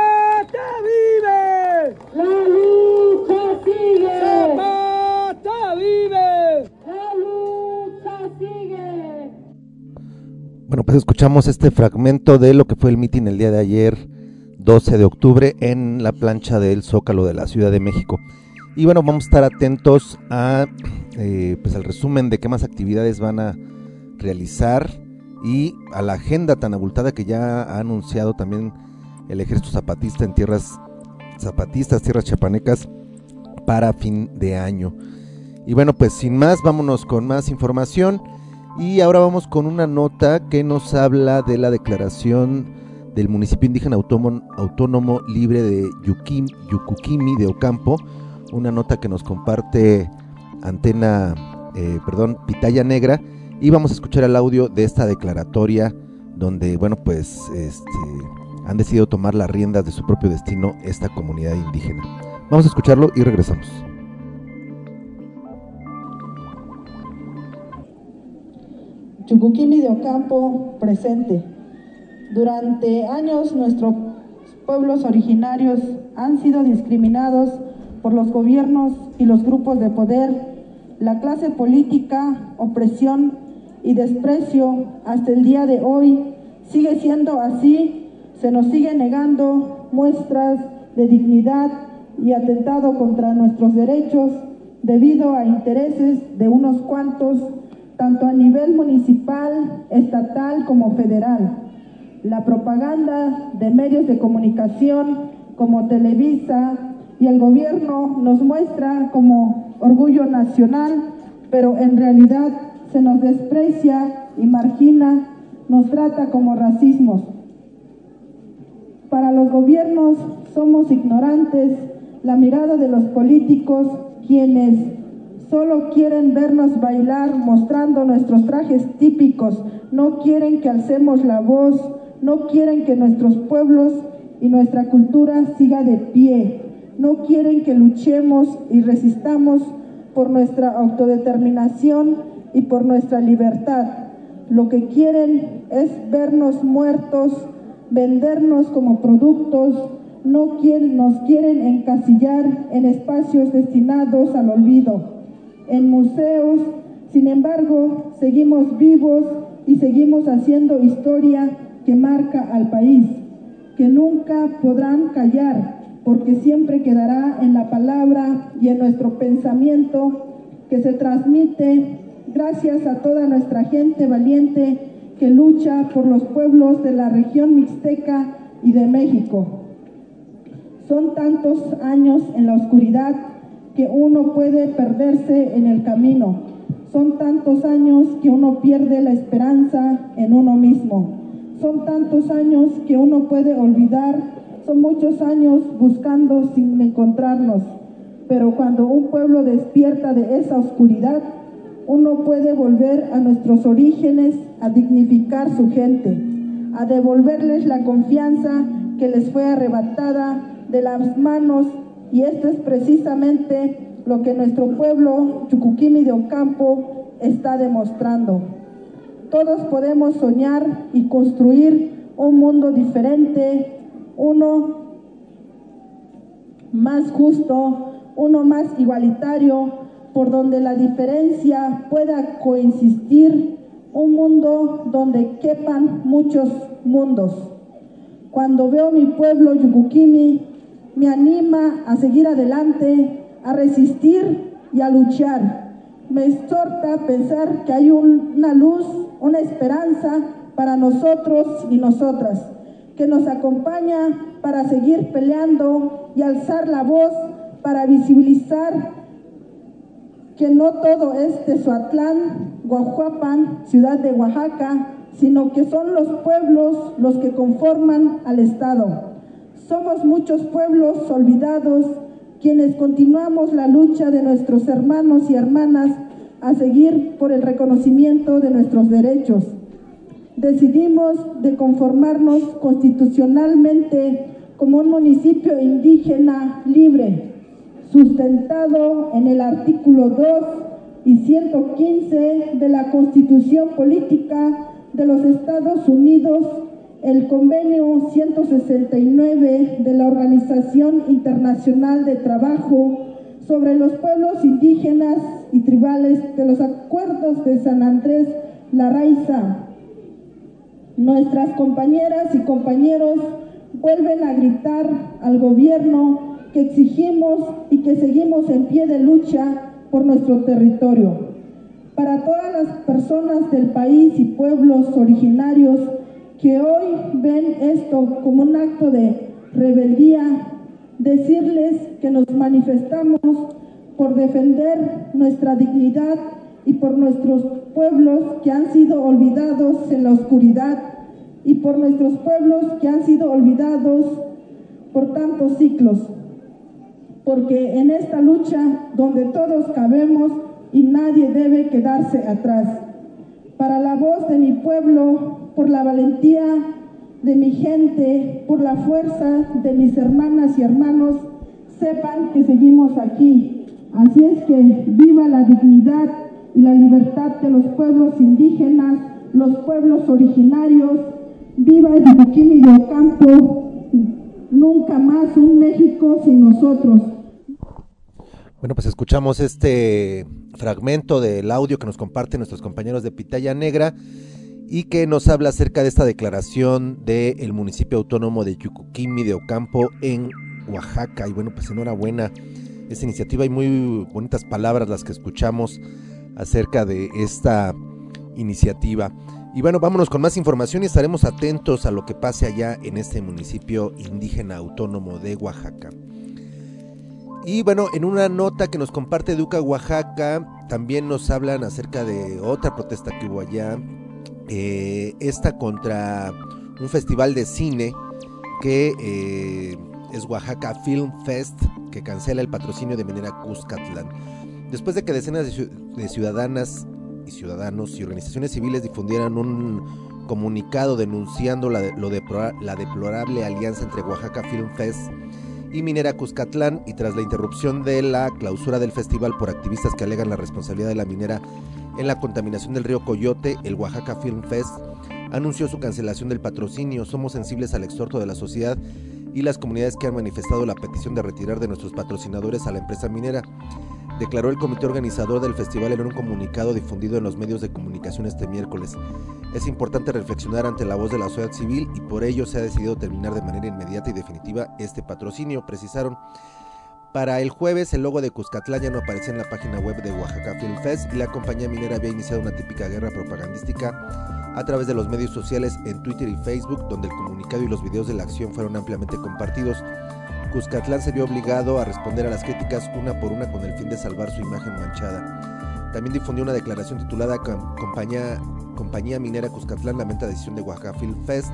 vive! ¡La lucha sigue! ¡Zapata vive! ¡La lucha sigue! Bueno, pues escuchamos este fragmento de lo que fue el mitin el día de ayer, doce de octubre, en la plancha del Zócalo de la Ciudad de México. Y bueno, vamos a estar atentos a eh, pues al resumen de qué más actividades van a realizar y a la agenda tan abultada que ya ha anunciado también el Ejército Zapatista en tierras zapatistas, tierras chiapanecas, para fin de año. Y bueno, pues sin más, vámonos con más información. Y ahora vamos con una nota que nos habla de la declaración del municipio indígena autónomo, autónomo libre de Yuquim, Yucuquimi de Ocampo, una nota que nos comparte Antena, eh, perdón, Pitaya Negra, y vamos a escuchar el audio de esta declaratoria donde, bueno, pues este, han decidido tomar las riendas de su propio destino esta comunidad indígena. Vamos a escucharlo y regresamos. Yucuquimi de Ocampo presente. Durante años nuestros pueblos originarios han sido discriminados por los gobiernos y los grupos de poder, la clase política, opresión y desprecio hasta el día de hoy sigue siendo así. Se nos sigue negando muestras de dignidad y atentado contra nuestros derechos debido a intereses de unos cuantos, tanto a nivel municipal, estatal como federal. La propaganda de medios de comunicación como Televisa y el gobierno nos muestra como orgullo nacional, pero en realidad se nos desprecia y margina, nos trata como racismos. Para los gobiernos somos ignorantes, la mirada de los políticos, quienes solo quieren vernos bailar mostrando nuestros trajes típicos, no quieren que alcemos la voz, no quieren que nuestros pueblos y nuestra cultura siga de pie. no quieren que luchemos y resistamos por nuestra autodeterminación y por nuestra libertad. Lo que quieren es vernos muertos, vendernos como productos, no quieren, nos quieren encasillar en espacios destinados al olvido, en museos. Sin embargo, seguimos vivos y seguimos haciendo historia que marca al país, que nunca podrán callar, porque siempre quedará en la palabra y en nuestro pensamiento que se transmite gracias a toda nuestra gente valiente que lucha por los pueblos de la región mixteca y de México. Son tantos años en la oscuridad que uno puede perderse en el camino. Son tantos años que uno pierde la esperanza en uno mismo. Son tantos años que uno puede olvidar. Son muchos años buscando sin encontrarnos. Pero cuando un pueblo despierta de esa oscuridad, uno puede volver a nuestros orígenes, a dignificar su gente, a devolverles la confianza que les fue arrebatada de las manos, y esto es precisamente lo que nuestro pueblo Yucuquimi de Ocampo está demostrando. Todos podemos soñar y construir un mundo diferente, uno más justo, uno más igualitario, por donde la diferencia pueda coexistir, un mundo donde quepan muchos mundos. Cuando veo mi pueblo Yucuquimi, me anima a seguir adelante, a resistir y a luchar. Me exhorta pensar que hay un, una luz, una esperanza para nosotros y nosotras, que nos acompaña para seguir peleando y alzar la voz para visibilizar que no todo es Tezoatlán, Guajuapan, ciudad de Oaxaca, sino que son los pueblos los que conforman al Estado. Somos muchos pueblos olvidados quienes continuamos la lucha de nuestros hermanos y hermanas a seguir por el reconocimiento de nuestros derechos. Decidimos de conformarnos constitucionalmente como un municipio indígena libre, sustentado en el artículo dos y ciento quince de la Constitución Política de los Estados Unidos, el convenio ciento sesenta y nueve de la Organización Internacional de Trabajo sobre los pueblos indígenas y tribales de los acuerdos de San Andrés Larraiza. Nuestras compañeras y compañeros vuelven a gritar al gobierno que exigimos y que seguimos en pie de lucha por nuestro territorio. Para todas las personas del país y pueblos originarios que hoy ven esto como un acto de rebeldía, decirles que nos manifestamos por defender nuestra dignidad y por nuestros pueblos que han sido olvidados en la oscuridad y por nuestros pueblos que han sido olvidados por tantos ciclos. Porque en esta lucha donde todos cabemos y nadie debe quedarse atrás. Para la voz de mi pueblo, por la valentía de mi gente, por la fuerza de mis hermanas y hermanos, sepan que seguimos aquí. Así es que viva la dignidad y la libertad de los pueblos indígenas, los pueblos originarios, viva el Yucuquimi de Ocampo, nunca más un México sin nosotros. Bueno, pues escuchamos este fragmento del audio que nos comparten nuestros compañeros de Pitaya Negra y que nos habla acerca de esta declaración del municipio autónomo de Yucuquimi de Ocampo en Oaxaca. Y bueno, pues enhorabuena esta iniciativa y muy bonitas palabras las que escuchamos acerca de esta iniciativa. Y bueno, vámonos con más información y estaremos atentos a lo que pase allá en este municipio indígena autónomo de Oaxaca. Y bueno, en una nota que nos comparte Educa Oaxaca, también nos hablan acerca de otra protesta que hubo allá, eh, esta contra un festival de cine que eh, es Oaxaca Film Fest, que cancela el patrocinio de Minera Cuscatlán. Después de que decenas de, de ciudadanas y ciudadanos y organizaciones civiles difundieran un comunicado denunciando la, de, lo de, la deplorable alianza entre Oaxaca Film Fest y Minera Cuscatlán, y tras la interrupción de la clausura del festival por activistas que alegan la responsabilidad de la minera en la contaminación del río Coyote, el Oaxaca Film Fest anunció su cancelación del patrocinio. Somos sensibles al exhorto de la sociedad y las comunidades que han manifestado la petición de retirar de nuestros patrocinadores a la empresa minera, declaró el comité organizador del festival en un comunicado difundido en los medios de comunicación este miércoles. Es importante reflexionar ante la voz de la sociedad civil y por ello se ha decidido terminar de manera inmediata y definitiva este patrocinio, precisaron. Para el jueves, el logo de Cuscatlán ya no aparecía en la página web de Oaxaca Film Fest y la compañía minera había iniciado una típica guerra propagandística a través de los medios sociales en Twitter y Facebook, donde el comunicado y los videos de la acción fueron ampliamente compartidos. Cuscatlán se vio obligado a responder a las críticas una por una con el fin de salvar su imagen manchada. También difundió una declaración titulada Compañía, Compañía Minera Cuscatlán lamenta la decisión de Oaxaca Film Fest,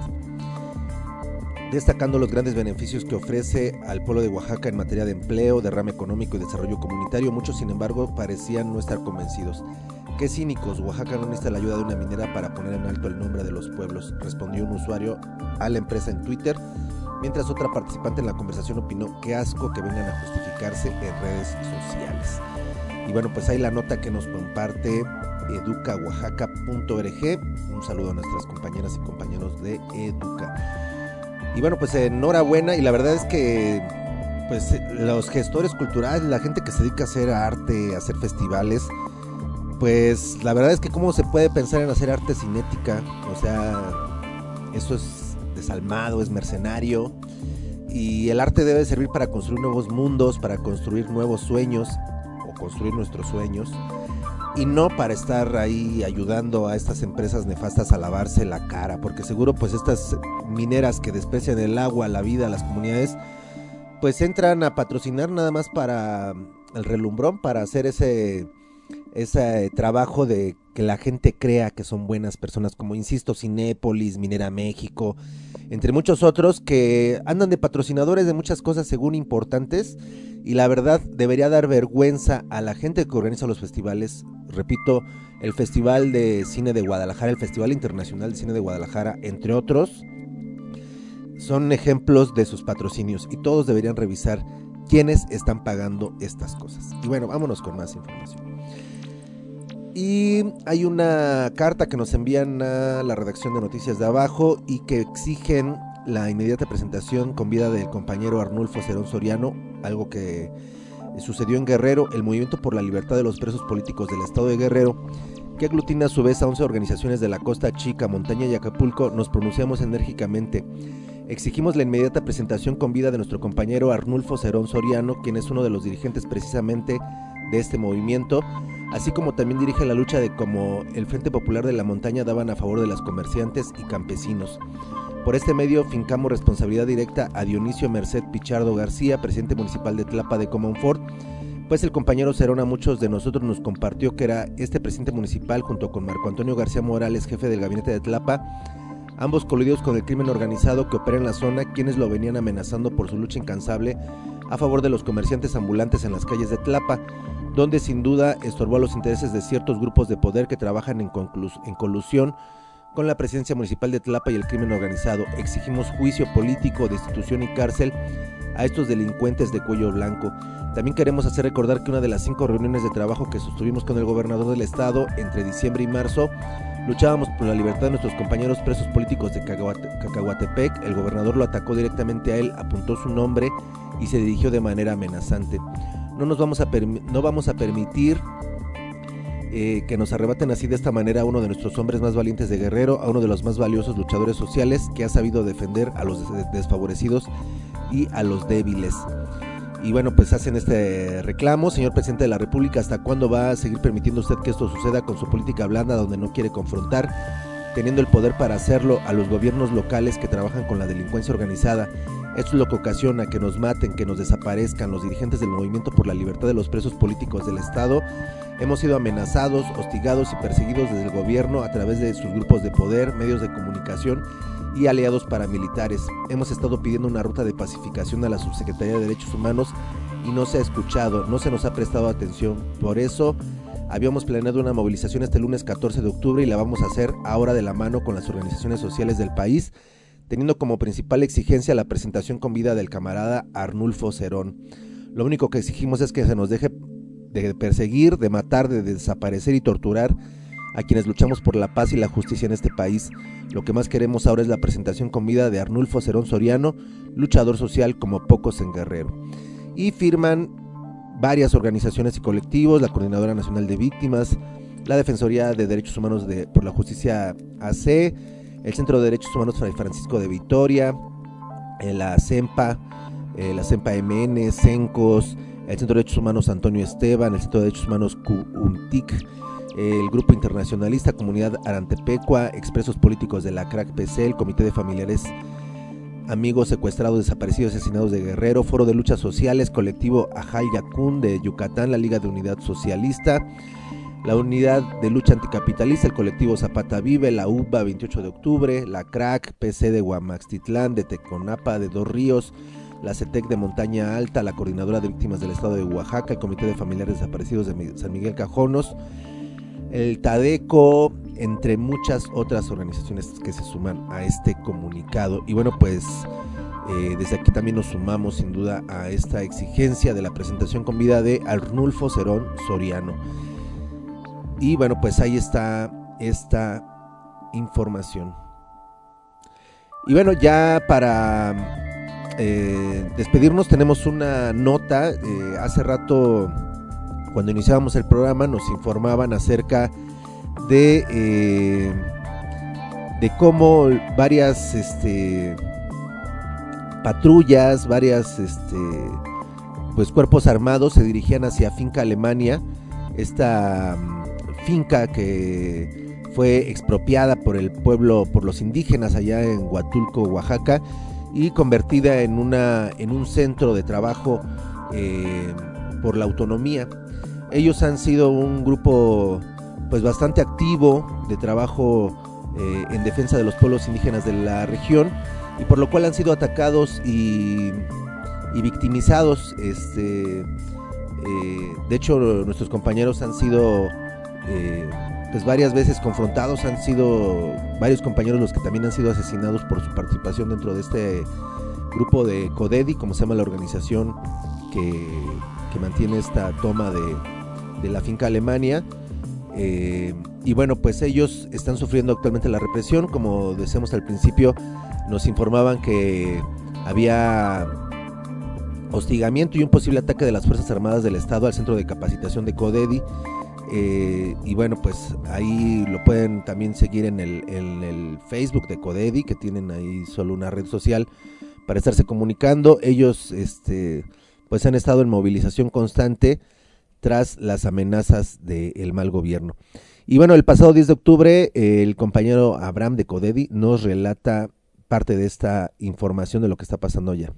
destacando los grandes beneficios que ofrece al pueblo de Oaxaca en materia de empleo, derrame económico y desarrollo comunitario. Muchos, sin embargo, parecían no estar convencidos. ¡Qué cínicos! Oaxaca no necesita la ayuda de una minera para poner en alto el nombre de los pueblos, respondió un usuario a la empresa en Twitter, mientras otra participante en la conversación opinó: qué asco que vengan a justificarse en redes sociales. Y bueno, pues ahí la nota que nos comparte educa oaxaca punto org. Un saludo a nuestras compañeras y compañeros de Educa. Y bueno, pues enhorabuena, y la verdad es que pues los gestores culturales, la gente que se dedica a hacer arte, a hacer festivales, pues la verdad es que cómo se puede pensar en hacer arte sin ética. O sea, eso es desalmado, es mercenario, y el arte debe servir para construir nuevos mundos, para construir nuevos sueños o construir nuestros sueños, y no para estar ahí ayudando a estas empresas nefastas a lavarse la cara, porque seguro pues estas mineras que desprecian el agua, la vida, las comunidades, pues entran a patrocinar nada más para el relumbrón, para hacer ese ese trabajo de que la gente crea que son buenas personas, como insisto, Cinépolis, Minera México, entre muchos otros que andan de patrocinadores de muchas cosas según importantes, y la verdad debería dar vergüenza a la gente que organiza los festivales. Repito, el Festival de Cine de Guadalajara, el Festival Internacional de Cine de Guadalajara, entre otros, son ejemplos de sus patrocinios, y todos deberían revisar quiénes están pagando estas cosas. Y bueno, vámonos con más información. Y hay una carta que nos envían a la redacción de Noticias de Abajo y que exigen la inmediata presentación con vida del compañero Arnulfo Cerón Soriano, algo que sucedió en Guerrero. El Movimiento por la Libertad de los Presos Políticos del Estado de Guerrero, que aglutina a su vez a once organizaciones de la Costa Chica, Montaña y Acapulco, nos pronunciamos enérgicamente. Exigimos la inmediata presentación con vida de nuestro compañero Arnulfo Cerón Soriano, quien es uno de los dirigentes precisamente de este movimiento, así como también dirige la lucha de cómo el Frente Popular de la Montaña daban a favor de las comerciantes y campesinos. Por este medio fincamos responsabilidad directa a Dionisio Merced Pichardo García, presidente municipal de Tlapa de Comonfort, pues el compañero Cerón a muchos de nosotros nos compartió que era este presidente municipal junto con Marco Antonio García Morales, jefe del gabinete de Tlapa, ambos coludidos con el crimen organizado que opera en la zona, quienes lo venían amenazando por su lucha incansable a favor de los comerciantes ambulantes en las calles de Tlapa, donde sin duda estorbó a los intereses de ciertos grupos de poder que trabajan en, en colusión con la presidencia municipal de Tlapa y el crimen organizado. Exigimos juicio político, destitución y cárcel a estos delincuentes de cuello blanco. También queremos hacer recordar que una de las cinco reuniones de trabajo que sostuvimos con el gobernador del estado entre diciembre y marzo, luchábamos por la libertad de nuestros compañeros presos políticos de Cacahuatepec. El gobernador lo atacó directamente a él, apuntó su nombre y se dirigió de manera amenazante. No nos vamos a, no vamos a permitir eh, que nos arrebaten así de esta manera a uno de nuestros hombres más valientes de Guerrero, a uno de los más valiosos luchadores sociales que ha sabido defender a los desfavorecidos y a los débiles. Y bueno, pues hacen este reclamo: señor presidente de la República, ¿hasta cuándo va a seguir permitiendo usted que esto suceda con su política blanda, donde no quiere confrontar, teniendo el poder para hacerlo, a los gobiernos locales que trabajan con la delincuencia organizada? Esto es lo que ocasiona que nos maten, que nos desaparezcan. Los dirigentes del Movimiento por la Libertad de los Presos Políticos del Estado hemos sido amenazados, hostigados y perseguidos desde el gobierno a través de sus grupos de poder, medios de comunicación y aliados paramilitares. Hemos estado pidiendo una ruta de pacificación a la Subsecretaría de Derechos Humanos y no se ha escuchado, no se nos ha prestado atención. Por eso habíamos planeado una movilización este lunes catorce de octubre y la vamos a hacer ahora de la mano con las organizaciones sociales del país. teniendo como principal exigencia la presentación con vida del camarada Arnulfo Cerón. Lo único que exigimos es que se nos deje de perseguir, de matar, de desaparecer y torturar a quienes luchamos por la paz y la justicia en este país. Lo que más queremos ahora es la presentación con vida de Arnulfo Cerón Soriano, luchador social como pocos en Guerrero. Y firman varias organizaciones y colectivos, la Coordinadora Nacional de Víctimas, la Defensoría de Derechos Humanos de, por la Justicia A C, el Centro de Derechos Humanos Fray Francisco de Vitoria, eh, la CEMPA, eh, la CEMPA M N, CENCOS, el Centro de Derechos Humanos Antonio Esteban, el Centro de Derechos Humanos CUNTIC, el Grupo Internacionalista Comunidad Arantepecua, Expresos Políticos de la C R A C P C, el Comité de Familiares Amigos Secuestrados, Desaparecidos y Asesinados de Guerrero, Foro de Luchas Sociales, Colectivo Ajal Yacún de Yucatán, la Liga de Unidad Socialista, la Unidad de Lucha Anticapitalista, el Colectivo Zapata Vive, la U B A veintiocho de octubre, la C R A C P C de Huamaxtitlán, de Teconapa, de Dos Ríos, la CETEC de Montaña Alta, la Coordinadora de Víctimas del Estado de Oaxaca, el Comité de Familiares Desaparecidos de San Miguel Cajonos, el TADECO, entre muchas otras organizaciones que se suman a este comunicado. Y bueno, pues eh, desde aquí también nos sumamos sin duda a esta exigencia de la presentación con vida de Arnulfo Cerón Soriano. Y bueno, pues ahí está esta información. Y bueno, ya para eh, despedirnos tenemos una nota. eh, hace rato, cuando iniciábamos el programa, nos informaban acerca de eh, de cómo varias este, patrullas, varias este, pues cuerpos armados se dirigían hacia Finca Alemania, esta um, finca que fue expropiada por el pueblo, por los indígenas allá en Huatulco, Oaxaca, y convertida en una en un centro de trabajo eh, por la autonomía. Ellos han sido un grupo pues bastante activo de trabajo eh, en defensa de los pueblos indígenas de la región, y por lo cual han sido atacados y, y victimizados. Este, eh, de hecho, nuestros compañeros han sido eh, pues varias veces confrontados, han sido varios compañeros los que también han sido asesinados por su participación dentro de este grupo de CODEDI, como se llama la organización que, que mantiene esta toma de, de la Finca Alemania. Eh, y bueno, pues ellos están sufriendo actualmente la represión. Como decíamos al principio, nos informaban que había hostigamiento y un posible ataque de las Fuerzas Armadas del Estado al centro de capacitación de CODEDI. Eh, y bueno, pues ahí lo pueden también seguir en el, en el Facebook de CODEDI, que tienen ahí solo una red social para estarse comunicando. Ellos este, pues han estado en movilización constante tras las amenazas del mal gobierno. Y bueno, el pasado diez de octubre, eh, el compañero Abraham de CODEDI nos relata parte de esta información de lo que está pasando allá.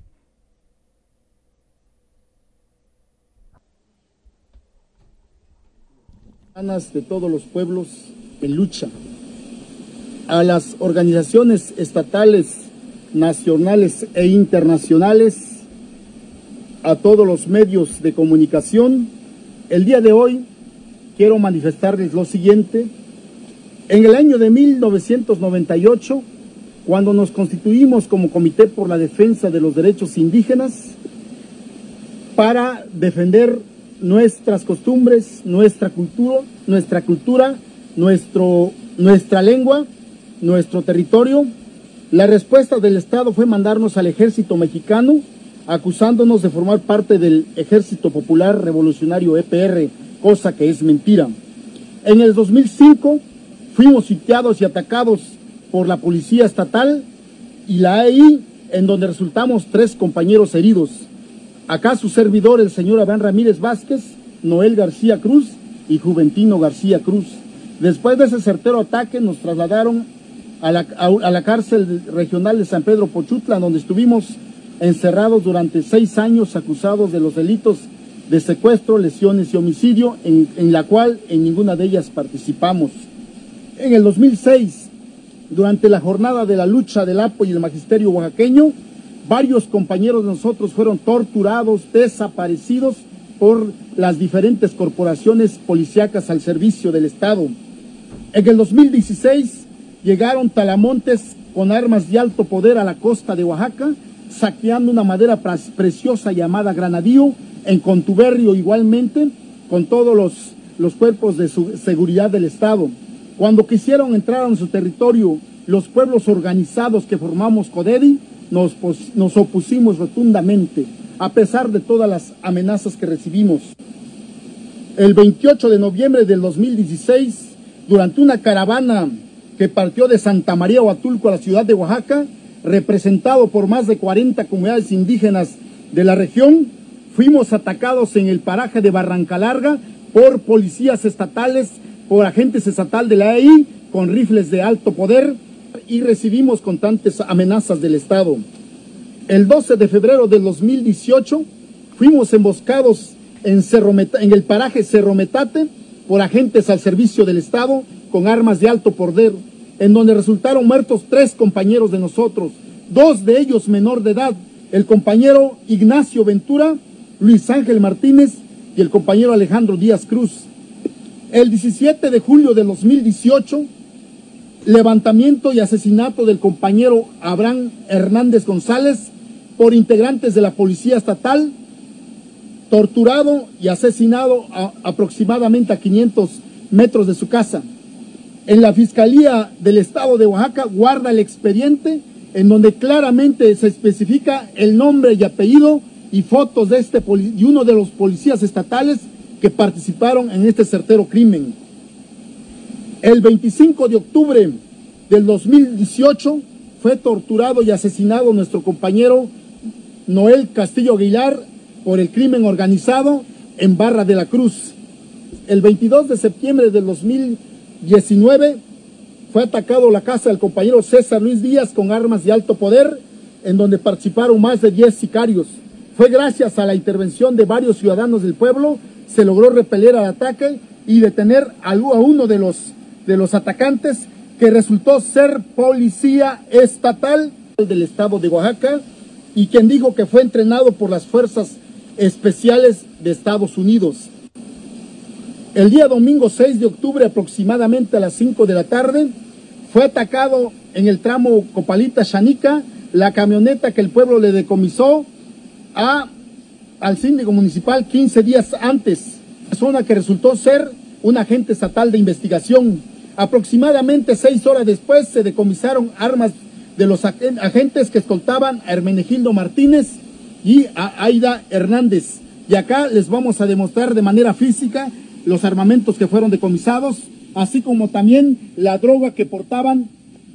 De todos los pueblos en lucha, a las organizaciones estatales, nacionales e internacionales, a todos los medios de comunicación. El día de hoy quiero manifestarles lo siguiente. En el año de mil novecientos noventa y ocho, cuando nos constituimos como Comité por la Defensa de los Derechos Indígenas, para defender nuestras costumbres, nuestra cultura, nuestra cultura, nuestro, nuestra lengua, nuestro territorio, la respuesta del Estado fue mandarnos al ejército mexicano, acusándonos de formar parte del Ejército Popular Revolucionario E P R, cosa que es mentira. En el dos mil cinco fuimos sitiados y atacados por la Policía Estatal y la A I, en donde resultamos tres compañeros heridos. Acá su servidor, el señor Abraham Ramírez Vázquez, Noel García Cruz y Juventino García Cruz. Después de ese certero ataque nos trasladaron a la, a, a la cárcel regional de San Pedro Pochutla, donde estuvimos encerrados durante seis años acusados de los delitos de secuestro, lesiones y homicidio, en, en la cual en ninguna de ellas participamos. En el dos mil seis, durante la jornada de la lucha del A P O y el magisterio oaxaqueño, varios compañeros de nosotros fueron torturados, desaparecidos por las diferentes corporaciones policíacas al servicio del Estado. En el dos mil dieciséis llegaron talamontes con armas de alto poder a la costa de Oaxaca, saqueando una madera preciosa llamada granadillo, en contubernio igualmente con todos los, los cuerpos de su seguridad del Estado. Cuando quisieron entrar en su territorio los pueblos organizados que formamos CODEDI, nos, nos opusimos rotundamente, a pesar de todas las amenazas que recibimos. El veintiocho de noviembre del dos mil dieciséis, durante una caravana que partió de Santa María Huatulco a la ciudad de Oaxaca, representado por más de cuarenta comunidades indígenas de la región, fuimos atacados en el paraje de Barranca Larga por policías estatales, por agentes estatales de la A I, con rifles de alto poder, y recibimos constantes amenazas del Estado. El doce de febrero del dos mil dieciocho, fuimos emboscados en, Cerro Meta, en el paraje Cerro Metate por agentes al servicio del Estado con armas de alto poder, en donde resultaron muertos tres compañeros de nosotros, dos de ellos menor de edad, el compañero Ignacio Ventura, Luis Ángel Martínez y el compañero Alejandro Díaz Cruz. El diecisiete de julio de dos mil dieciocho, levantamiento y asesinato del compañero Abraham Hernández González por integrantes de la Policía Estatal, torturado y asesinado a aproximadamente a quinientos metros de su casa. En la Fiscalía del Estado de Oaxaca guarda el expediente en donde claramente se especifica el nombre y apellido y fotos de este y uno de los policías estatales que participaron en este certero crimen. El veinticinco de octubre del dos mil dieciocho fue torturado y asesinado nuestro compañero Noel Castillo Aguilar por el crimen organizado en Barra de la Cruz. El veintidós de septiembre del dos mil diecinueve fue atacado la casa del compañero César Luis Díaz con armas de alto poder, en donde participaron más de diez sicarios. Fue gracias a la intervención de varios ciudadanos del pueblo, se logró repeler al ataque y detener a uno de los, de los atacantes, que resultó ser policía estatal del Estado de Oaxaca, y quien dijo que fue entrenado por las fuerzas especiales de Estados Unidos. El día domingo seis de octubre, aproximadamente a las cinco de la tarde, fue atacado en el tramo Copalita-Xanica la camioneta que el pueblo le decomisó a, al síndico municipal quince días antes, persona que resultó ser un agente estatal de investigación. Aproximadamente seis horas después se decomisaron armas de los agentes que escoltaban a Hermenegildo Martínez y a Aida Hernández. Y acá les vamos a demostrar de manera física los armamentos que fueron decomisados, así como también la droga que portaban.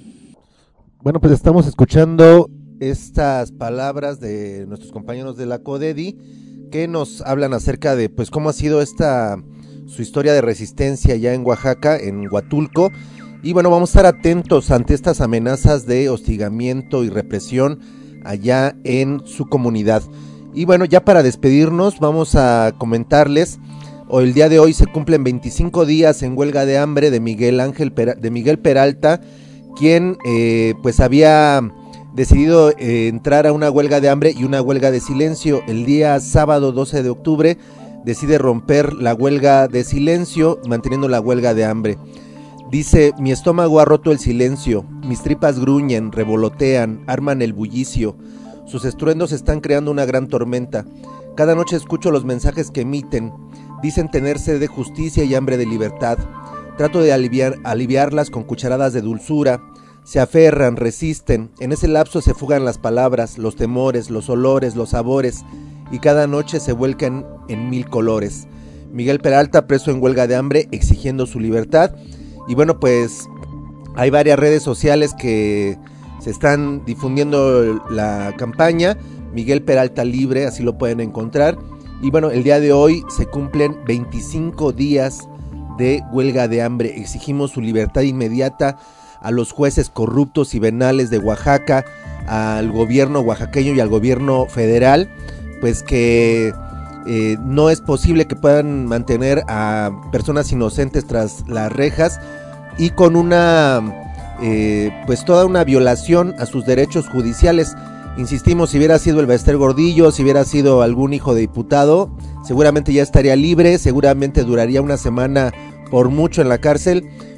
Bueno, pues estamos escuchando estas palabras de nuestros compañeros de la CODEDI, que nos hablan acerca de pues cómo ha sido esta su historia de resistencia ya en Oaxaca, en Huatulco. Y bueno, vamos a estar atentos ante estas amenazas de hostigamiento y represión allá en su comunidad. Y bueno, ya para despedirnos vamos a comentarles, hoy, el día de hoy se cumplen veinticinco días en huelga de hambre de Miguel Ángel Pera, de Miguel Peralta, quien eh, pues había decidido eh, entrar a una huelga de hambre y una huelga de silencio. El día sábado doce de octubre decide romper la huelga de silencio, manteniendo la huelga de hambre. Dice: mi estómago ha roto el silencio, mis tripas gruñen, revolotean, arman el bullicio, sus estruendos están creando una gran tormenta. Cada noche escucho los mensajes que emiten, dicen tener sed de justicia y hambre de libertad. Trato de aliviar, aliviarlas con cucharadas de dulzura, se aferran, resisten, en ese lapso se fugan las palabras, los temores, los olores, los sabores, y cada noche se vuelcan en mil colores. Miguel Peralta preso en huelga de hambre exigiendo su libertad. Y bueno, pues hay varias redes sociales que se están difundiendo la campaña, Miguel Peralta libre, así lo pueden encontrar. Y bueno, el día de hoy se cumplen veinticinco días de huelga de hambre. Exigimos su libertad inmediata a los jueces corruptos y venales de Oaxaca, al gobierno oaxaqueño y al gobierno federal, pues que eh, no es posible que puedan mantener a personas inocentes tras las rejas y con una, eh, pues toda una violación a sus derechos judiciales. Insistimos, si hubiera sido el Bester Gordillo, si hubiera sido algún hijo de diputado, seguramente ya estaría libre, seguramente duraría una semana por mucho en la cárcel,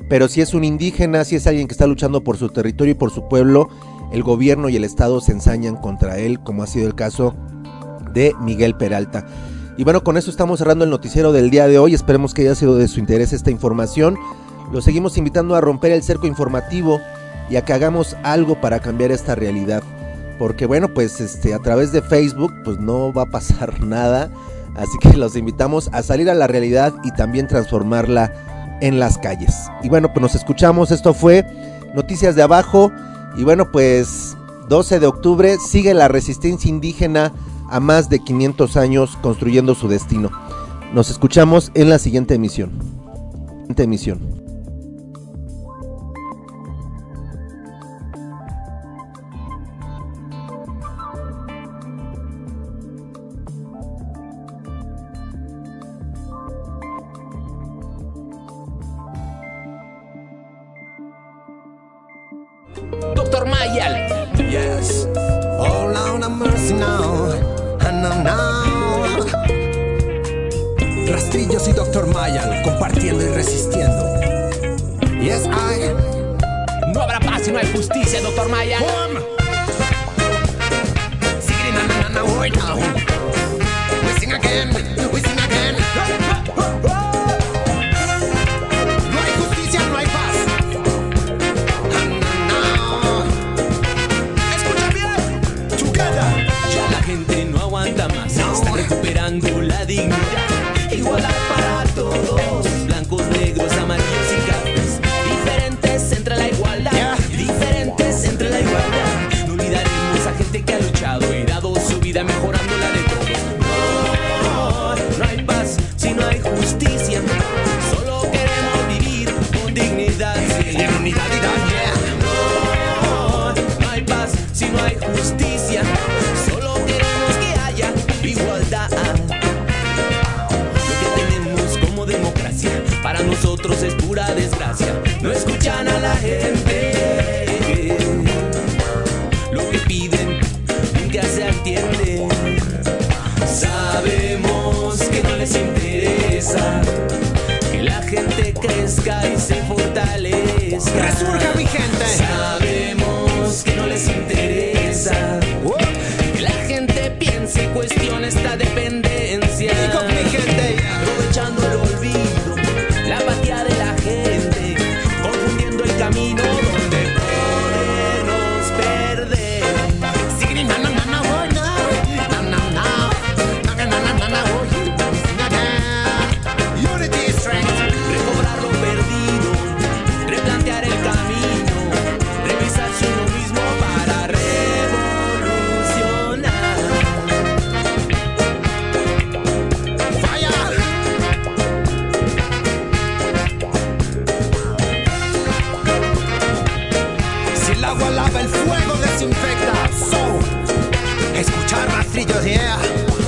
pero si es un indígena, si es alguien que está luchando por su territorio y por su pueblo, el gobierno y el Estado se ensañan contra él, como ha sido el caso de Miguel Peralta. Y bueno, con eso estamos cerrando el noticiero del día de hoy. Esperemos que haya sido de su interés esta información. Los seguimos invitando a romper el cerco informativo y a que hagamos algo para cambiar esta realidad. Porque bueno, pues este, a través de Facebook pues no va a pasar nada. Así que los invitamos a salir a la realidad y también transformarla en las calles. Y bueno, pues nos escuchamos. Esto fue Noticias de Abajo. Y bueno, pues doce de octubre sigue la resistencia indígena a más de quinientos años construyendo su destino. Nos escuchamos en la siguiente emisión. Siguiente emisión. Doctor Mayal. Yes. Oh, Lord have mercy now. No, no. Rastrillos y Doctor Mayal compartiendo y resistiendo. Yes, I. No habrá paz si no hay justicia, Doctor Mayal. Sing it, na, na, na, na, right now. We sing again, we sing again. No hay justicia, no hay paz. Más, están recuperando la dignidad, igualdad para todos, blancos, negros, amarillos y cafés, diferentes entre la igualdad, yeah. Diferentes entre la igualdad. No olvidaremos a gente que ha luchado y dado su vida mejorando la de todos. No, no hay paz si no hay justicia, solo queremos vivir con dignidad, sí. Y unidad, yeah. No, no hay paz si no hay justicia, solo igualdad. Lo que tenemos como democracia para nosotros es pura desgracia. No escuchan a la gente, lo que piden nunca se atiende. Sabemos que no les interesa que la gente crezca y se fortalezca. Resurja mi gente. Sabemos que no les interesa que la gente piense y cuestione esta dependencia. Y con mi gente, aprovechando el olvido, la apatía de la gente, confundiendo el camino donde podemos perder. Sí, na na na na oh, no, na na na na na na na na oh, Unity strength. Recobrar lo perdido, replantear el camino, revisarse uno mismo para revolucionar. Si el agua lava, el fuego desinfecta. So, escuchar rastrillos, yeah.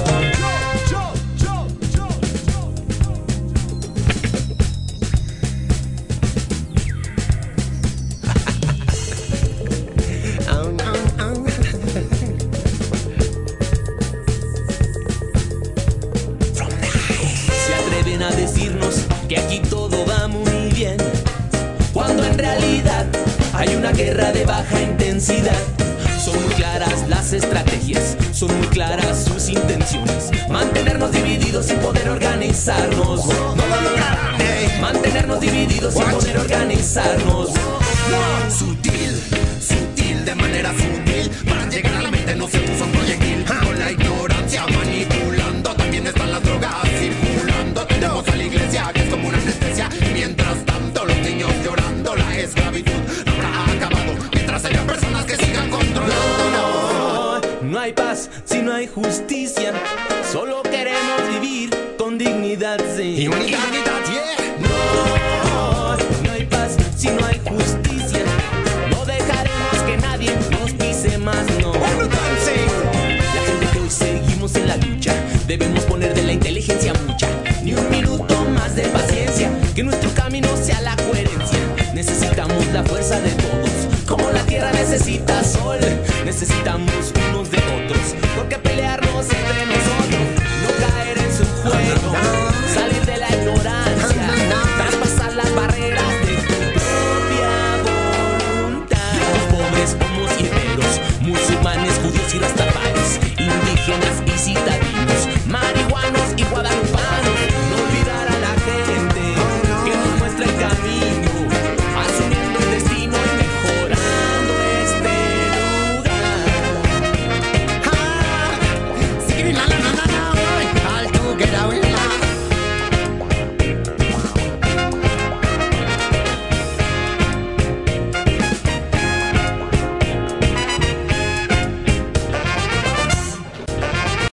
Se atreven a decirnos que aquí todo va muy bien, cuando en realidad hay una guerra de baja intensidad. Son muy claras las estrategias, son muy claras sus intenciones. Mantenernos divididos sin poder organizarnos. No lo lograrán, eh. Mantenernos divididos sin poder organizarnos. No. Sutil, sutil, de manera sutil, para llegar a la mente no se puso un proyectil. Con la ignorancia manipulando, también están las drogas circulando. Tenemos a la iglesia que es como una anestesia. Mientras tanto los niños llorando, la esclavitud no habrá acabado mientras haya personas que sigan controlando. No, no hay paz si no hay justicia, solo queremos vivir con dignidad, sí. Y unidad, unidad, yeah. No, no hay paz si no hay justicia, no dejaremos que nadie nos pise más, no. La gente que hoy seguimos en la lucha, debemos